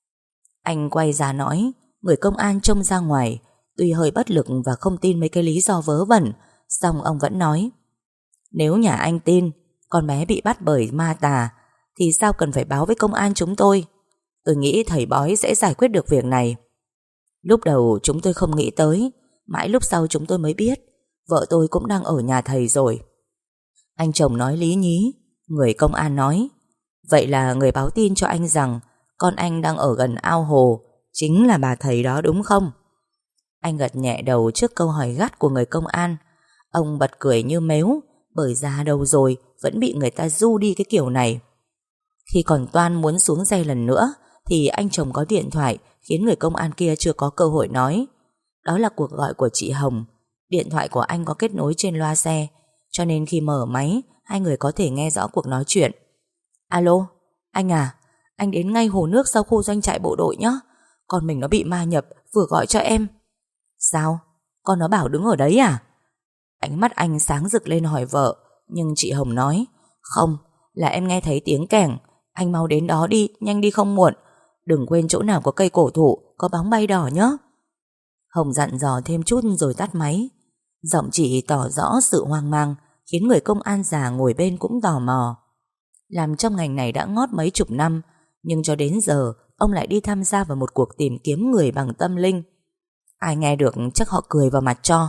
Anh quay ra nói. Người công an trông ra ngoài, tuy hơi bất lực và không tin mấy cái lý do vớ vẩn, song ông vẫn nói: Nếu nhà anh tin con bé bị bắt bởi ma tà, thì sao cần phải báo với công an chúng tôi? Tôi nghĩ thầy bói sẽ giải quyết được việc này. Lúc đầu chúng tôi không nghĩ tới, mãi lúc sau chúng tôi mới biết vợ tôi cũng đang ở nhà thầy rồi. Anh chồng nói lý nhí. Người công an nói: Vậy là người báo tin cho anh rằng con anh đang ở gần ao hồ chính là bà thầy đó đúng không? Anh gật nhẹ đầu trước câu hỏi gắt của người công an. Ông bật cười như mếu, bởi già đầu rồi vẫn bị người ta du đi cái kiểu này. Khi còn toan muốn xuống xe lần nữa thì anh chồng có điện thoại, khiến người công an kia chưa có cơ hội nói. Đó là cuộc gọi của chị Hồng. Điện thoại của anh có kết nối trên loa xe, cho nên khi mở máy, hai người có thể nghe rõ cuộc nói chuyện. Alo, anh à, anh đến ngay hồ nước sau khu doanh trại bộ đội nhé. Con mình nó bị ma nhập, vừa gọi cho em. Sao? Con nó bảo đứng ở đấy à? Ánh mắt anh sáng rực lên hỏi vợ, nhưng chị Hồng nói: Không, là em nghe thấy tiếng kẻng. Anh mau đến đó đi, nhanh đi không muộn. Đừng quên chỗ nào có cây cổ thụ, có bóng bay đỏ nhé. Hồng dặn dò thêm chút rồi tắt máy. Giọng chị tỏ rõ sự hoang mang, khiến người công an già ngồi bên cũng tò mò. Làm trong ngành này đã ngót mấy chục năm, nhưng cho đến giờ ông lại đi tham gia vào một cuộc tìm kiếm người bằng tâm linh. Ai nghe được chắc họ cười vào mặt cho.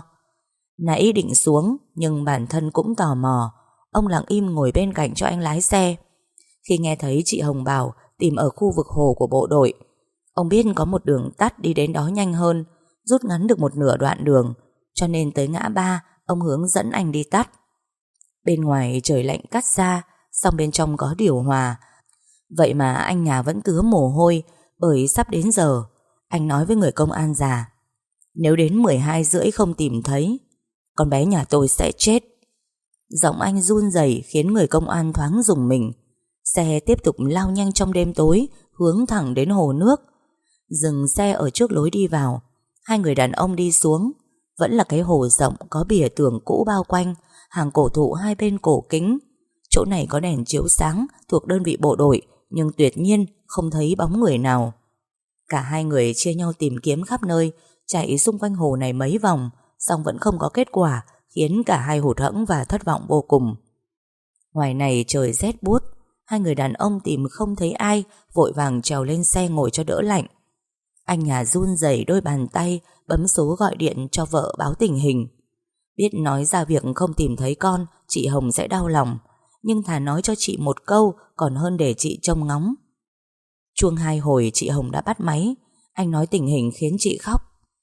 Nãy định xuống, nhưng bản thân cũng tò mò. Ông lặng im ngồi bên cạnh cho anh lái xe. Khi nghe thấy chị Hồng bảo tìm ở khu vực hồ của bộ đội, ông biết có một đường tắt đi đến đó nhanh hơn, rút ngắn được một nửa đoạn đường, cho nên tới ngã ba ông hướng dẫn anh đi tắt. Bên ngoài trời lạnh cắt da, song bên trong có điều hòa. Vậy mà anh nhà vẫn tứa mồ hôi, bởi sắp đến giờ. Anh nói với người công an già: nếu đến mười hai rưỡi không tìm thấy, con bé nhà tôi sẽ chết. Giọng anh run rẩy khiến người công an thoáng rùng mình. Xe tiếp tục lao nhanh trong đêm tối, hướng thẳng đến hồ nước. Dừng xe ở trước lối đi vào. Hai người đàn ông đi xuống. Vẫn là cái hồ rộng có bìa tường cũ bao quanh, hàng cổ thụ hai bên cổ kính. Chỗ này có đèn chiếu sáng thuộc đơn vị bộ đội, nhưng tuyệt nhiên không thấy bóng người nào. Cả hai người chia nhau tìm kiếm khắp nơi, chạy xung quanh hồ này mấy vòng, song vẫn không có kết quả, khiến cả hai hụt hẫng và thất vọng vô cùng. Ngoài này trời rét buốt, hai người đàn ông tìm không thấy ai, vội vàng trèo lên xe ngồi cho đỡ lạnh. Anh nhà run rẩy đôi bàn tay, bấm số gọi điện cho vợ báo tình hình. Biết nói ra việc không tìm thấy con, chị Hồng sẽ đau lòng, nhưng thà nói cho chị một câu còn hơn để chị trông ngóng. Chuông hai hồi chị Hồng đã bắt máy. Anh nói tình hình khiến chị khóc.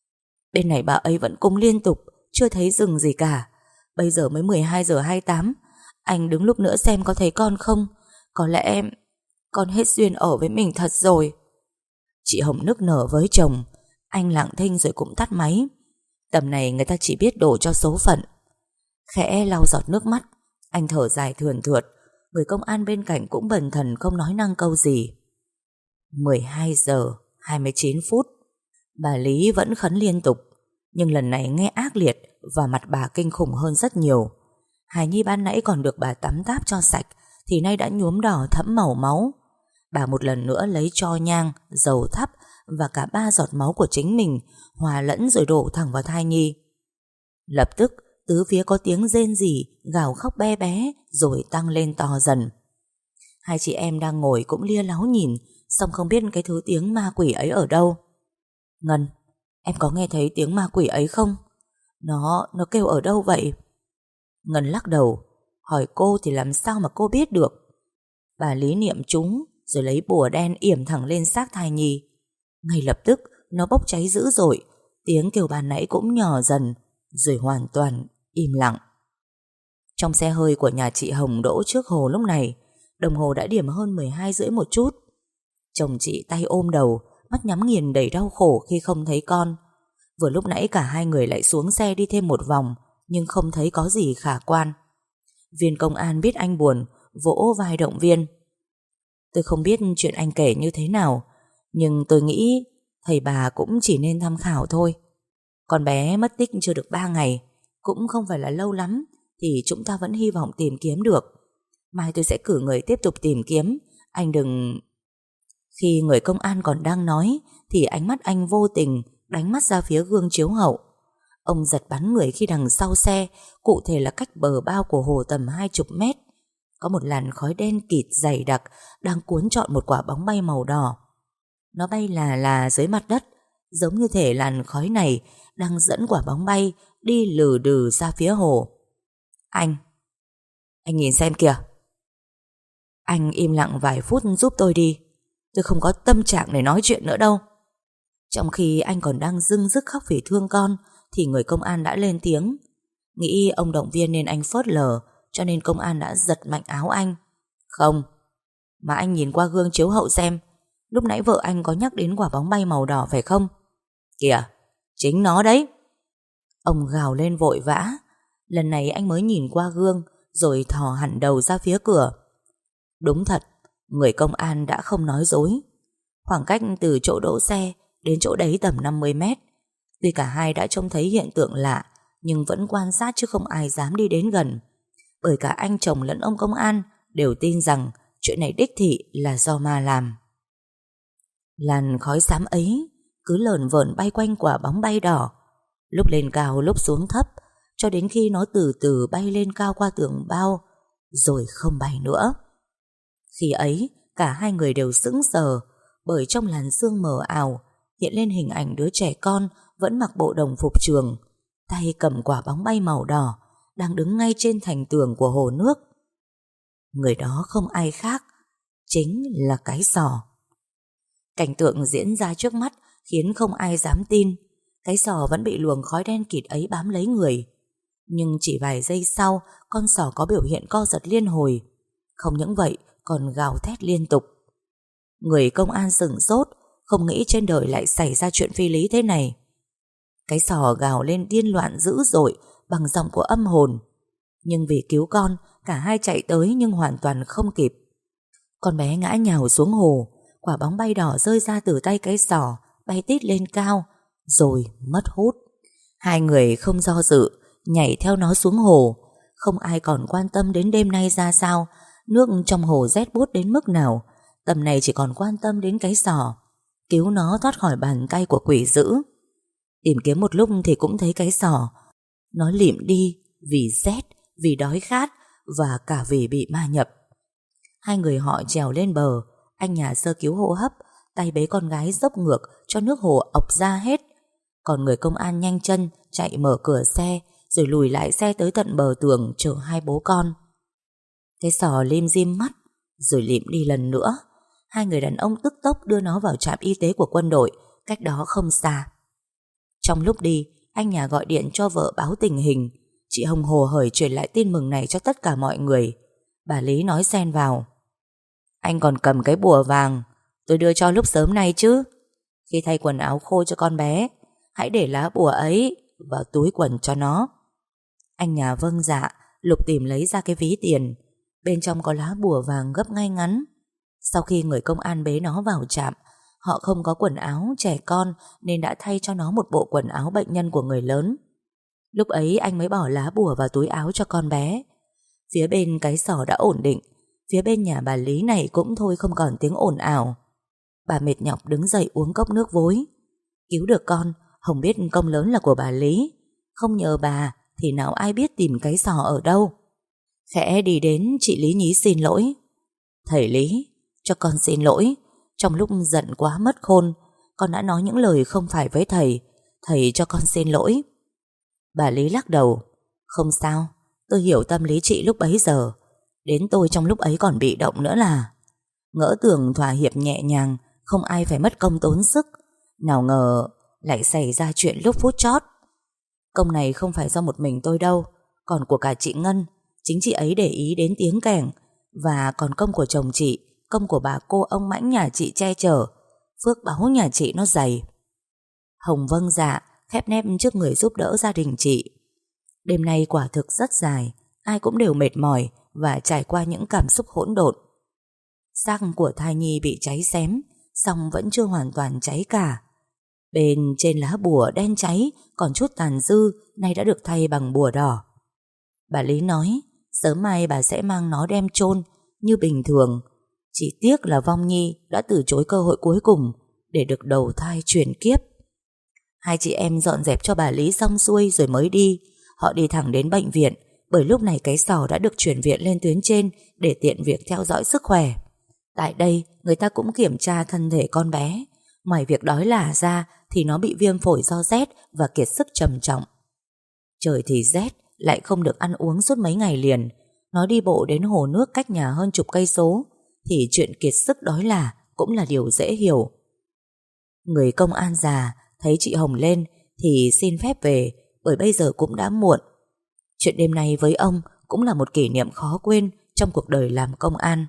Bên này bà ấy vẫn cung liên tục, chưa thấy dừng gì cả. Bây giờ mới mười hai giờ hai mươi tám. Anh đứng lúc nữa xem có thấy con không. Có lẽ em con hết duyên ở với mình thật rồi. Chị Hồng nức nở với chồng. Anh lặng thinh rồi cũng tắt máy. Tầm này người ta chỉ biết đổ cho số phận. Khẽ lau giọt nước mắt, anh thở dài thườn thượt. Người công an bên cạnh cũng bần thần không nói năng câu gì. Mười hai giờ hai mươi chín phút. Bà Lý vẫn khấn liên tục, nhưng lần này nghe ác liệt và mặt bà kinh khủng hơn rất nhiều. Hài Nhi ban nãy còn được bà tắm táp cho sạch, thì nay đã nhuốm đỏ thẫm màu máu. Bà một lần nữa lấy tro nhang, dầu thắp và cả ba giọt máu của chính mình hòa lẫn rồi đổ thẳng vào thai Nhi. Lập tức tứ phía có tiếng rên rỉ, gào khóc bé bé rồi tăng lên to dần. Hai chị em đang ngồi cũng lia láo nhìn, song không biết cái thứ tiếng ma quỷ ấy ở đâu. Ngân, em có nghe thấy tiếng ma quỷ ấy không? Nó, nó kêu ở đâu vậy? Ngân lắc đầu. Hỏi cô thì làm sao mà cô biết được? Bà Lý niệm trúng rồi lấy bùa đen yểm thẳng lên xác thai Nhi. Ngay lập tức nó bốc cháy dữ dội. Tiếng kêu ban nãy cũng nhỏ dần, rồi hoàn toàn im lặng. Trong xe hơi của nhà chị Hồng đỗ trước hồ lúc này, đồng hồ đã điểm hơn mười hai rưỡi một chút. Chồng chị tay ôm đầu, mắt nhắm nghiền đầy đau khổ khi không thấy con. Vừa lúc nãy cả hai người lại xuống xe đi thêm một vòng, nhưng không thấy có gì khả quan. Viên công an biết anh buồn, vỗ vai động viên. Tôi không biết chuyện anh kể như thế nào, nhưng tôi nghĩ thầy bà cũng chỉ nên tham khảo thôi. Con bé mất tích chưa được ba ngày, cũng không phải là lâu lắm, thì chúng ta vẫn hy vọng tìm kiếm được. Mai tôi sẽ cử người tiếp tục tìm kiếm. Anh đừng... Khi người công an còn đang nói thì ánh mắt anh vô tình đánh mắt ra phía gương chiếu hậu. Ông giật bắn người khi đằng sau xe, cụ thể là cách bờ bao của hồ tầm hai chục mét, có một làn khói đen kịt dày đặc đang cuốn trọn một quả bóng bay màu đỏ. Nó bay là là dưới mặt đất, giống như thể làn khói này đang dẫn quả bóng bay đi lừ đừ ra phía hồ. Anh Anh nhìn xem kìa. Anh im lặng vài phút giúp tôi đi. Tôi không có tâm trạng để nói chuyện nữa đâu. Trong khi anh còn đang dưng dứt khóc vì thương con, thì người công an đã lên tiếng. Nghĩ ông động viên nên anh phớt lờ, cho nên công an đã giật mạnh áo anh. Không, mà anh nhìn qua gương chiếu hậu xem, lúc nãy vợ anh có nhắc đến quả bóng bay màu đỏ phải không? Kìa, chính nó đấy. Ông gào lên vội vã. Lần này anh mới nhìn qua gương, rồi thò hẳn đầu ra phía cửa. Đúng thật, người công an đã không nói dối. Khoảng cách từ chỗ đỗ xe đến chỗ đấy tầm năm mươi mét. Tuy cả hai đã trông thấy hiện tượng lạ, nhưng vẫn quan sát chứ không ai dám đi đến gần. Bởi cả anh chồng lẫn ông công an đều tin rằng chuyện này đích thị là do ma làm. Làn khói xám ấy cứ lởn vởn bay quanh quả bóng bay đỏ, lúc lên cao lúc xuống thấp, cho đến khi nó từ từ bay lên cao qua tường bao, rồi không bay nữa. Khi ấy, cả hai người đều sững sờ, bởi trong làn sương mờ ảo hiện lên hình ảnh đứa trẻ con vẫn mặc bộ đồng phục trường, tay cầm quả bóng bay màu đỏ, đang đứng ngay trên thành tường của hồ nước. Người đó không ai khác, chính là cái sò. Cảnh tượng diễn ra trước mắt khiến không ai dám tin. Cái sò vẫn bị luồng khói đen kịt ấy bám lấy người. Nhưng chỉ vài giây sau, con sò có biểu hiện co giật liên hồi. Không những vậy, còn gào thét liên tục. Người công an sửng sốt, không nghĩ trên đời lại xảy ra chuyện phi lý thế này. Cái sò gào lên điên loạn dữ dội bằng giọng của âm hồn. Nhưng vì cứu con, cả hai chạy tới nhưng hoàn toàn không kịp. Con bé ngã nhào xuống hồ, quả bóng bay đỏ rơi ra từ tay cái sò, bay tít lên cao, rồi mất hút. Hai người không do dự, nhảy theo nó xuống hồ. Không ai còn quan tâm đến đêm nay ra sao, nước trong hồ rét buốt đến mức nào. Tầm này chỉ còn quan tâm đến cái sò, cứu nó thoát khỏi bàn tay của quỷ dữ. Tìm kiếm một lúc thì cũng thấy cái sò. Nó lịm đi vì rét, vì đói khát và cả vì bị ma nhập. Hai người họ trèo lên bờ. Anh nhà sơ cứu hô hấp, tay bế con gái dốc ngược cho nước hồ ọc ra hết. Còn người công an nhanh chân chạy mở cửa xe, rồi lùi lại xe tới tận bờ tường chở hai bố con. Cái sò lim dim mắt rồi lịm đi lần nữa. Hai người đàn ông tức tốc đưa nó vào trạm y tế của quân đội cách đó không xa. Trong lúc đi, anh nhà gọi điện cho vợ báo tình hình. Chị Hồng hồ hởi truyền lại tin mừng này cho tất cả mọi người. Bà Lý nói xen vào: Anh còn cầm cái bùa vàng tôi đưa cho lúc sớm nay chứ. Khi thay quần áo khô cho con bé, hãy để lá bùa ấy vào túi quần cho nó. Anh nhà vâng dạ, lục tìm lấy ra cái ví tiền. Bên trong có lá bùa vàng gấp ngay ngắn. Sau khi người công an bế nó vào trạm, họ không có quần áo trẻ con nên đã thay cho nó một bộ quần áo bệnh nhân của người lớn. Lúc ấy anh mới bỏ lá bùa vào túi áo cho con bé. Phía bên cái sò đã ổn định. Phía bên nhà bà Lý này cũng thôi không còn tiếng ồn ào. Bà mệt nhọc đứng dậy uống cốc nước vối. Cứu được con, Hồng biết công lớn là của bà Lý. Không nhờ bà thì nào ai biết tìm cái sò ở đâu. Khẽ đi đến, chị Lý nhí xin lỗi: Thầy Lý, cho con xin lỗi. Trong lúc giận quá mất khôn, con đã nói những lời không phải với thầy. Thầy cho con xin lỗi. Bà Lý lắc đầu: Không sao, tôi hiểu tâm lý chị lúc bấy giờ. Đến tôi trong lúc ấy còn bị động nữa là. Ngỡ tưởng thỏa hiệp nhẹ nhàng, không ai phải mất công tốn sức. Nào ngờ lại xảy ra chuyện lúc phút chót. Công này không phải do một mình tôi đâu, còn của cả chị Ngân. Chính chị ấy để ý đến tiếng kẻng. Và còn công của chồng chị, công của bà cô ông Mãnh nhà chị che chở. Phước báu nhà chị nó dày. Hồng vâng dạ, khép nép trước người giúp đỡ gia đình chị. Đêm nay quả thực rất dài. Ai cũng đều mệt mỏi và trải qua những cảm xúc hỗn độn. Xác của thai nhi bị cháy xém, song vẫn chưa hoàn toàn cháy cả. Bên trên lá bùa đen cháy còn chút tàn dư, nay đã được thay bằng bùa đỏ. Bà Lý nói sớm mai bà sẽ mang nó đem chôn như bình thường. Chỉ tiếc là vong nhi đã từ chối cơ hội cuối cùng để được đầu thai chuyển kiếp. Hai chị em dọn dẹp cho bà Lý xong xuôi rồi mới đi. Họ đi thẳng đến bệnh viện, bởi lúc này cái sò đã được chuyển viện lên tuyến trên để tiện việc theo dõi sức khỏe. Tại đây người ta cũng kiểm tra thân thể con bé. Ngoài việc đói lả ra thì nó bị viêm phổi do rét và kiệt sức trầm trọng. Trời thì rét, lại không được ăn uống suốt mấy ngày liền. Nó đi bộ đến hồ nước cách nhà hơn chục cây số, thì chuyện kiệt sức đói lả cũng là điều dễ hiểu. Người công an già thấy chị Hồng lên thì xin phép về, bởi bây giờ cũng đã muộn. Chuyện đêm nay với ông cũng là một kỷ niệm khó quên trong cuộc đời làm công an.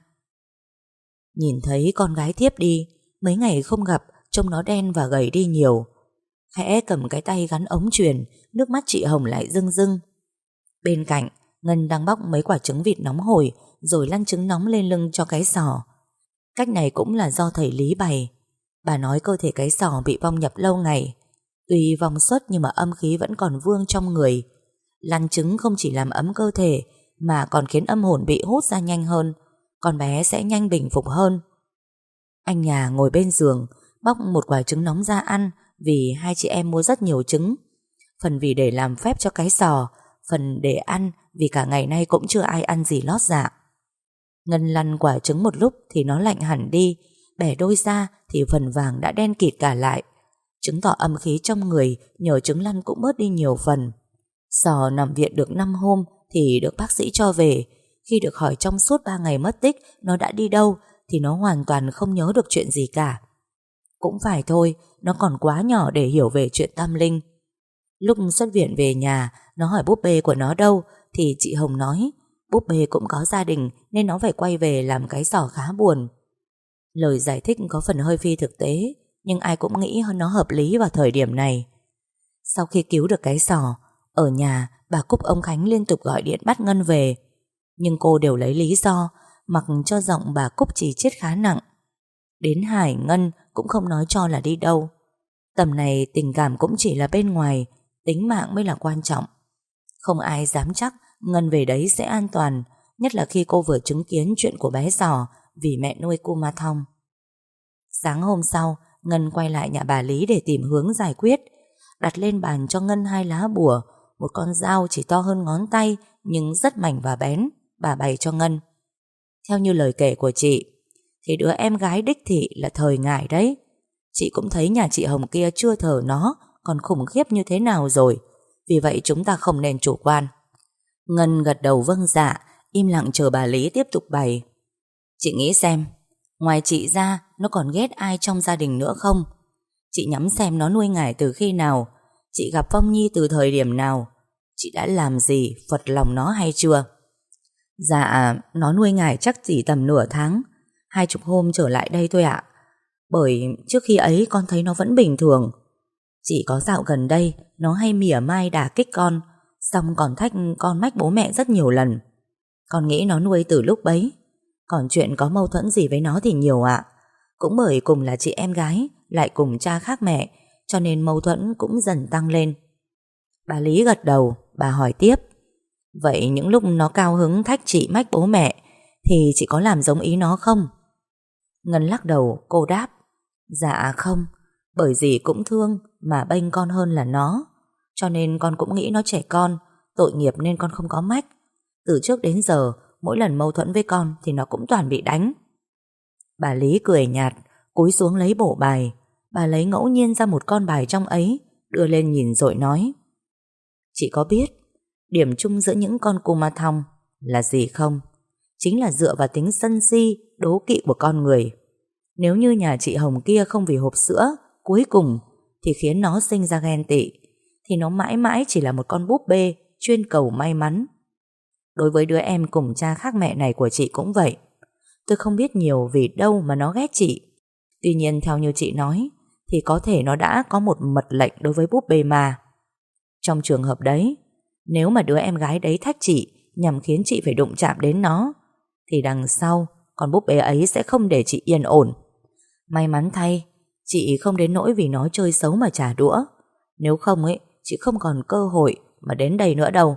Nhìn thấy con gái thiếp đi, mấy ngày không gặp, trông nó đen và gầy đi nhiều. Khẽ cầm cái tay gắn ống truyền, nước mắt chị Hồng lại rưng rưng. Bên cạnh, Ngân đang bóc mấy quả trứng vịt nóng hổi rồi lăn trứng nóng lên lưng cho cái sò. Cách này cũng là do thầy Lý bày. Bà nói cơ thể cái sò bị vong nhập lâu ngày. Tuy vong xuất nhưng mà âm khí vẫn còn vương trong người. Lăn trứng không chỉ làm ấm cơ thể mà còn khiến âm hồn bị hút ra nhanh hơn. Con bé sẽ nhanh bình phục hơn. Anh nhà ngồi bên giường bóc một quả trứng nóng ra ăn, vì hai chị em mua rất nhiều trứng. Phần vì để làm phép cho cái sò, phần để ăn vì cả ngày nay cũng chưa ai ăn gì lót dạ. Ngân lăn quả trứng một lúc thì nó lạnh hẳn đi, bẻ đôi ra thì phần vàng đã đen kịt cả lại, chứng tỏ âm khí trong người nhờ trứng lăn cũng bớt đi nhiều phần. Sò nằm viện được năm hôm thì được bác sĩ cho về. Khi được hỏi trong suốt ba ngày mất tích nó đã đi đâu thì nó hoàn toàn không nhớ được chuyện gì cả. Cũng phải thôi, nó còn quá nhỏ để hiểu về chuyện tâm linh. Lúc xuất viện về nhà, nó hỏi búp bê của nó đâu thì chị Hồng nói búp bê cũng có gia đình nên nó phải quay về làm cái sò khá buồn. Lời giải thích có phần hơi phi thực tế, nhưng ai cũng nghĩ nó hợp lý vào thời điểm này. Sau khi cứu được cái sò, ở nhà bà Cúc ông Khánh liên tục gọi điện bắt Ngân về, nhưng cô đều lấy lý do mặc cho giọng bà Cúc chỉ chết khá nặng. Đến Hải Ngân cũng không nói cho là đi đâu. Tầm này tình cảm cũng chỉ là bên ngoài, tính mạng mới là quan trọng. Không ai dám chắc Ngân về đấy sẽ an toàn, nhất là khi cô vừa chứng kiến chuyện của bé sò vì mẹ nuôi Kuma Thong. Sáng hôm sau, Ngân quay lại nhà bà Lý để tìm hướng giải quyết. Đặt lên bàn cho Ngân hai lá bùa, một con dao chỉ to hơn ngón tay nhưng rất mảnh và bén. Bà bày cho Ngân. Theo như lời kể của chị thì đứa em gái đích thị là thời ngải đấy. Chị cũng thấy nhà chị Hồng kia chưa thờ nó còn khủng khiếp như thế nào rồi. Vì vậy chúng ta không nên chủ quan. Ngân gật đầu vâng dạ, im lặng chờ bà Lý tiếp tục bày. Chị nghĩ xem, ngoài chị ra nó còn ghét ai trong gia đình nữa không? Chị nhắm xem nó nuôi ngải từ khi nào, chị gặp Phong Nhi từ thời điểm nào, chị đã làm gì phật lòng nó hay chưa? Dạ, nó nuôi ngải chắc chỉ tầm nửa tháng, hai chục hôm trở lại đây thôi ạ. Bởi trước khi ấy con thấy nó vẫn bình thường. Chỉ có dạo gần đây nó hay mỉa mai đả kích con, xong còn thách con mách bố mẹ rất nhiều lần. Con nghĩ nó nuôi từ lúc bấy. Còn chuyện có mâu thuẫn gì với nó thì nhiều ạ. Cũng bởi cùng là chị em gái, lại cùng cha khác mẹ, cho nên mâu thuẫn cũng dần tăng lên. Bà Lý gật đầu, bà hỏi tiếp. Vậy những lúc nó cao hứng thách chị mách bố mẹ thì chị có làm giống ý nó không? Ngân lắc đầu, cô đáp. Dạ không, bởi dì cũng thương mà bênh con hơn là nó, cho nên con cũng nghĩ nó trẻ con, tội nghiệp nên con không có mách. Từ trước đến giờ mỗi lần mâu thuẫn với con thì nó cũng toàn bị đánh. Bà Lý cười nhạt, cúi xuống lấy bộ bài. Bà lấy ngẫu nhiên ra một con bài trong ấy, đưa lên nhìn rồi nói. Chị có biết điểm chung giữa những con Kuma Thong là gì không? Chính là dựa vào tính sân si, đố kỵ của con người. Nếu như nhà chị Hồng kia không vì hộp sữa cuối cùng thì khiến nó sinh ra ghen tị, thì nó mãi mãi chỉ là một con búp bê chuyên cầu may mắn. Đối với đứa em cùng cha khác mẹ này của chị cũng vậy. Tôi không biết nhiều vì đâu mà nó ghét chị. Tuy nhiên theo như chị nói thì có thể nó đã có một mật lệnh đối với búp bê mà. Trong trường hợp đấy, nếu mà đứa em gái đấy thách chị nhằm khiến chị phải đụng chạm đến nó, thì đằng sau con búp bê ấy sẽ không để chị yên ổn. May mắn thay, chị không đến nỗi vì nó chơi xấu mà trả đũa. Nếu không ấy, chị không còn cơ hội mà đến đây nữa đâu.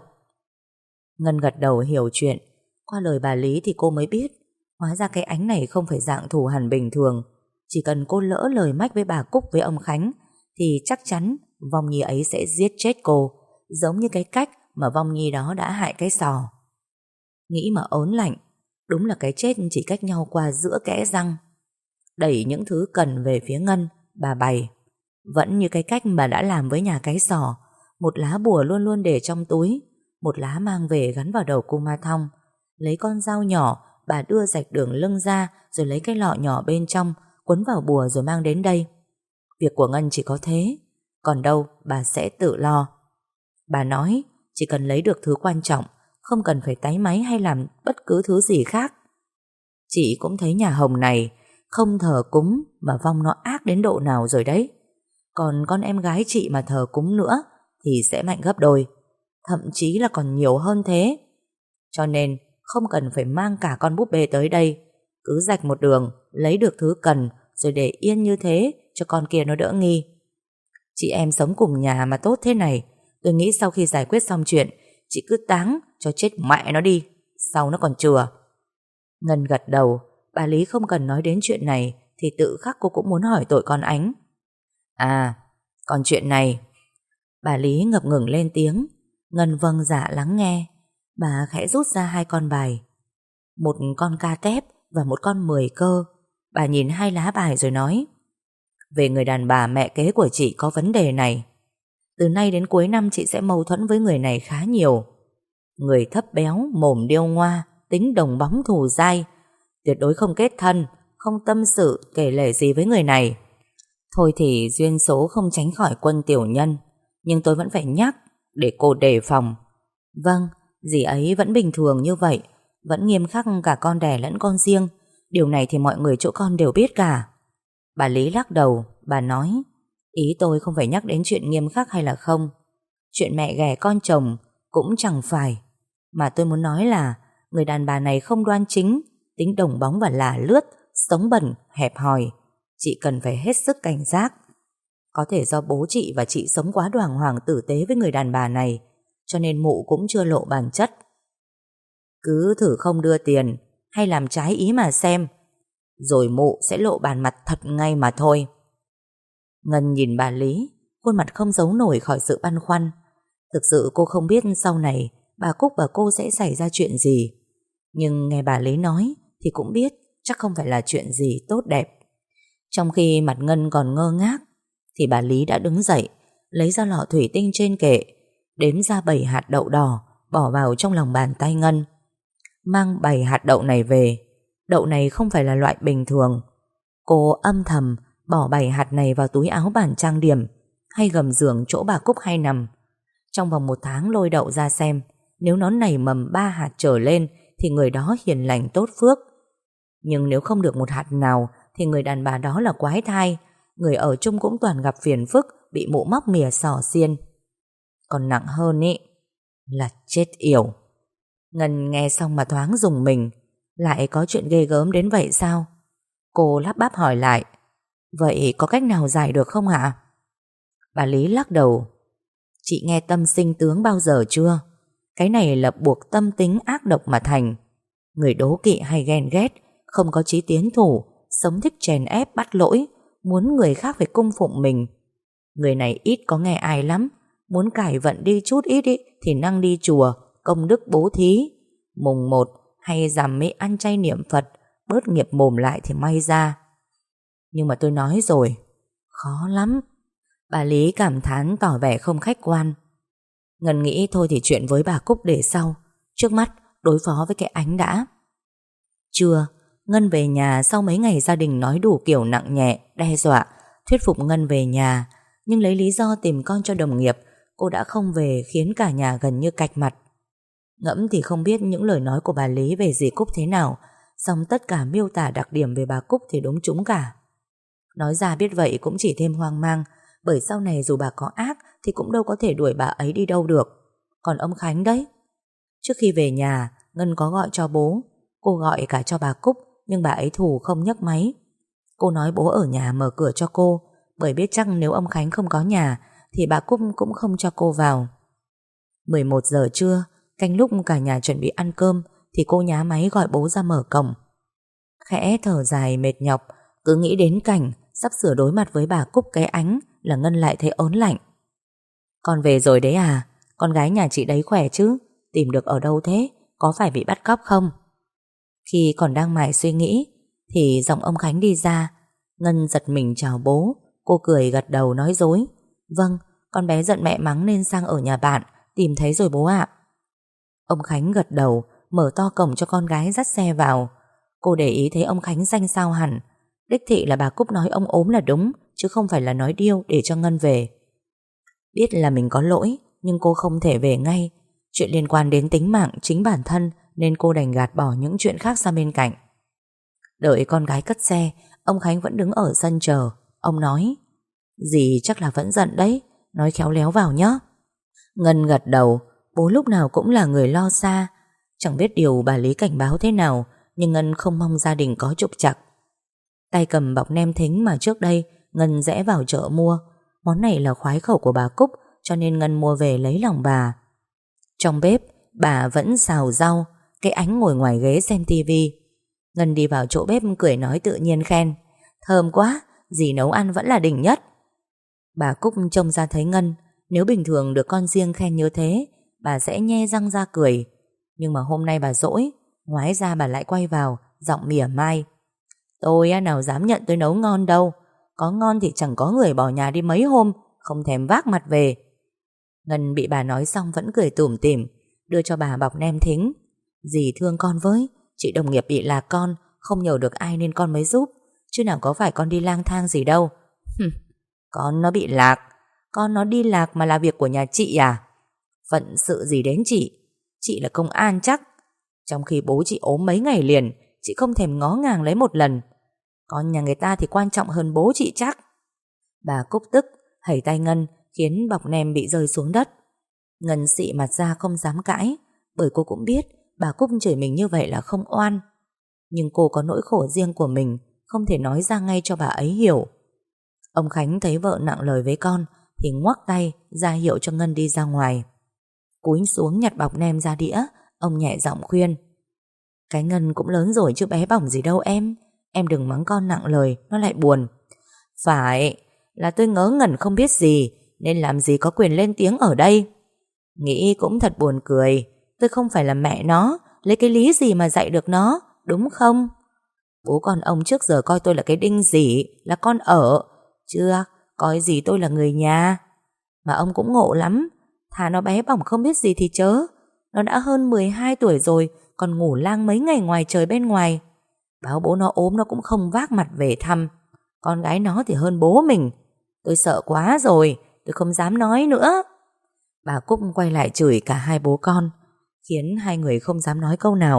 Ngân gật đầu hiểu chuyện. Qua lời bà Lý thì cô mới biết hóa ra cái ánh này không phải dạng thù hằn bình thường. Chỉ cần cô lỡ lời mách với bà Cúc với ông Khánh thì chắc chắn Vong Nhi ấy sẽ giết chết cô, giống như cái cách mà Vong Nhi đó đã hại cái sò. Nghĩ mà ớn lạnh. Đúng là cái chết chỉ cách nhau qua giữa kẽ răng. Đẩy những thứ cần về phía Ngân, bà bày. Vẫn như cái cách bà đã làm với nhà cái sò. Một lá bùa luôn luôn để trong túi, một lá mang về gắn vào đầu Kuma Thong. Lấy con dao nhỏ, bà đưa rạch đường lưng ra, rồi lấy cái lọ nhỏ bên trong quấn vào bùa rồi mang đến đây. Việc của Ngân chỉ có thế, còn đâu bà sẽ tự lo. Bà nói chỉ cần lấy được thứ quan trọng, không cần phải táy máy hay làm bất cứ thứ gì khác. Chị cũng thấy nhà Hồng này không thờ cúng mà vong nó ác đến độ nào rồi đấy. Còn con em gái chị mà thờ cúng nữa thì sẽ mạnh gấp đôi, thậm chí là còn nhiều hơn thế. Cho nên không cần phải mang cả con búp bê tới đây, cứ rạch một đường, lấy được thứ cần rồi để yên như thế cho con kia nó đỡ nghi. Chị em sống cùng nhà mà tốt thế này, tôi nghĩ sau khi giải quyết xong chuyện, chị cứ táng cho chết mẹ nó đi, sau nó còn chừa. Ngân gật đầu. Bà Lý không cần nói đến chuyện này thì tự khắc cô cũng muốn hỏi tội con Ánh. À, còn chuyện này. Bà Lý ngập ngừng lên tiếng. Ngân vâng dạ lắng nghe. Bà khẽ rút ra hai con bài, một con ca tép và một con mười cơ. Bà nhìn hai lá bài rồi nói: về người đàn bà mẹ kế của chị có vấn đề này. Từ nay đến cuối năm chị sẽ mâu thuẫn với người này khá nhiều. Người thấp béo, mồm điêu ngoa, tính đồng bóng thù dai. Tuyệt đối không kết thân, không tâm sự, kể lể gì với người này. Thôi thì duyên số không tránh khỏi Quân tiểu nhân, nhưng tôi vẫn phải nhắc để cô đề phòng. Vâng, dì ấy vẫn bình thường như vậy, vẫn nghiêm khắc cả con đẻ lẫn con riêng. Điều này thì mọi người chỗ con đều biết cả. Bà Lý lắc đầu, bà nói: ý tôi không phải nhắc đến chuyện nghiêm khắc hay là không. Chuyện mẹ ghẻ con chồng cũng chẳng phải. Mà tôi muốn nói là người đàn bà này không đoan chính, tính đồng bóng và là lướt, sống bẩn, hẹp hòi. Chị cần phải hết sức cảnh giác. Có thể do bố chị và chị sống quá đoàng hoàng tử tế với người đàn bà này, cho nên mụ cũng chưa lộ bản chất. Cứ thử không đưa tiền hay làm trái ý mà xem, rồi mụ sẽ lộ bản mặt thật ngay mà thôi. Ngân nhìn bà Lý, khuôn mặt không giấu nổi khỏi sự băn khoăn. Thực sự cô không biết sau này bà Cúc và cô sẽ xảy ra chuyện gì, nhưng nghe bà Lý nói thì cũng biết chắc không phải là chuyện gì tốt đẹp. Trong khi mặt Ngân còn ngơ ngác thì bà Lý đã đứng dậy, lấy ra lọ thủy tinh trên kệ, đếm ra bảy hạt đậu đỏ, bỏ vào trong lòng bàn tay Ngân. Mang bảy hạt đậu này về. Đậu này không phải là loại bình thường. Cô âm thầm bỏ bảy hạt này vào túi áo bàn trang điểm hay gầm giường chỗ bà Cúc hay nằm. Trong vòng một tháng lôi đậu ra xem, nếu nó nảy mầm ba hạt trở lên thì người đó hiền lành tốt phước. Nhưng nếu không được một hạt nào thì người đàn bà đó là quái thai. Người ở chung cũng toàn gặp phiền phức, bị mụ móc mìa xỏ xiên. Còn nặng hơn ý là chết yểu. Ngân nghe xong mà thoáng rùng mình. Lại có chuyện ghê gớm đến vậy sao? Cô lắp bắp hỏi lại: vậy có cách nào giải được không ạ? Bà Lý lắc đầu: chị nghe tâm sinh tướng bao giờ chưa? Cái này là buộc tâm tính ác độc mà thành. Người đố kỵ hay ghen ghét, không có chí tiến thủ, sống thích chèn ép bắt lỗi, muốn người khác phải cung phụng mình. Người này ít có nghe ai lắm. Muốn cải vận đi chút ít ý, thì năng đi chùa, công đức bố thí. Mùng một hay rằm mới ăn chay niệm Phật, bớt nghiệp mồm lại thì may ra. Nhưng mà tôi nói rồi, khó lắm. Bà Lý cảm thán tỏ vẻ không khách quan. Ngân nghĩ thôi thì chuyện với bà Cúc để sau, trước mắt đối phó với cái Ánh đã. Trưa, Ngân về nhà sau mấy ngày gia đình nói đủ kiểu nặng nhẹ, đe dọa, thuyết phục Ngân về nhà. Nhưng lấy lý do tìm con cho đồng nghiệp, cô đã không về, khiến cả nhà gần như cạch mặt. Ngẫm thì không biết những lời nói của bà Lý về dì Cúc thế nào, song tất cả miêu tả đặc điểm về bà Cúc thì đúng trúng cả. Nói ra biết vậy cũng chỉ thêm hoang mang, bởi sau này dù bà có ác thì cũng đâu có thể đuổi bà ấy đi đâu được. Còn ông Khánh đấy. Trước khi về nhà, Ngân có gọi cho bố. Cô gọi cả cho bà Cúc, nhưng bà ấy thủ không nhấc máy. Cô nói bố ở nhà mở cửa cho cô, bởi biết chắc nếu ông Khánh không có nhà thì bà Cúc cũng không cho cô vào. mười một giờ trưa, canh lúc cả nhà chuẩn bị ăn cơm, thì cô nhá máy gọi bố ra mở cổng. Khẽ thở dài mệt nhọc, cứ nghĩ đến cảnh sắp sửa đối mặt với bà Cúc cái Ánh là Ngân lại thấy ớn lạnh. Con về rồi đấy à? Con gái nhà chị đấy khỏe chứ? Tìm được ở đâu thế? Có phải bị bắt cóc không? Khi còn đang mải suy nghĩ thì giọng ông Khánh đi ra. Ngân giật mình chào bố. Cô cười gật đầu nói dối: vâng, con bé giận mẹ mắng nên sang ở nhà bạn, tìm thấy rồi bố ạ. Ông Khánh gật đầu, mở to cổng cho con gái dắt xe vào. Cô để ý thấy ông Khánh xanh xao hẳn. Đích thị là bà Cúc nói ông ốm là đúng, chứ không phải là nói điêu để cho Ngân về. Biết là mình có lỗi, nhưng cô không thể về ngay. Chuyện liên quan đến tính mạng chính bản thân, nên cô đành gạt bỏ những chuyện khác sang bên cạnh. Đợi con gái cất xe, ông Khánh vẫn đứng ở sân chờ. Ông nói: dì chắc là vẫn giận đấy, nói khéo léo vào nhé. Ngân gật đầu. Bố lúc nào cũng là người lo xa. Chẳng biết điều bà Lý cảnh báo thế nào, nhưng Ngân không mong gia đình có trục trặc. Tay cầm bọc nem thính mà trước đây Ngân rẽ vào chợ mua. Món này là khoái khẩu của bà Cúc, cho nên Ngân mua về lấy lòng bà. Trong bếp, bà vẫn xào rau. Cái Ánh ngồi ngoài ghế xem tivi. Ngân đi vào chỗ bếp cười nói tự nhiên khen: thơm quá, dì nấu ăn vẫn là đỉnh nhất. Bà Cúc trông ra thấy Ngân, nếu bình thường được con riêng khen như thế, bà sẽ nhe răng ra cười. Nhưng mà hôm nay bà dỗi, ngoái ra bà lại quay vào, giọng mỉa mai: Tôi á, nào dám nhận tôi nấu ngon đâu. Có ngon thì chẳng có người bỏ nhà đi mấy hôm, không thèm vác mặt về. Ngân bị bà nói xong vẫn cười tủm tỉm, đưa cho bà bọc nem thính. Dì thương con với, chị đồng nghiệp bị lạc con, không nhờ được ai nên con mới giúp, chứ nào có phải con đi lang thang gì đâu. Con nó bị lạc, con nó đi lạc mà là việc của nhà chị à? Phận sự gì đến chị? Chị là công an chắc. Trong khi bố chị ốm mấy ngày liền, chị không thèm ngó ngàng lấy một lần. Con nhà người ta thì quan trọng hơn bố chị chắc. Bà Cúc tức hẩy tay Ngân, khiến bọc nem bị rơi xuống đất. Ngân xị mặt ra không dám cãi, bởi cô cũng biết bà Cúc chửi mình như vậy là không oan. Nhưng cô có nỗi khổ riêng của mình, không thể nói ra ngay cho bà ấy hiểu. Ông Khánh thấy vợ nặng lời với con thì ngoắc tay ra hiệu cho Ngân đi ra ngoài. Cúi xuống nhặt bọc nem ra đĩa, ông nhẹ giọng khuyên: Cái Ngân cũng lớn rồi chứ bé bỏng gì đâu em. Em đừng mắng con nặng lời, nó lại buồn. Phải, là tôi ngớ ngẩn không biết gì, nên làm gì có quyền lên tiếng ở đây. Nghĩ cũng thật buồn cười. Tôi không phải là mẹ nó, lấy cái lý gì mà dạy được nó, đúng không? Bố con ông trước giờ coi tôi là cái đinh dỉ, là con ở, chưa coi gì tôi là người nhà. Mà ông cũng ngộ lắm, thà nó bé bỏng không biết gì thì chớ. Nó đã hơn mười hai tuổi rồi, còn ngủ lang mấy ngày ngoài trời bên ngoài. Báo bố nó ốm nó cũng không vác mặt về thăm. Con gái nó thì hơn bố mình. Tôi sợ quá rồi, tôi không dám nói nữa. Bà Cúc quay lại chửi cả hai bố con, khiến hai người không dám nói câu nào.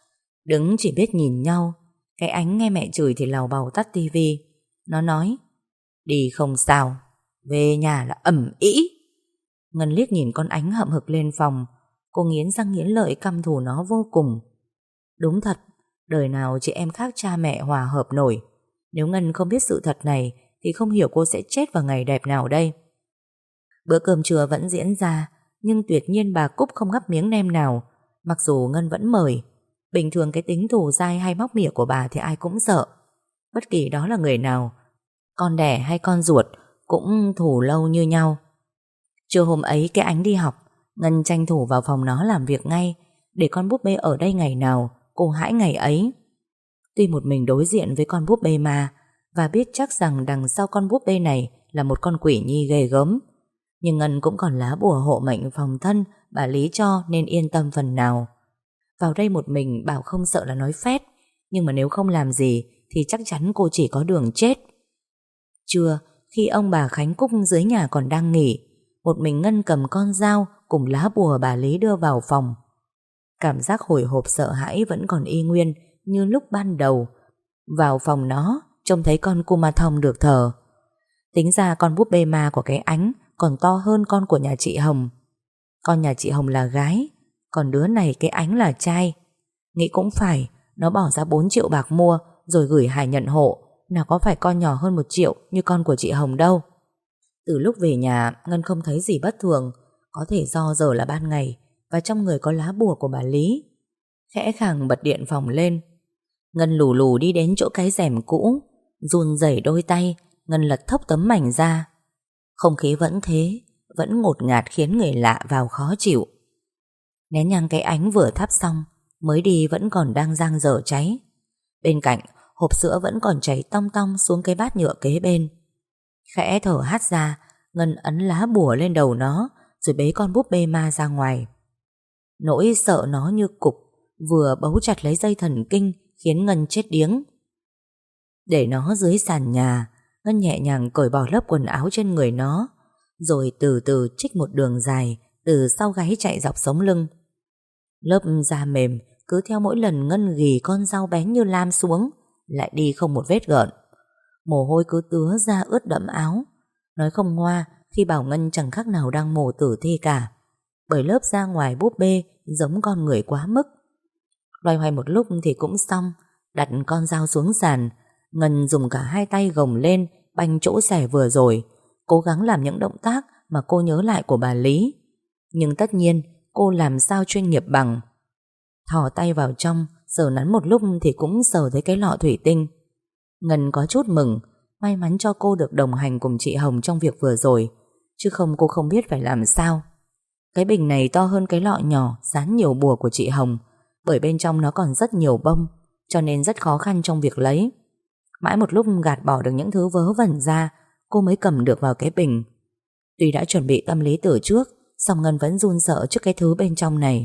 Đứng chỉ biết nhìn nhau. Cái Ánh nghe mẹ chửi thì làu bàu tắt tivi. Nó nói: Đi không sao, về nhà là ầm ĩ. Ngân liếc nhìn con Ánh hậm hực lên phòng. Cô nghiến răng nghiến lợi căm thù nó vô cùng. Đúng thật, đời nào chị em khác cha mẹ hòa hợp nổi. Nếu Ngân không biết sự thật này thì không hiểu cô sẽ chết vào ngày đẹp nào đây. Bữa cơm trưa vẫn diễn ra, nhưng tuyệt nhiên bà Cúc không gắp miếng nem nào, mặc dù Ngân vẫn mời. Bình thường cái tính thù dai hay móc mỉa của bà thì ai cũng sợ. Bất kỳ đó là người nào, con đẻ hay con ruột, cũng thù lâu như nhau. Trưa hôm ấy cái Ánh đi học, Ngân tranh thủ vào phòng nó làm việc ngay, để con búp bê ở đây ngày nào cô hãi ngày ấy. Tuy một mình đối diện với con búp bê ma, và biết chắc rằng đằng sau con búp bê này là một con quỷ nhi ghê gớm, nhưng Ngân cũng còn lá bùa hộ mệnh phòng thân bà Lý cho, nên yên tâm phần nào. Vào đây một mình bảo không sợ là nói phét, nhưng mà nếu không làm gì thì chắc chắn cô chỉ có đường chết. Trưa, khi ông bà Khánh Cúc dưới nhà còn đang nghỉ, một mình Ngân cầm con dao cùng lá bùa bà Lý đưa vào phòng. Cảm giác hồi hộp sợ hãi vẫn còn y nguyên như lúc ban đầu. Vào phòng nó, trông thấy con Kuma Thông được thờ. Tính ra con búp bê ma của cái Ánh còn to hơn con của nhà chị Hồng. Con nhà chị Hồng là gái, còn đứa này cái Ánh là trai. Nghĩ cũng phải, nó bỏ ra bốn triệu bạc mua rồi gửi Hải nhận hộ, nào có phải con nhỏ hơn một triệu như con của chị Hồng đâu. Từ lúc về nhà, Ngân không thấy gì bất thường, có thể do giờ là ban ngày và trong người có lá bùa của bà Lý. Khẽ khàng bật điện phòng lên. Ngân lù lù đi đến chỗ cái rèm cũ, run rẩy đôi tay, Ngân lật thốc tấm mảnh ra. Không khí vẫn thế, vẫn ngột ngạt khiến người lạ vào khó chịu. Nén nhang cái Ánh vừa thắp xong, mới đi vẫn còn đang giang dở cháy. Bên cạnh, hộp sữa vẫn còn chảy tong tong xuống cái bát nhựa kế bên. Khẽ thở hắt ra, Ngân ấn lá bùa lên đầu nó, rồi bế con búp bê ma ra ngoài. Nỗi sợ nó như cục, vừa bấu chặt lấy dây thần kinh, khiến Ngân chết điếng. Để nó dưới sàn nhà, Ngân nhẹ nhàng cởi bỏ lớp quần áo trên người nó, rồi từ từ trích một đường dài từ sau gáy chạy dọc sống lưng. Lớp da mềm cứ theo mỗi lần Ngân ghì con dao bén như lam xuống lại đi không một vết gợn. Mồ hôi cứ tứa ra ướt đẫm áo. Nói không ngoa khi bảo Ngân chẳng khác nào đang mổ tử thi cả, bởi lớp da ngoài búp bê giống con người quá mức. Loay hoay một lúc thì cũng xong. Đặt con dao xuống sàn, Ngân dùng cả hai tay gồng lên banh chỗ xẻ vừa rồi, cố gắng làm những động tác mà cô nhớ lại của bà Lý. Nhưng tất nhiên cô làm sao chuyên nghiệp bằng. Thò tay vào trong, sờ nắn một lúc thì cũng sờ thấy cái lọ thủy tinh. Ngân có chút mừng, may mắn cho cô được đồng hành cùng chị Hồng trong việc vừa rồi, chứ không cô không biết phải làm sao. Cái bình này to hơn cái lọ nhỏ dán nhiều bùa của chị Hồng, bởi bên trong nó còn rất nhiều bông, cho nên rất khó khăn trong việc lấy. Mãi một lúc gạt bỏ được những thứ vớ vẩn ra, cô mới cầm được vào cái bình. Tuy đã chuẩn bị tâm lý từ trước, song Ngân vẫn run sợ trước cái thứ bên trong này.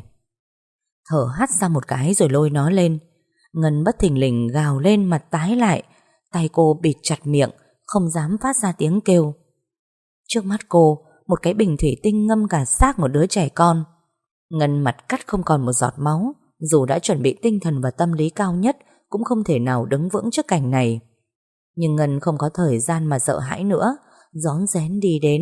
Thở hắt ra một cái rồi lôi nó lên. Ngân bất thình lình gào lên, mặt tái lại. Tay cô bịt chặt miệng, không dám phát ra tiếng kêu. Trước mắt cô, một cái bình thủy tinh ngâm cả xác một đứa trẻ con. Ngân mặt cắt không còn một giọt máu. Dù đã chuẩn bị tinh thần và tâm lý cao nhất, cũng không thể nào đứng vững trước cảnh này. Nhưng Ngân không có thời gian mà sợ hãi nữa, rón rén đi đến.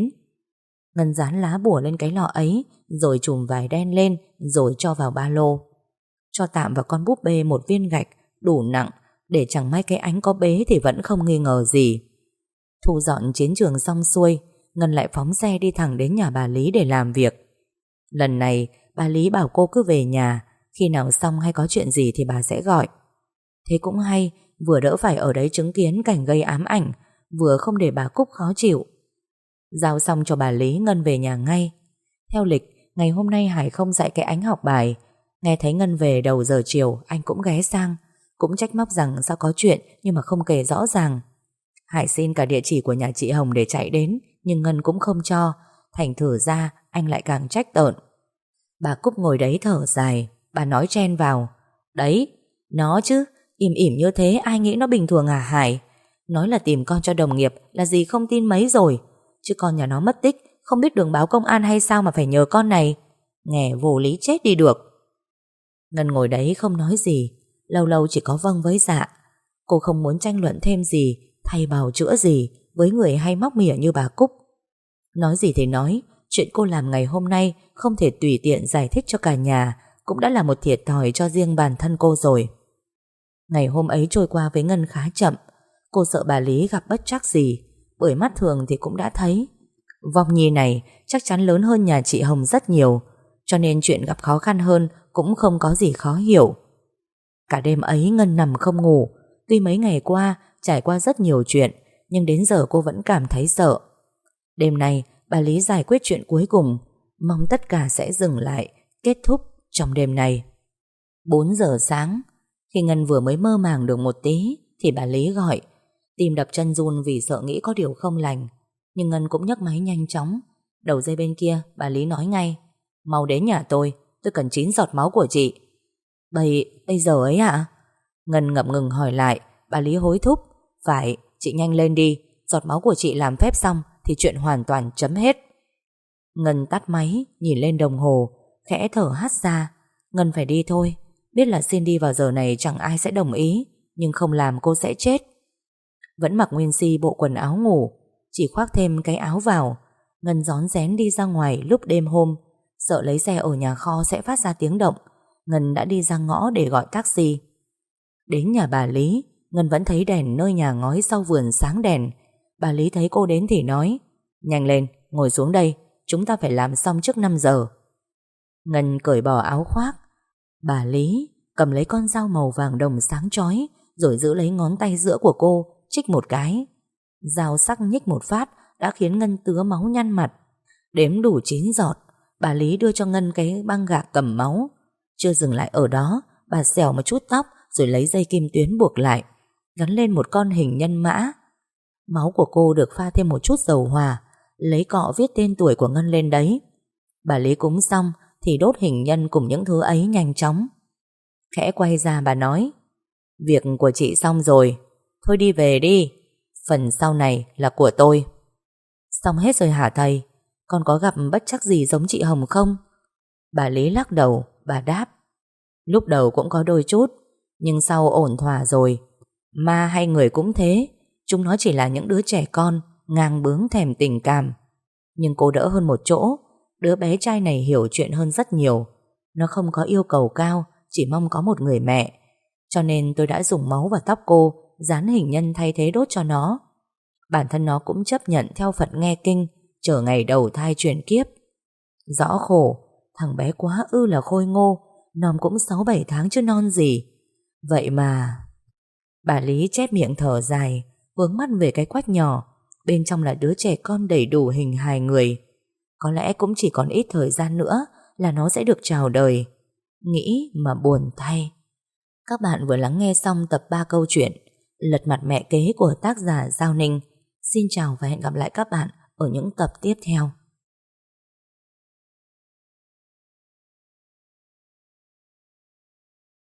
Ngân dán lá bùa lên cái lọ ấy, rồi chùm vải đen lên, rồi cho vào ba lô. Cho tạm vào con búp bê một viên gạch đủ nặng, để chẳng may cái ánh có bế thì vẫn không nghi ngờ gì. Thu dọn chiến trường xong xuôi, Ngân lại phóng xe đi thẳng đến nhà bà Lý để làm việc. Lần này bà Lý bảo cô cứ về nhà, khi nào xong hay có chuyện gì thì bà sẽ gọi. Thế cũng hay, vừa đỡ phải ở đấy chứng kiến cảnh gây ám ảnh, vừa không để bà Cúc khó chịu. Giao xong cho bà Lý, Ngân về nhà ngay. Theo lịch, ngày hôm nay Hải không dạy cái Ánh học bài. Nghe thấy Ngân về đầu giờ chiều, anh cũng ghé sang, cũng trách móc rằng sao có chuyện nhưng mà không kể rõ ràng. Hải xin cả địa chỉ của nhà chị Hồng để chạy đến, nhưng Ngân cũng không cho. Thành thử ra anh lại càng trách tợn. Bà Cúc ngồi đấy thở dài. Bà nói chen vào: Đấy, nó chứ, im ỉm như thế ai nghĩ nó bình thường hả Hải? Nói là tìm con cho đồng nghiệp là gì không tin mấy rồi. Chứ con nhà nó mất tích, không biết đường báo công an hay sao mà phải nhờ con này. Nghe vô lý chết đi được. Ngân ngồi đấy không nói gì, lâu lâu chỉ có vâng với dạ. Cô không muốn tranh luận thêm gì, thay bào chữa gì với người hay móc mỉa như bà Cúc. Nói gì thì nói, chuyện cô làm ngày hôm nay không thể tùy tiện giải thích cho cả nhà, cũng đã là một thiệt thòi cho riêng bản thân cô rồi. Ngày hôm ấy trôi qua với Ngân khá chậm. Cô sợ bà Lý gặp bất trắc gì, bởi mắt thường thì cũng đã thấy Vong Nhi này chắc chắn lớn hơn nhà chị Hồng rất nhiều, cho nên chuyện gặp khó khăn hơn cũng không có gì khó hiểu. Cả đêm ấy Ngân nằm không ngủ. Tuy mấy ngày qua trải qua rất nhiều chuyện, nhưng đến giờ cô vẫn cảm thấy sợ. Đêm nay bà Lý giải quyết chuyện cuối cùng, mong tất cả sẽ dừng lại, kết thúc trong đêm này. Bốn giờ sáng, khi Ngân vừa mới mơ màng được một tí thì bà Lý gọi. Tim đập chân run vì sợ nghĩ có điều không lành, nhưng Ngân cũng nhấc máy nhanh chóng. Đầu dây bên kia bà Lý nói ngay: Mau đến nhà tôi, tôi cần chín giọt máu của chị. Bây, bây giờ ấy ạ? Ngân ngập ngừng hỏi lại. Bà Lý hối thúc: Phải, chị nhanh lên đi, giọt máu của chị làm phép xong thì chuyện hoàn toàn chấm hết. Ngân tắt máy, nhìn lên đồng hồ, khẽ thở hắt ra. Ngân phải đi thôi. Biết là xin đi vào giờ này chẳng ai sẽ đồng ý, nhưng không làm cô sẽ chết. Vẫn mặc nguyên si bộ quần áo ngủ, chỉ khoác thêm cái áo vào, Ngân rón rén đi ra ngoài lúc đêm hôm. Sợ lấy xe ở nhà kho sẽ phát ra tiếng động, Ngân đã đi ra ngõ để gọi taxi. Đến nhà bà Lý, Ngân vẫn thấy đèn nơi nhà ngói sau vườn sáng đèn. Bà Lý thấy cô đến thì nói: Nhanh lên, ngồi xuống đây, chúng ta phải làm xong trước năm giờ. Ngân cởi bỏ áo khoác. Bà Lý cầm lấy con dao màu vàng đồng sáng chói, rồi giữ lấy ngón tay giữa của cô, chích một cái. Dao sắc nhích một phát đã khiến Ngân tứa máu nhăn mặt. Đếm đủ chín giọt, bà Lý đưa cho Ngân cái băng gạc cầm máu. Chưa dừng lại ở đó, bà xẻo một chút tóc rồi lấy dây kim tuyến buộc lại, gắn lên một con hình nhân mã. Máu của cô được pha thêm một chút dầu hỏa, lấy cọ viết tên tuổi của Ngân lên đấy. Bà Lý cúng xong thì đốt hình nhân cùng những thứ ấy nhanh chóng. Khẽ quay ra bà nói: Việc của chị xong rồi, thôi đi về đi, phần sau này là của tôi. Xong hết rồi hả thầy? Con có gặp bất trắc gì giống chị Hồng không? Bà Lý lắc đầu, bà đáp: Lúc đầu cũng có đôi chút, nhưng sau ổn thỏa rồi. Ma hay người cũng thế, chúng nó chỉ là những đứa trẻ con ngang bướng thèm tình cảm. Nhưng cô đỡ hơn một chỗ, đứa bé trai này hiểu chuyện hơn rất nhiều. Nó không có yêu cầu cao, chỉ mong có một người mẹ. Cho nên tôi đã dùng máu và tóc cô dán hình nhân thay thế đốt cho nó. Bản thân nó cũng chấp nhận theo Phật nghe kinh, chờ ngày đầu thai chuyển kiếp. Rõ khổ, thằng bé quá ư là khôi ngô, nòm cũng sáu bảy tháng chứ non gì. Vậy mà... Bà Lý chép miệng thở dài, hướng mắt về cái quách nhỏ. Bên trong là đứa trẻ con đầy đủ hình hài người. có lẽ cũng chỉ còn ít thời gian nữa là nó sẽ được chào đời. Nghĩ mà buồn thay. Các bạn vừa lắng nghe xong tập ba câu chuyện Lật Mặt Mẹ Kế của tác giả Giao Ninh. Xin chào và hẹn gặp lại các bạn ở những tập tiếp theo.